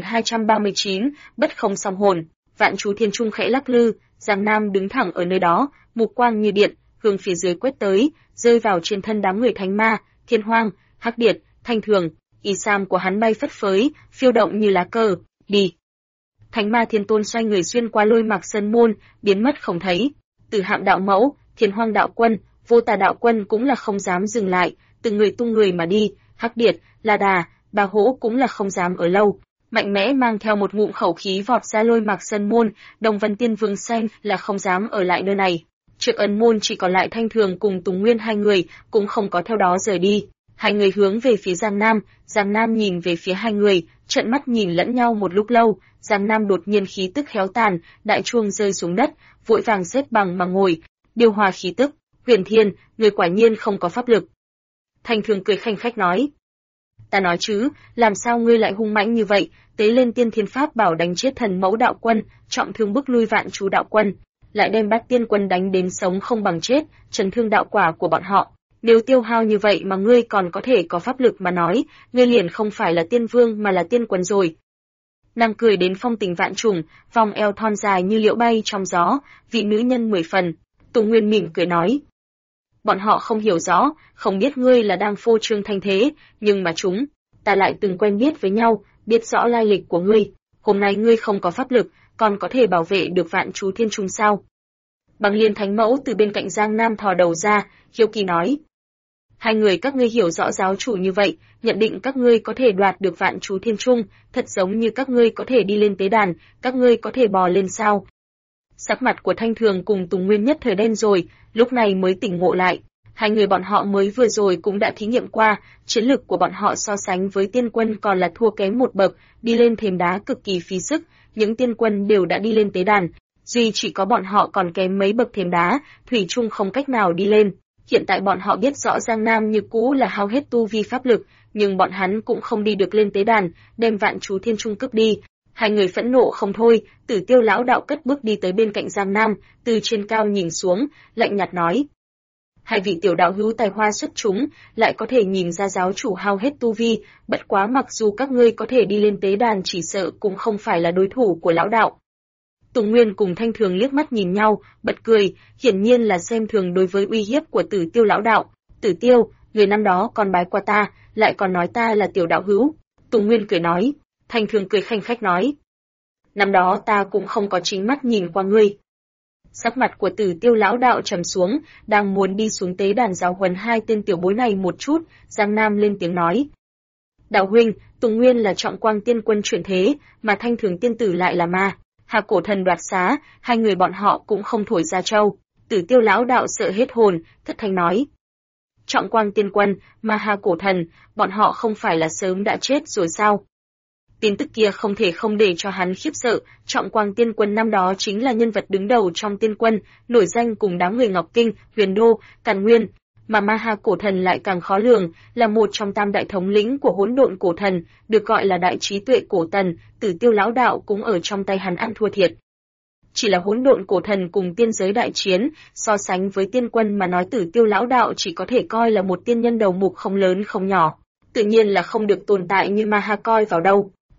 2239, bất không song hồn. Vạn chú thiên trung khẽ lắc lư, Giang Nam đứng thẳng ở nơi đó, mục quang như điện, hướng phía dưới quét tới, rơi vào trên thân đám người Thánh Ma, Thiên Hoang, Hắc Điệt, Thanh Thường. Y sam của hắn bay phất phới, phiêu động như lá cờ. Đi. Thánh Ma Thiên Tôn xoay người xuyên qua Lôi Mạc Sơn môn, biến mất không thấy. Từ Hạm đạo mẫu, Thiên Hoang đạo quân, Vô Tà đạo quân cũng là không dám dừng lại, từng người tung người mà đi. Hắc Điệt, La Đà, Bà Hỗ cũng là không dám ở lâu, mạnh mẽ mang theo một ngụm khẩu khí vọt ra Lôi Mạc Sơn môn. Đồng Vân Tiên Vương xanh là không dám ở lại nơi này. Trước ấn môn chỉ còn lại Thanh Thường cùng Tùng Nguyên hai người, cũng không có theo đó rời đi. Hai người hướng về phía Giang Nam nhìn về phía hai người, trợn mắt nhìn lẫn nhau một lúc lâu. Giang Nam đột nhiên khí tức khéo tàn, đại chuông rơi xuống đất, vội vàng xếp bằng mà ngồi, điều hòa khí tức. Huyền Thiên, người quả nhiên không có pháp lực. Thanh Thường cười khanh khách nói. Ta nói chứ, làm sao ngươi lại hung mãnh như vậy, tế lên tiên thiên pháp bảo đánh chết thần mẫu đạo quân, trọng thương bức lui vạn chú đạo quân, lại đem bát tiên quân đánh đến sống không bằng chết, chấn thương đạo quả của bọn họ. Nếu tiêu hao như vậy mà ngươi còn có thể có pháp lực mà nói, ngươi liền không phải là tiên vương mà là tiên quân rồi. Nàng cười đến phong tình vạn trùng, vòng eo thon dài như liễu bay trong gió, vị nữ nhân 10 phần. Tùng Nguyên mỉm cười nói. Bọn họ không hiểu rõ, không biết ngươi là đang phô trương thanh thế, nhưng mà ta lại từng quen biết với nhau, biết rõ lai lịch của ngươi. Hôm nay ngươi không có pháp lực, còn có thể bảo vệ được vạn chú thiên trung sao? Bằng Liên Thánh Mẫu từ bên cạnh Giang Nam thò đầu ra, hiếu kỳ nói. Hai người các ngươi hiểu rõ giáo chủ như vậy, nhận định các ngươi có thể đoạt được vạn chú thiên trung, thật giống như các ngươi có thể đi lên tế đàn, các ngươi có thể bò lên sao? Sắc mặt của Thanh Thường cùng Tùng Nguyên nhất thời đen rồi, lúc này mới tỉnh ngộ lại. Hai người bọn họ mới vừa rồi cũng đã thí nghiệm qua, chiến lực của bọn họ so sánh với tiên quân còn là thua kém một bậc, đi lên thềm đá cực kỳ phí sức, những tiên quân đều đã đi lên tế đàn, duy chỉ có bọn họ còn kém mấy bậc thềm đá, thủy chung không cách nào đi lên. Hiện tại bọn họ biết rõ Giang Nam như cũ là hao hết tu vi pháp lực, nhưng bọn hắn cũng không đi được lên tế đàn, đem vạn chú thiên trung cướp đi. Hai người phẫn nộ không thôi, Tử Tiêu lão đạo cất bước đi tới bên cạnh Giang Nam, từ trên cao nhìn xuống, lạnh nhạt nói. Hai vị tiểu đạo hữu tài hoa xuất chúng, lại có thể nhìn ra giáo chủ hao hết tu vi, bất quá mặc dù các ngươi có thể đi lên tế đàn chỉ sợ cũng không phải là đối thủ của lão đạo. Tùng Nguyên cùng Thanh Thường liếc mắt nhìn nhau, bật cười, hiển nhiên là xem thường đối với uy hiếp của Tử Tiêu lão đạo. Tử Tiêu, người năm đó còn bái qua ta, lại còn nói ta là tiểu đạo hữu. Tùng Nguyên cười nói, Thanh Thường cười khanh khách nói. Năm đó ta cũng không có chính mắt nhìn qua ngươi. Sắc mặt của Tử Tiêu lão đạo trầm xuống, đang muốn đi xuống tế đàn giáo huấn hai tên tiểu bối này một chút, Giang Nam lên tiếng nói. Đạo huynh, Tùng Nguyên là trọng quang tiên quân chuyển thế, mà Thanh Thường tiên tử lại là ma. Hà cổ thần đoạt xá, hai người bọn họ cũng không thổi ra trâu. Tử Tiêu lão đạo sợ hết hồn, thất thanh nói. Trọng quang tiên quân, mà Hà cổ thần, bọn họ không phải là sớm đã chết rồi sao? Tin tức kia không thể không để cho hắn khiếp sợ, trọng quang tiên quân năm đó chính là nhân vật đứng đầu trong tiên quân, nổi danh cùng đám người Ngọc Kinh, Huyền Đô, Càn Nguyên. Mà Ma Ha cổ thần lại càng khó lường, là một trong tam đại thống lĩnh của hỗn độn cổ thần, được gọi là đại trí tuệ cổ tần, Tử Tiêu lão đạo cũng ở trong tay hắn ăn thua thiệt. Chỉ là hỗn độn cổ thần cùng tiên giới đại chiến, so sánh với tiên quân mà nói Tử Tiêu lão đạo chỉ có thể coi là một tiên nhân đầu mục không lớn không nhỏ, tự nhiên là không được tồn tại như Ma Ha coi vào đâu.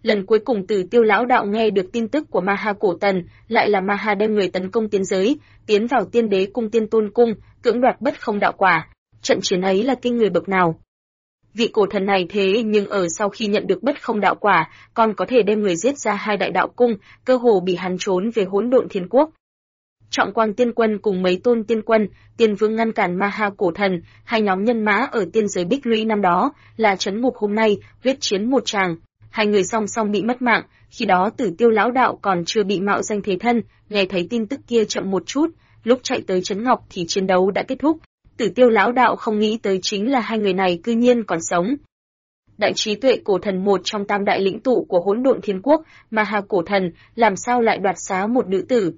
Lần cuối cùng Tử Tiêu lão đạo nghe được tin tức của Ma Ha Cổ Tần, lại là Ma Ha đem người tấn công tiên giới, tiến vào Tiên Đế cung Tiên Tôn cung, cưỡng đoạt Bất Không đạo quả. Trận chiến ấy là kinh người bậc nào? Vị cổ thần này thế nhưng ở sau khi nhận được Bất Không đạo quả, còn có thể đem người giết ra 2 đại đạo cung, cơ hồ bị hắn trốn về Hỗn Độn Thiên Quốc. Trọng Quang Tiên Quân cùng mấy tôn tiên quân, tiên vương ngăn cản Ma Ha cổ thần, hai nhóm nhân mã ở tiên giới Bích Lũy năm đó, là trấn ngục hôm nay, huyết chiến một tràng. Hai người song song bị mất mạng, khi đó Tử Tiêu lão đạo còn chưa bị mạo danh thế thân, nghe thấy tin tức kia chậm một chút, lúc chạy tới trấn ngọc thì chiến đấu đã kết thúc. Tử Tiêu lão đạo không nghĩ tới chính là hai người này cư nhiên còn sống. Đại trí tuệ cổ thần, một trong tam đại lĩnh tụ của Hỗn Độn Thiên Quốc, Ma Ha cổ thần, làm sao lại đoạt xá một nữ tử?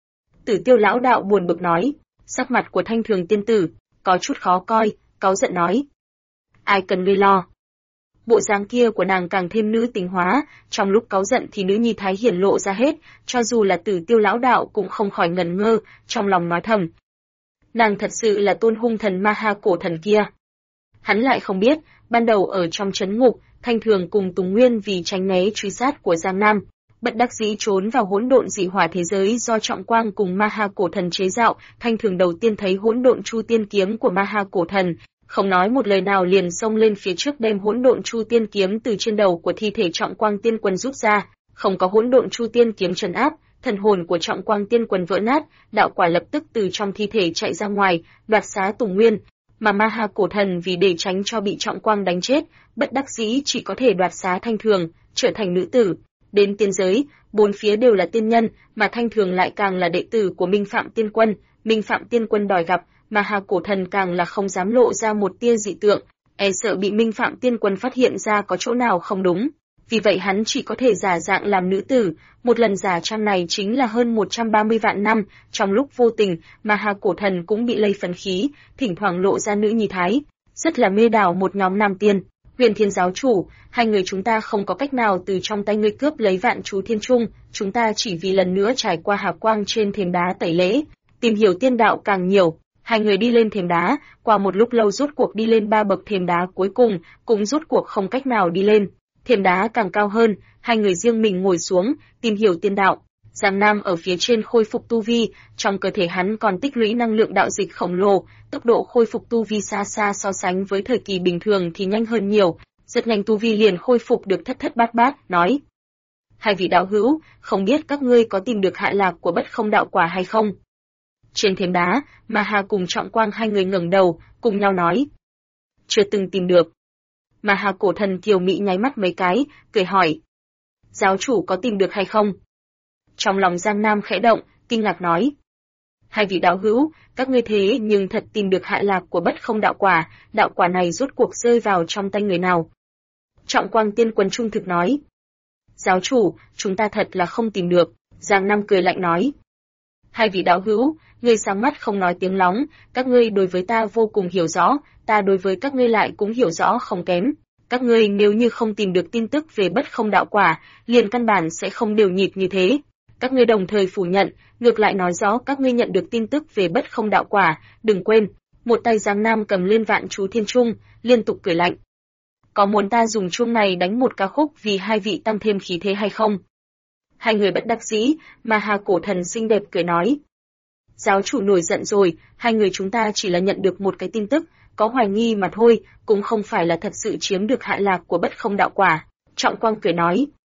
Tử Tiêu lão đạo buồn bực nói, sắc mặt của Thanh Thường tiên tử có chút khó coi, cáu giận nói: "Ai cần ngươi lo?" Bộ dáng kia của nàng càng thêm nữ tính hóa, trong lúc cáu giận thì nữ nhi thái hiển lộ ra hết, cho dù là Tử Tiêu lão đạo cũng không khỏi ngẩn ngơ, trong lòng nói thầm: nàng thật sự là tôn hung thần Ma Ha cổ thần kia. Hắn lại không biết, ban đầu ở trong trấn ngục, Thanh Thường cùng Tùng Nguyên vì tránh né truy sát của Giang Nam, bất đắc dĩ trốn vào hỗn độn dị hỏa thế giới do Trọng Quang cùng Ma Ha cổ thần chế造. Thanh Thường đầu tiên thấy hỗn độn chu tiên kiếm của Ma Ha cổ thần, không nói một lời nào liền xông lên phía trước đem hỗn độn chu tiên kiếm từ trên đầu của thi thể Trọng Quang tiên quân rút ra. Không có hỗn độn chu tiên kiếm trấn áp, thần hồn của Trọng Quang tiên quân vỡ nát, đạo quả lập tức từ trong thi thể chạy ra ngoài, đoạt xá Tùng Nguyên. Mà Ma Ha cổ thần vì để tránh cho bị Trọng Quang đánh chết, bất đắc dĩ chỉ có thể đoạt xá Thanh Thường, trở thành nữ tử. Đến tiên giới, bốn phía đều là tiên nhân, mà Thanh Thường lại càng là đệ tử của Minh Phạm tiên quân. Minh Phạm tiên quân đòi gặp, Ma Ha cổ thần càng là không dám lộ ra một tia dị tượng, e sợ bị Minh Phạm tiên quân phát hiện ra có chỗ nào không đúng. Vì vậy hắn chỉ có thể giả dạng làm nữ tử, một lần giả trang này chính là hơn 130 vạn năm, trong lúc vô tình, Ma Ha cổ thần cũng bị lây phấn khí, thỉnh thoảng lộ ra nữ nhi thái, rất là mê đảo một nhóm nam tiên. Huyền Thiên giáo chủ, hai người chúng ta không có cách nào từ trong tay ngươi cướp lấy Vạn Chú Thiên Trung, chúng ta chỉ vì lần nữa trải qua hà quang trên thềm đá tẩy lễ, tìm hiểu tiên đạo càng nhiều. Hai người đi lên thềm đá, qua một lúc lâu rốt cuộc đi lên 3 bậc thềm đá cuối cùng, cũng rốt cuộc không cách nào đi lên. Thềm đá càng cao hơn, hai người riêng mình ngồi xuống, tìm hiểu tiên đạo. Giang Nam ở phía trên khôi phục tu vi, trong cơ thể hắn còn tích lũy năng lượng đạo dịch khổng lồ, tốc độ khôi phục tu vi xa xa so sánh với thời kỳ bình thường thì nhanh hơn nhiều, rất nhanh tu vi liền khôi phục được thất thất bát bát, nói: hai vị đạo hữu, không biết các ngươi có tìm được hạ lạc của Bất Không đạo quả hay không? Trên thềm đá, Ma Ha cùng Trọng Quang hai người ngẩng đầu, cùng nhau nói: chưa từng tìm được. Ma Ha cổ thần kiều mỹ nháy mắt mấy cái, cười hỏi: giáo chủ có tìm được hay không? Trong lòng Giang Nam khẽ động, kinh ngạc nói: hai vị đạo hữu, các ngươi thế nhưng thật tìm được hạ lạc của Bất Không đạo quả này rốt cuộc rơi vào trong tay người nào? Trọng Quang tiên quân trung thực nói: giáo chủ, chúng ta thật là không tìm được. Giang Nam cười lạnh nói: hai vị đạo hữu, ngươi sáng mắt không nói tiếng lóng, các ngươi đối với ta vô cùng hiểu rõ, ta đối với các ngươi lại cũng hiểu rõ không kém. Các ngươi nếu như không tìm được tin tức về Bất Không đạo quả, liền căn bản sẽ không đều nhịp như thế. Các ngươi đồng thời phủ nhận, ngược lại nói rõ các ngươi nhận được tin tức về Bất Không đạo quả, đừng quên. Một tay Giang Nam cầm lên Vạn Chú Thiên Trung, liên tục cười lạnh: có muốn ta dùng chuông này đánh một ca khúc vì hai vị tăng thêm khí thế hay không? Hai người bất đắc dĩ, mà Hà cổ thần xinh đẹp cười nói: giáo chủ nổi giận rồi, hai người chúng ta chỉ là nhận được một cái tin tức, có hoài nghi mà thôi, cũng không phải là thật sự chiếm được hạ lạc của Bất Không đạo quả. Trọng Quang cười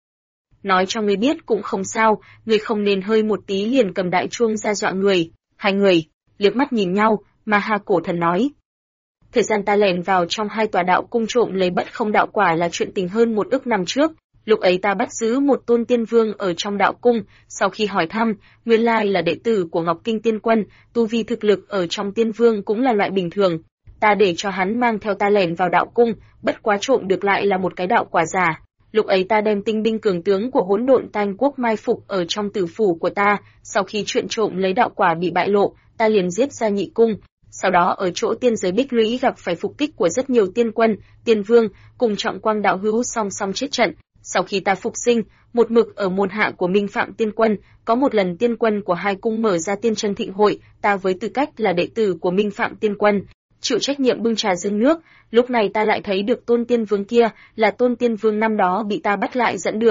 nói cho ngươi biết cũng không sao, ngươi không nên hơi một tí liền cầm đại chuông ra dọa người. Hai người liếc mắt nhìn nhau, mà Hà cổ thần nói: thời gian ta lẻn vào trong hai tòa đạo cung trộm lấy Bất Không đạo quả là chuyện tình hơn 1 ức năm trước. Lúc ấy ta bắt giữ một tôn tiên vương ở trong đạo cung, sau khi hỏi thăm, nguyên lai là đệ tử của Ngọc Kinh tiên quân, tu vi thực lực ở trong tiên vương cũng là loại bình thường. Ta để cho hắn mang theo ta lẻn vào đạo cung, bất quá trộm được lại là một cái đạo quả giả. Lúc ấy ta đem tinh binh cường tướng của Hỗn Độn Tang quốc mai phục ở trong tử phủ của ta, sau khi chuyện trộm lấy đạo quả bị bại lộ, ta liền giết ra nhị cung. Sau đó ở chỗ tiên giới Bích Lũy gặp phải phục kích của rất nhiều tiên quân, tiên vương, cùng Trọng Quang đạo hữu song song chết trận. Sau khi ta phục sinh, một mực ở môn hạ của Minh Phạm tiên quân, có một lần tiên quân của hai cung mở ra tiên chân thịnh hội, ta với tư cách là đệ tử của Minh Phạm tiên quân, chịu trách nhiệm bưng trà dâng nước, lúc này ta lại thấy được tôn tiên vương kia, là tôn tiên vương năm đó bị ta bắt lại dẫn đường,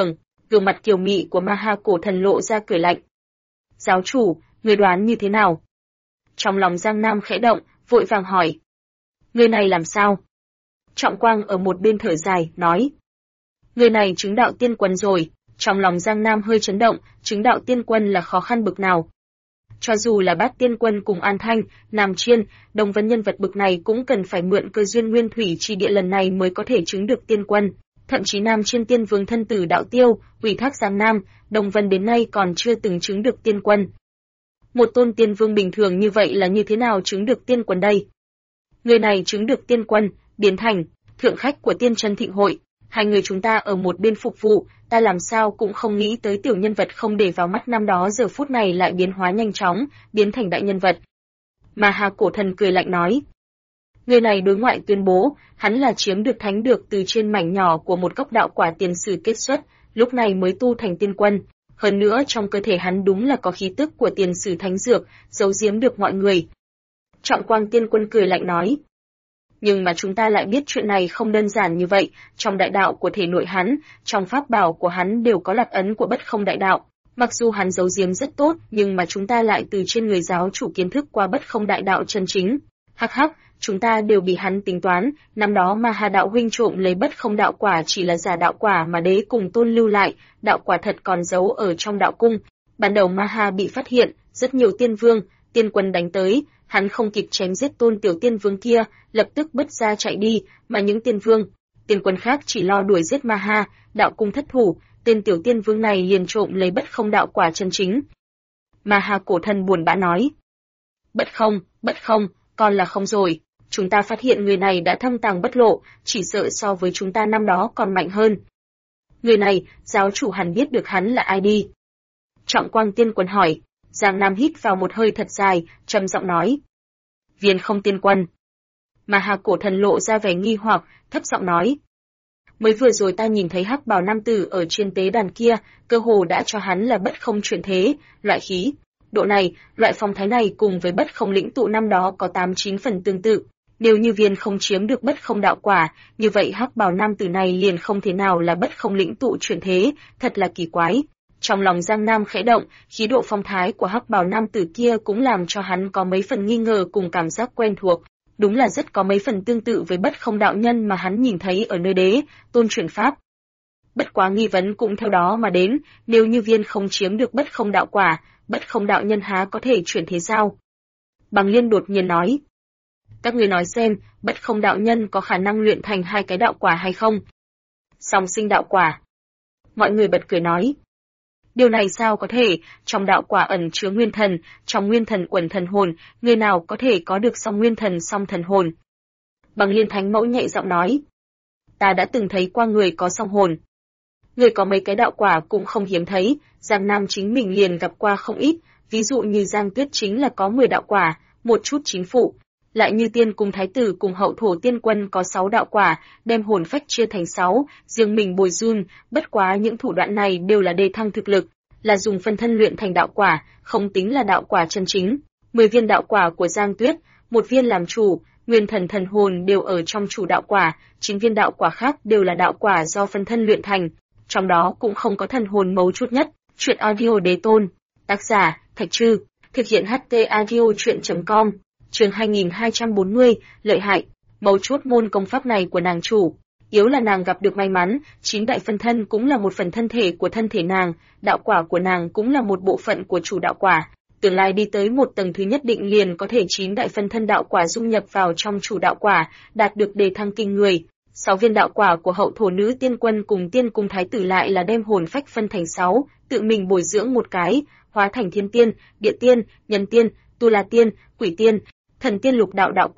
Gương mặt kiều mị của Ma Ha cổ thần lộ ra cười lạnh. Giáo chủ, người đoán như thế nào? Trong lòng Giang Nam khẽ động, vội vàng hỏi. Người này làm sao? Trọng Quang ở một bên thở dài, nói. Người này chứng đạo tiên quân rồi. Trong lòng Giang Nam hơi chấn động, chứng đạo tiên quân là khó khăn bực nào. Cho dù là Bát Tiên Quân cùng An Thanh, Nam Chiên, Đồng Vân nhân vật bực này cũng cần phải mượn cơ duyên nguyên thủy chi địa lần này mới có thể chứng được tiên quân. Thậm chí Nam Chiên Tiên Vương thân tử đạo tiêu, ủy thác Giang Nam, Đồng Vân đến nay còn chưa từng chứng được tiên quân. Một tôn tiên vương bình thường như vậy là như thế nào chứng được tiên quân đây? Người này chứng được tiên quân, biến thành thượng khách của Tiên Chân Thịnh hội. Hai người chúng ta ở một bên phục vụ, ta làm sao cũng không nghĩ tới tiểu nhân vật không để vào mắt năm đó giờ phút này lại biến hóa nhanh chóng, biến thành đại nhân vật. Ma Ha cổ thần cười lạnh nói. Người này đối ngoại tuyên bố, hắn là chiếm được thánh được từ trên mảnh nhỏ của một gốc đạo quả tiền sử kết xuất, lúc này mới tu thành tiên quân. Hơn nữa trong cơ thể hắn đúng là có khí tức của tiền sử thánh dược, giấu giếm được mọi người. Trọng Quang tiên quân cười lạnh nói. Nhưng mà chúng ta lại biết chuyện này không đơn giản như vậy, trong đại đạo của thể nội hắn, trong pháp bảo của hắn đều có lạc ấn của bất không đại đạo. Mặc dù hắn giấu giếm rất tốt, nhưng mà chúng ta lại từ trên người giáo chủ kiến thức qua bất không đại đạo chân chính. Hắc hắc, chúng ta đều bị hắn tính toán, năm đó Ma Ha đạo huynh trộm lấy bất không đạo quả chỉ là giả đạo quả mà đế cùng tôn lưu lại, đạo quả thật còn giấu ở trong đạo cung. Ban đầu Ma Ha bị phát hiện, rất nhiều tiên vương, tiên quân đánh tới, hắn không kịp chém giết tôn tiểu tiên vương kia, lập tức bứt ra chạy đi, mà những tiên vương, tiên quân khác chỉ lo đuổi giết Ma Ha, đạo cung thất thủ, tên tiểu tiên vương này liền trộm lấy bất không đạo quả chân chính. Ma Ha cổ thần buồn bã nói. Bất không, còn là không rồi, chúng ta phát hiện người này đã thâm tàng bất lộ, chỉ sợ so với chúng ta năm đó còn mạnh hơn. Người này, giáo chủ hẳn biết được hắn là ai đi. Trọng Quang tiên quân hỏi. Giang Nam hít vào một hơi thật dài, trầm giọng nói. Viên không tiên quân. Ma Ha cổ thần lộ ra vẻ nghi hoặc, thấp giọng nói. Mới vừa rồi ta nhìn thấy hắc bào nam tử ở trên tế đàn kia, cơ hồ đã cho hắn là bất không chuyển thế, loại khí. Độ này, loại phong thái này cùng với bất không lĩnh tụ năm đó có 8-9 phần tương tự. Nếu như viên không chiếm được bất không đạo quả, như vậy hắc bào nam tử này liền không thể nào là bất không lĩnh tụ chuyển thế, thật là kỳ quái. Trong lòng Giang Nam khẽ động, khí độ phong thái của hắc bào nam tử kia cũng làm cho hắn có mấy phần nghi ngờ cùng cảm giác quen thuộc. Đúng là rất có mấy phần tương tự với bất không đạo nhân mà hắn nhìn thấy ở nơi đế, tôn chuyển pháp. Bất quá nghi vấn cũng theo đó mà đến, nếu như viên không chiếm được bất không đạo quả, bất không đạo nhân há có thể chuyển thế sao? Bằng Liên đột nhiên nói. Các người nói xem, bất không đạo nhân có khả năng luyện thành 2 cái đạo quả hay không? Song sinh đạo quả. Mọi người bật cười nói. Điều này sao có thể, trong đạo quả ẩn chứa nguyên thần, trong nguyên thần uẩn thần hồn, người nào có thể có được song nguyên thần song thần hồn? Bằng Liên thánh mẫu nhẹ giọng nói. Ta đã từng thấy qua người có song hồn. Người có mấy cái đạo quả cũng không hiếm thấy, Giang Nam chính mình liền gặp qua không ít, ví dụ như Giang Tuyết chính là có 10 đạo quả, một chút chính phụ. Lại như Tiên Cung Thái Tử cùng Hậu Thổ Tiên Quân có 6 đạo quả, đem hồn phách chia thành 6, riêng mình bồi run, bất quá những thủ đoạn này đều là đề thăng thực lực, là dùng phân thân luyện thành đạo quả, không tính là đạo quả chân chính. 10 viên đạo quả của Giang Tuyết, một viên làm chủ, nguyên thần thần hồn đều ở trong chủ đạo quả, 9 viên đạo quả khác đều là đạo quả do phân thân luyện thành, trong đó cũng không có thần hồn mấu chốt nhất. Truyện audio đế tôn, tác giả Thạch Trư, thực hiện HT audio truyện.com. Chương 2240, lợi hại, mấu chốt môn công pháp này của nàng chủ, yếu là nàng gặp được may mắn, 9 đại phân thân cũng là một phần thân thể của thân thể nàng, đạo quả của nàng cũng là một bộ phận của chủ đạo quả, tương lai đi tới một tầng thứ nhất định liền có thể 9 đại phân thân đạo quả dung nhập vào trong chủ đạo quả, đạt được đề thăng kinh người. 6 viên đạo quả của Hậu Thổ nữ tiên quân cùng Tiên Cung Thái Tử lại là đem hồn phách phân thành 6, tự mình bồi dưỡng một cái, hóa thành Thiên Tiên, Địa Tiên, Nhân Tiên, Tu La Tiên, Quỷ Tiên, Thần Tiên lục đạo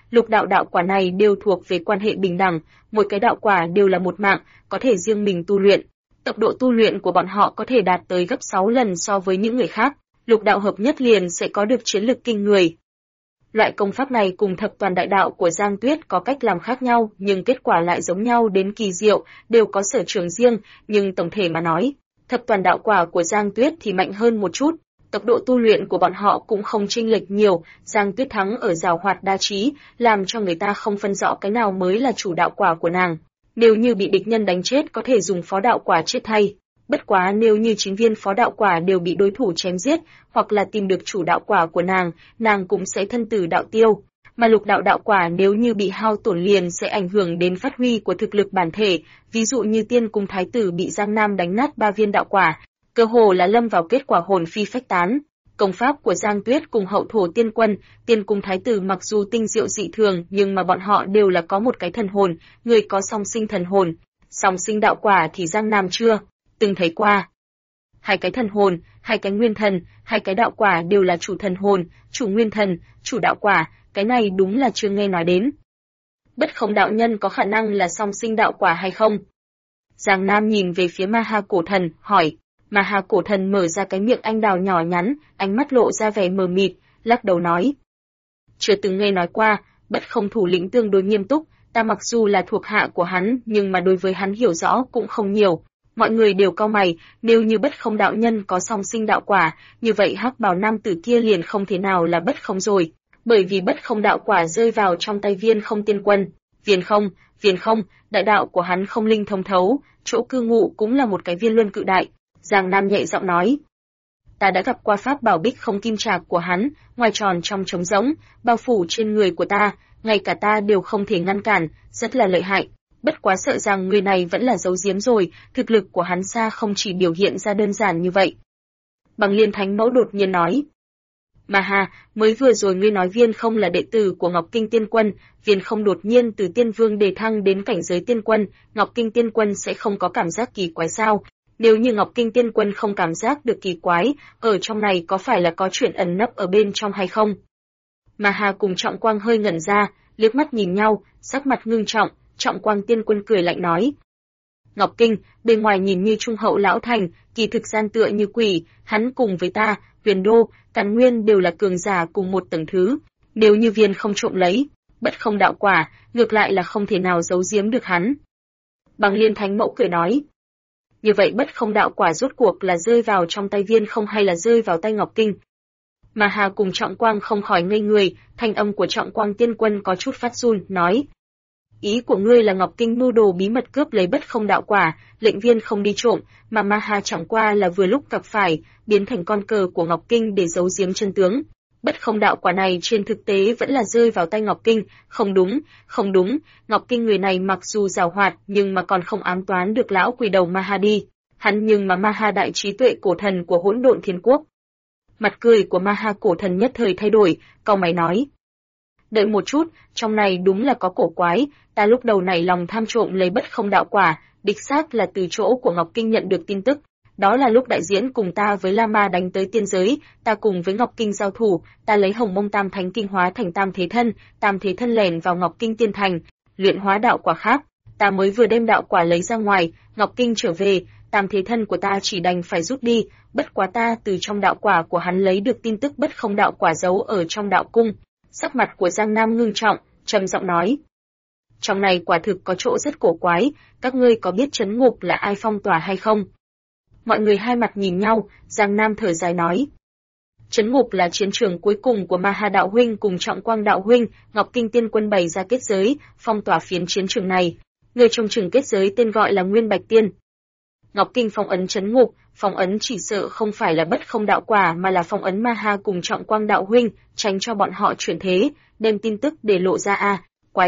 đạo quả này đều thuộc về quan hệ bình đẳng, mỗi cái đạo quả đều là một mạng, có thể riêng mình tu luyện. Tốc độ tu luyện của bọn họ có thể đạt tới gấp 6 lần so với những người khác, lục đạo hợp nhất liền sẽ có được chiến lực kinh người. Loại công pháp này cùng thập toàn đại đạo của Giang Tuyết có cách làm khác nhau, nhưng kết quả lại giống nhau đến kỳ diệu, đều có sở trường riêng, nhưng tổng thể mà nói, thập toàn đạo quả của Giang Tuyết thì mạnh hơn một chút. Tốc độ tu luyện của bọn họ cũng không chênh lệch nhiều, Giang Tuyết thắng ở giàu hoạt đa trí, làm cho người ta không phân rõ cái nào mới là chủ đạo quả của nàng. Nếu như bị địch nhân đánh chết có thể dùng phó đạo quả chết thay. Bất quá nếu như 9 viên phó đạo quả đều bị đối thủ chém giết, hoặc là tìm được chủ đạo quả của nàng cũng sẽ thân tử đạo tiêu. Mà lục đạo đạo quả nếu như bị hao tổn liền sẽ ảnh hưởng đến phát huy của thực lực bản thể, ví dụ như Tiên Cung Thái tử bị Giang Nam đánh nát 3 viên đạo quả, cơ hồ là lâm vào kết quả hồn phi phách tán. Công pháp của Giang Tuyết cùng Hậu Thổ Tiên Quân, Tiên Cung Thái tử mặc dù tinh diệu dị thường nhưng mà bọn họ đều là có một cái thần hồn, người có song sinh thần hồn, song sinh đạo quả thì Giang Nam chưa từng thấy qua. 2 cái thần hồn, 2 cái nguyên thần, 2 cái đạo quả đều là chủ thần hồn, chủ nguyên thần, chủ đạo quả, cái này đúng là chưa nghe nói đến. Bất Không đạo nhân có khả năng là song sinh đạo quả hay không? Giang Nam nhìn về phía Ma Ha cổ thần, hỏi. Ma Ha cổ thần mở ra cái miệng anh đào nhỏ nhắn, ánh mắt lộ ra vẻ mờ mịt, lắc đầu nói. Chưa từng nghe nói qua, Bất Không thủ lĩnh tương đối nghiêm túc, ta mặc dù là thuộc hạ của hắn nhưng mà đối với hắn hiểu rõ cũng không nhiều. Mọi người đều cau mày, nếu như Bất Không đạo nhân có song sinh đạo quả, như vậy hắc bào nam tử kia liền không thể nào là Bất Không rồi, bởi vì Bất Không đạo quả rơi vào trong tay Viên Không Tiên Quân. Viên không, đại đạo của hắn không linh thông thấu, chỗ cư ngụ cũng là một cái viên luân cự đại. Giang Nam nhẹ giọng nói. Ta đã gặp qua pháp bảo Bích Không kim trạc của hắn, ngoài tròn trong trống rỗng, bao phủ trên người của ta, ngay cả ta đều không thể ngăn cản, rất là lợi hại. Bất quá sợ rằng người này vẫn là giấu giếm rồi, thực lực của hắn xa không chỉ biểu hiện ra đơn giản như vậy. Bằng Liên Thánh Mẫu đột nhiên nói. Mà hà, mới vừa rồi ngươi nói Viên Không là đệ tử của Ngọc Kinh Tiên Quân, Viên Không đột nhiên từ tiên vương đề thăng đến cảnh giới tiên quân, Ngọc Kinh Tiên Quân sẽ không có cảm giác kỳ quái sao? Nếu như Ngọc Kinh Tiên Quân không cảm giác được kỳ quái, ở trong này có phải là có chuyện ẩn nấp ở bên trong hay không? Mà hà cùng Trọng Quang hơi ngẩn ra, liếc mắt nhìn nhau, sắc mặt ngưng trọng, Trọng Quang Tiên Quân cười lạnh nói. Ngọc Kinh, bên ngoài nhìn như trung hậu lão thành, kỳ thực gian tựa như quỷ, hắn cùng với ta, Huyền Đô, Càn Nguyên đều là cường giả cùng một tầng thứ. Nếu như Viên Không trộm lấy, Bất Không đạo quả, ngược lại là không thể nào giấu giếm được hắn. Bằng Liên Thánh Mẫu cười nói. Như vậy Bất Không đạo quả rốt cuộc là rơi vào trong tay Viên Không hay là rơi vào tay Ngọc Kinh? Mà Hà cùng Trọng Quang không khỏi ngây người, thanh âm của Trọng Quang Tiên Quân có chút phát run, nói. Ý của ngươi là Ngọc Kinh mưu đồ bí mật cướp lấy Bất Không đạo quả, lệnh Viên Không đi trộm, mà Ma Ha chẳng qua là vừa lúc gặp phải, biến thành con cờ của Ngọc Kinh để giấu giếm chân tướng. Bất Không đạo quả này trên thực tế vẫn là rơi vào tay Ngọc Kinh, không đúng, Ngọc Kinh người này mặc dù giàu hoạt nhưng mà còn không ám toán được lão quỷ đầu Ma Ha đi. Hắn nhưng mà Ma Ha đại trí tuệ cổ thần của Hỗn Độn Thiên Quốc. Mặt cười của Ma Ha cổ thần nhất thời thay đổi, cau mày nói. Đợi một chút, trong này đúng là có cổ quái, ta lúc đầu nảy lòng tham trộm lấy Bất Không đạo quả, đích xác là từ chỗ của Ngọc Kinh nhận được tin tức. Đó là lúc đại diễn cùng ta với La Ma đánh tới tiên giới, ta cùng với Ngọc Kinh giao thủ, ta lấy Hồng Mông Tam Thánh Kinh hóa thành Tam Thế Thân lẻn vào Ngọc Kinh Tiên Thành, luyện hóa đạo quả khác, ta mới vừa đem đạo quả lấy ra ngoài, Ngọc Kinh trở về, Tam Thế Thân của ta chỉ đành phải rút đi, bất quá ta từ trong đạo quả của hắn lấy được tin tức Bất Không đạo quả giấu ở trong đạo cung. Sắc mặt của Giang Nam ngưng trọng, trầm giọng nói. Trong này quả thực có chỗ rất cổ quái, các ngươi có biết trấn ngục là ai phong tỏa hay không? Mọi người hai mặt nhìn nhau, Giang Nam thở dài nói. Trấn ngục là chiến trường cuối cùng của Ma Ha đạo huynh cùng Trọng Quang đạo huynh, Ngọc Kinh Tiên Quân bày ra kết giới, phong tỏa phiến chiến trường này. Người trong trường kết giới tên gọi là Nguyên Bạch Tiên. Ngọc Kinh phong ấn trấn ngục, phong ấn chỉ sợ không phải là Bất Không đạo quả mà là phong ấn Ma Ha cùng Trọng Quang đạo huynh, tránh cho bọn họ chuyển thế, đem tin tức để lộ ra a.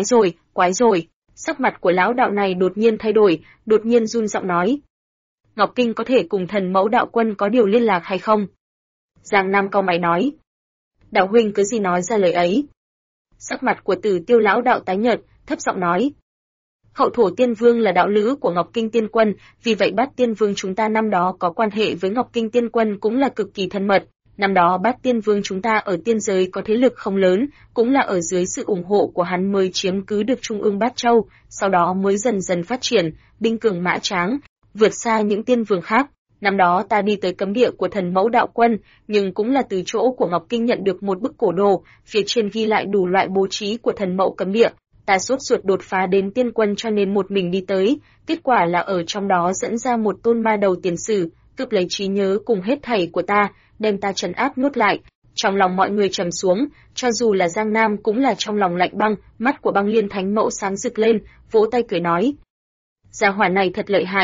Quái rồi. Sắc mặt của lão đạo này đột nhiên thay đổi, đột nhiên run giọng nói. Ngọc Kinh có thể cùng Thần Mẫu đạo quân có điều liên lạc hay không? Giang Nam cau mày nói. Đạo huynh cứ gì nói ra lời ấy? Sắc mặt của Tử Tiêu lão đạo tái nhợt, thấp giọng nói. Hậu Thổ Tiên Vương là đạo lữ của Ngọc Kinh Tiên Quân, vì vậy Bát Tiên Vương chúng ta năm đó có quan hệ với Ngọc Kinh Tiên Quân cũng là cực kỳ thân mật. Năm đó Bát Tiên Vương chúng ta ở tiên giới có thế lực không lớn, cũng là ở dưới sự ủng hộ của hắn mới chiếm cứ được Trung ương Bát Châu, sau đó mới dần dần phát triển, binh cường mã tráng, vượt xa những tiên vương khác. Năm đó ta đi tới cấm địa của Thần Mẫu đạo quân, nhưng cũng là từ chỗ của Ngọc Kinh nhận được một bức cổ đồ, phía trên ghi lại đủ loại bố trí của Thần Mẫu cấm địa. Ta sốt ruột đột phá đến tiên quân cho nên một mình đi tới, kết quả là ở trong đó dẫn ra một tôn ma đầu tiền sử, cướp lấy trí nhớ cùng hết thảy của ta, đem ta trấn áp nuốt lại. Trong lòng mọi người trầm xuống, cho dù là Giang Nam cũng là trong lòng lạnh băng, mắt của Băng Liên Thánh Mẫu sáng rực lên, vỗ tay cười nói. Gia hỏa này thật lợi hại,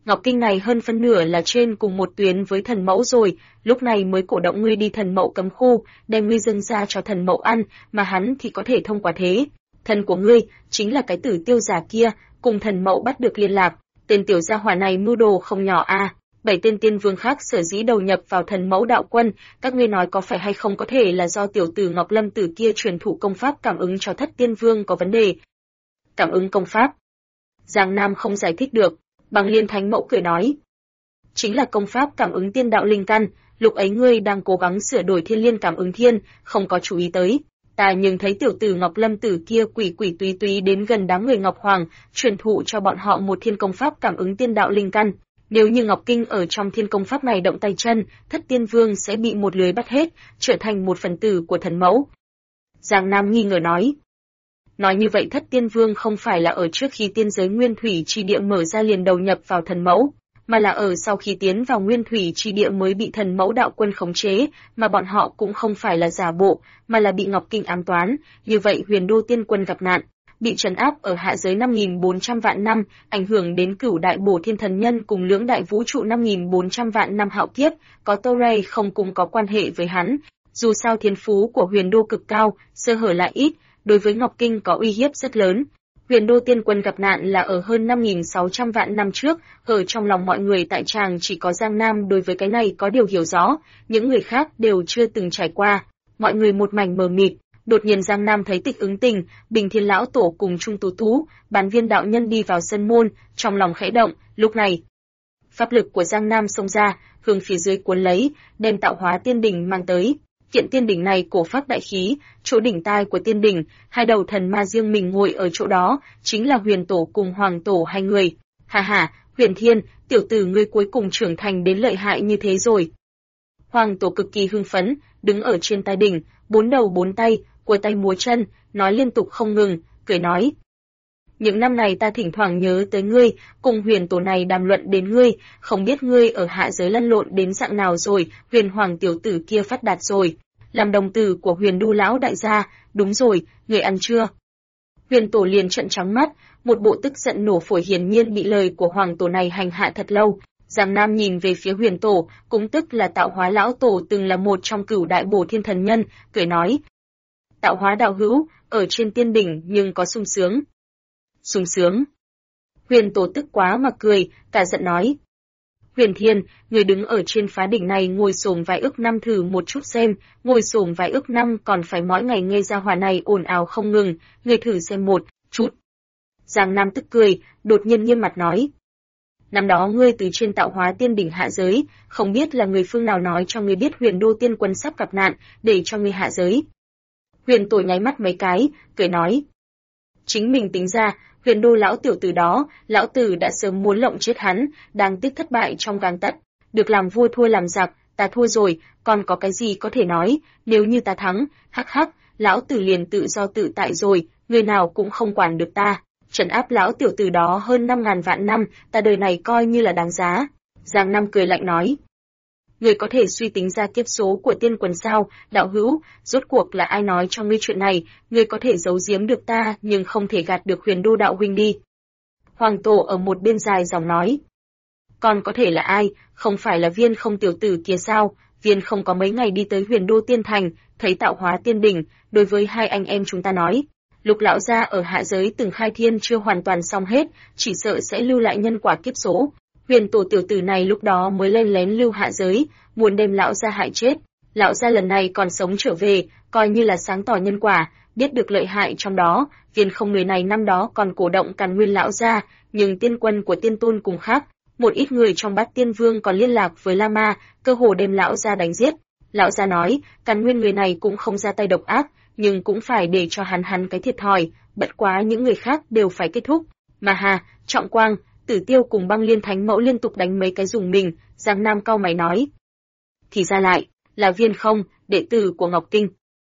Ngọc Kinh này hơn phân nửa là trên cùng một tuyến với thần mẫu rồi, lúc này mới cổ động ngươi đi thần mẫu cấm khu, đem ngươi dâng ra cho thần mẫu ăn, mà hắn thì có thể thông qua thế. Thần của ngươi, chính là cái tử tiêu giả kia, cùng thần mẫu bắt được liên lạc, tên tiểu gia hỏa này mưu đồ không nhỏ a. 7 tên tiên vương khác sở dĩ đầu nhập vào thần mẫu đạo quân, các ngươi nói có phải hay không có thể là do tiểu tử Ngọc Lâm Tử kia truyền thụ công pháp cảm ứng cho thất tiên vương có vấn đề. Cảm ứng công pháp? Giang Nam không giải thích được, Băng Liên Thánh Mẫu cười nói. Chính là công pháp cảm ứng tiên đạo linh căn, lúc ấy ngươi đang cố gắng sửa đổi thiên liên cảm ứng thiên, không có chú ý tới. Ta nhưng thấy tiểu tử Ngọc Lâm Tử kia quỷ quỷ túy túy đến gần đám người Ngọc Hoàng, truyền thụ cho bọn họ một thiên công pháp cảm ứng tiên đạo linh căn. Nếu như Ngọc Kinh ở trong thiên công pháp này động tay chân, thất tiên vương sẽ bị một lưới bắt hết, trở thành một phần tử của thần mẫu. Giang Nam nghi ngờ nói. Nói như vậy thất tiên vương không phải là ở trước khi tiên giới nguyên thủy chi địa mở ra liền đầu nhập vào thần mẫu, mà là ở sau khi tiến vào nguyên thủy chi địa mới bị thần mẫu đạo quân khống chế, mà bọn họ cũng không phải là giả bộ, mà là bị Ngọc Kinh ám toán, như vậy Huyền Đô tiên quân gặp nạn, bị trấn áp ở hạ giới 5.400 vạn năm, ảnh hưởng đến Cửu Đại Bổ Thiên Thần Nhân cùng Lưỡng Đại Vũ Trụ 5.400 vạn năm hạo kiếp, có Torre không cùng có quan hệ với hắn. Dù sao thiên phú của Huyền Đô cực cao, sơ hở lại ít, đối với Ngọc Kinh có uy hiếp rất lớn. Huyền Đô tiên quân gặp nạn là ở hơn 5.600 vạn năm trước, ở trong lòng mọi người tại tràng chỉ có Giang Nam đối với cái này có điều hiểu rõ, những người khác đều chưa từng trải qua. Mọi người một mảnh mờ mịt. Đột nhiên Giang Nam thấy Tịch Ứng Tình, Bình Thiên lão tổ cùng Trung Tú Tú, Bán Viên đạo nhân đi vào sân môn, trong lòng khẽ động, lúc này, pháp lực của Giang Nam xông ra, hướng phía dưới cuốn lấy, đem tạo hóa tiên đỉnh mang tới. Kiện tiên đỉnh này cổ phác đại khí, chỗ đỉnh tai của tiên đỉnh, hai đầu thần ma riêng mình ngồi ở chỗ đó, chính là Huyền Tổ cùng Hoàng Tổ hai người. Hà hà, Huyền Thiên, tiểu tử ngươi cuối cùng trưởng thành đến lợi hại như thế rồi. Hoàng Tổ cực kỳ hưng phấn, đứng ở trên tai đỉnh, bốn đầu bốn tay, quơ tay múa chân, nói liên tục không ngừng, cười nói. Những năm này ta thỉnh thoảng nhớ tới ngươi, cùng Huyền Tổ này đàm luận đến ngươi, không biết ngươi ở hạ giới lăn lộn đến dạng nào rồi, Huyền Hoàng tiểu tử kia phát đạt rồi. Làm đồng tử của Huyền Đô lão đại gia, đúng rồi, ngươi ăn chưa? Huyền Tổ liền trợn trắng mắt, một bộ tức giận nổ phổi, hiển nhiên bị lời của Hoàng Tổ này hành hạ thật lâu. Giang Nam nhìn về phía Huyền Tổ, cũng tức là Tạo Hóa lão tổ từng là một trong Cửu Đại Bổ Thiên Thần Nhân, cười nói. Tạo Hóa đạo hữu, ở trên tiên đỉnh nhưng có sung sướng. Sung sướng. Huyền Tổ tức quá mà cười, cả giận nói. Huyền Thiên, người đứng ở trên phá đỉnh này ngồi xổm vài ức năm thử một chút xem, ngồi xổm vài ức năm còn phải mỗi ngày nghe ra hỏa này ồn ào không ngừng, người thử xem một chút. Giang Nam tức cười, đột nhiên nghiêm mặt nói. Năm đó ngươi từ trên Tạo Hóa tiên đỉnh hạ giới, không biết là người phương nào nói cho ngươi biết Huyền Đô tiên quân sắp gặp nạn, để cho ngươi hạ giới. Huyền Tổ nháy mắt mấy cái, cười nói. Chính mình tính ra, Huyền Đô lão tiểu tử đó, lão tử đã sớm muốn lộng chết hắn, đang tiếc thất bại trong gang tấc. Được làm vua thua làm giặc, ta thua rồi, còn có cái gì có thể nói, nếu như ta thắng, hắc hắc, lão tử liền tự do tự tại rồi, người nào cũng không quản được ta. Trấn áp lão tiểu tử đó hơn 5.000 vạn năm, ta đời này coi như là đáng giá. Giang Nam cười lạnh nói. Người có thể suy tính ra kiếp số của tiên quần sao, đạo hữu, rốt cuộc là ai nói cho ngươi chuyện này, ngươi có thể giấu giếm được ta nhưng không thể gạt được Huyền Đô đạo huynh đi. Hoàng Tổ ở một bên dài dòng nói. Còn có thể là ai, không phải là Viên Không tiểu tử kia sao, Viên Không có mấy ngày đi tới Huyền Đô tiên thành, thấy Tạo Hóa tiên đỉnh, đối với hai anh em chúng ta nói. Lục lão gia ở hạ giới từng khai thiên chưa hoàn toàn xong hết, chỉ sợ sẽ lưu lại nhân quả kiếp số. Huyền Tổ tiểu tử này lúc đó mới lên lén lưu hạ giới, muốn đem lão gia hại chết. Lão gia lần này còn sống trở về, coi như là sáng tỏ nhân quả, biết được lợi hại trong đó. Viên Không người này năm đó còn cổ động Càn Nguyên lão gia, nhưng tiên quân của tiên tôn cùng khác, một ít người trong Bát Tiên Vương còn liên lạc với La Ma, cơ hồ đem lão gia đánh giết. Lão gia nói, Càn Nguyên người này cũng không ra tay độc ác, nhưng cũng phải để cho hắn cái thiệt thòi, bất quá những người khác đều phải kết thúc. Mà hà, Trọng Quang, Tử Tiêu cùng Băng Liên Thánh Mẫu liên tục đánh mấy cái dùng mình, Giang Nam cau mày nói. Thì ra lại, là Viên Không, đệ tử của Ngọc Kinh.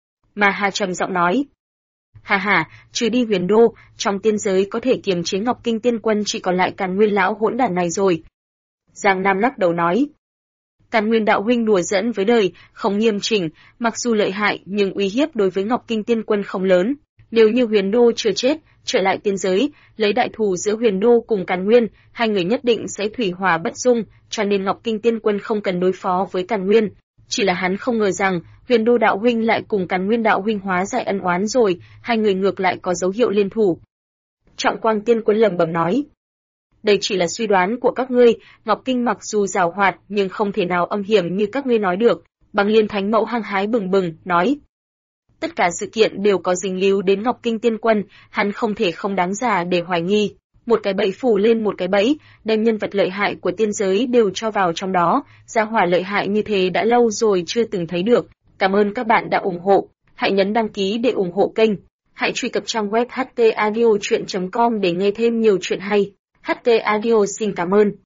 Mà hà trầm giọng nói. Hà hà, trừ đi Huyền Đô, trong tiên giới có thể kiềm chế Ngọc Kinh tiên quân chỉ còn lại Càn Nguyên lão hỗn đản này rồi. Giang Nam lắc đầu nói. Càn Nguyên đạo huynh đùa giỡn với đời, không nghiêm chỉnh, mặc dù lợi hại nhưng uy hiếp đối với Ngọc Kinh tiên quân không lớn. Nếu như Huyền Đô chưa chết, trở lại tiên giới, lấy đại thù giữa Huyền Đô cùng Càn Nguyên, hai người nhất định sẽ thủy hỏa bất dung, cho nên Ngọc Kinh Tiên Quân không cần đối phó với Càn Nguyên. Chỉ là hắn không ngờ rằng, Huyền Đô đạo huynh lại cùng Càn Nguyên đạo huynh hóa giải ân oán rồi, hai người ngược lại có dấu hiệu liên thủ. Trọng Quang Tiên Quân lẩm bẩm nói: đây chỉ là suy đoán của các ngươi, Ngọc Kinh mặc dù giàu hoạt nhưng không thể nào âm hiểm như các ngươi nói được. Băng Liên Thánh Mẫu hăng hái bừng bừng, nói: tất cả sự kiện đều có dính líu đến Ngọc Kinh Tiên Quân, hắn không thể không đáng giả để hoài nghi. Một cái bẫy phủ lên một cái bẫy, đem nhân vật lợi hại của tiên giới đều cho vào trong đó, gia hỏa lợi hại như thế đã lâu rồi chưa từng thấy được. Cảm ơn các bạn đã ủng hộ, hãy nhấn đăng ký để ủng hộ kênh. Hãy truy cập trang web htaudio.com để nghe thêm nhiều chuyện hay. HT Audio xin cảm ơn.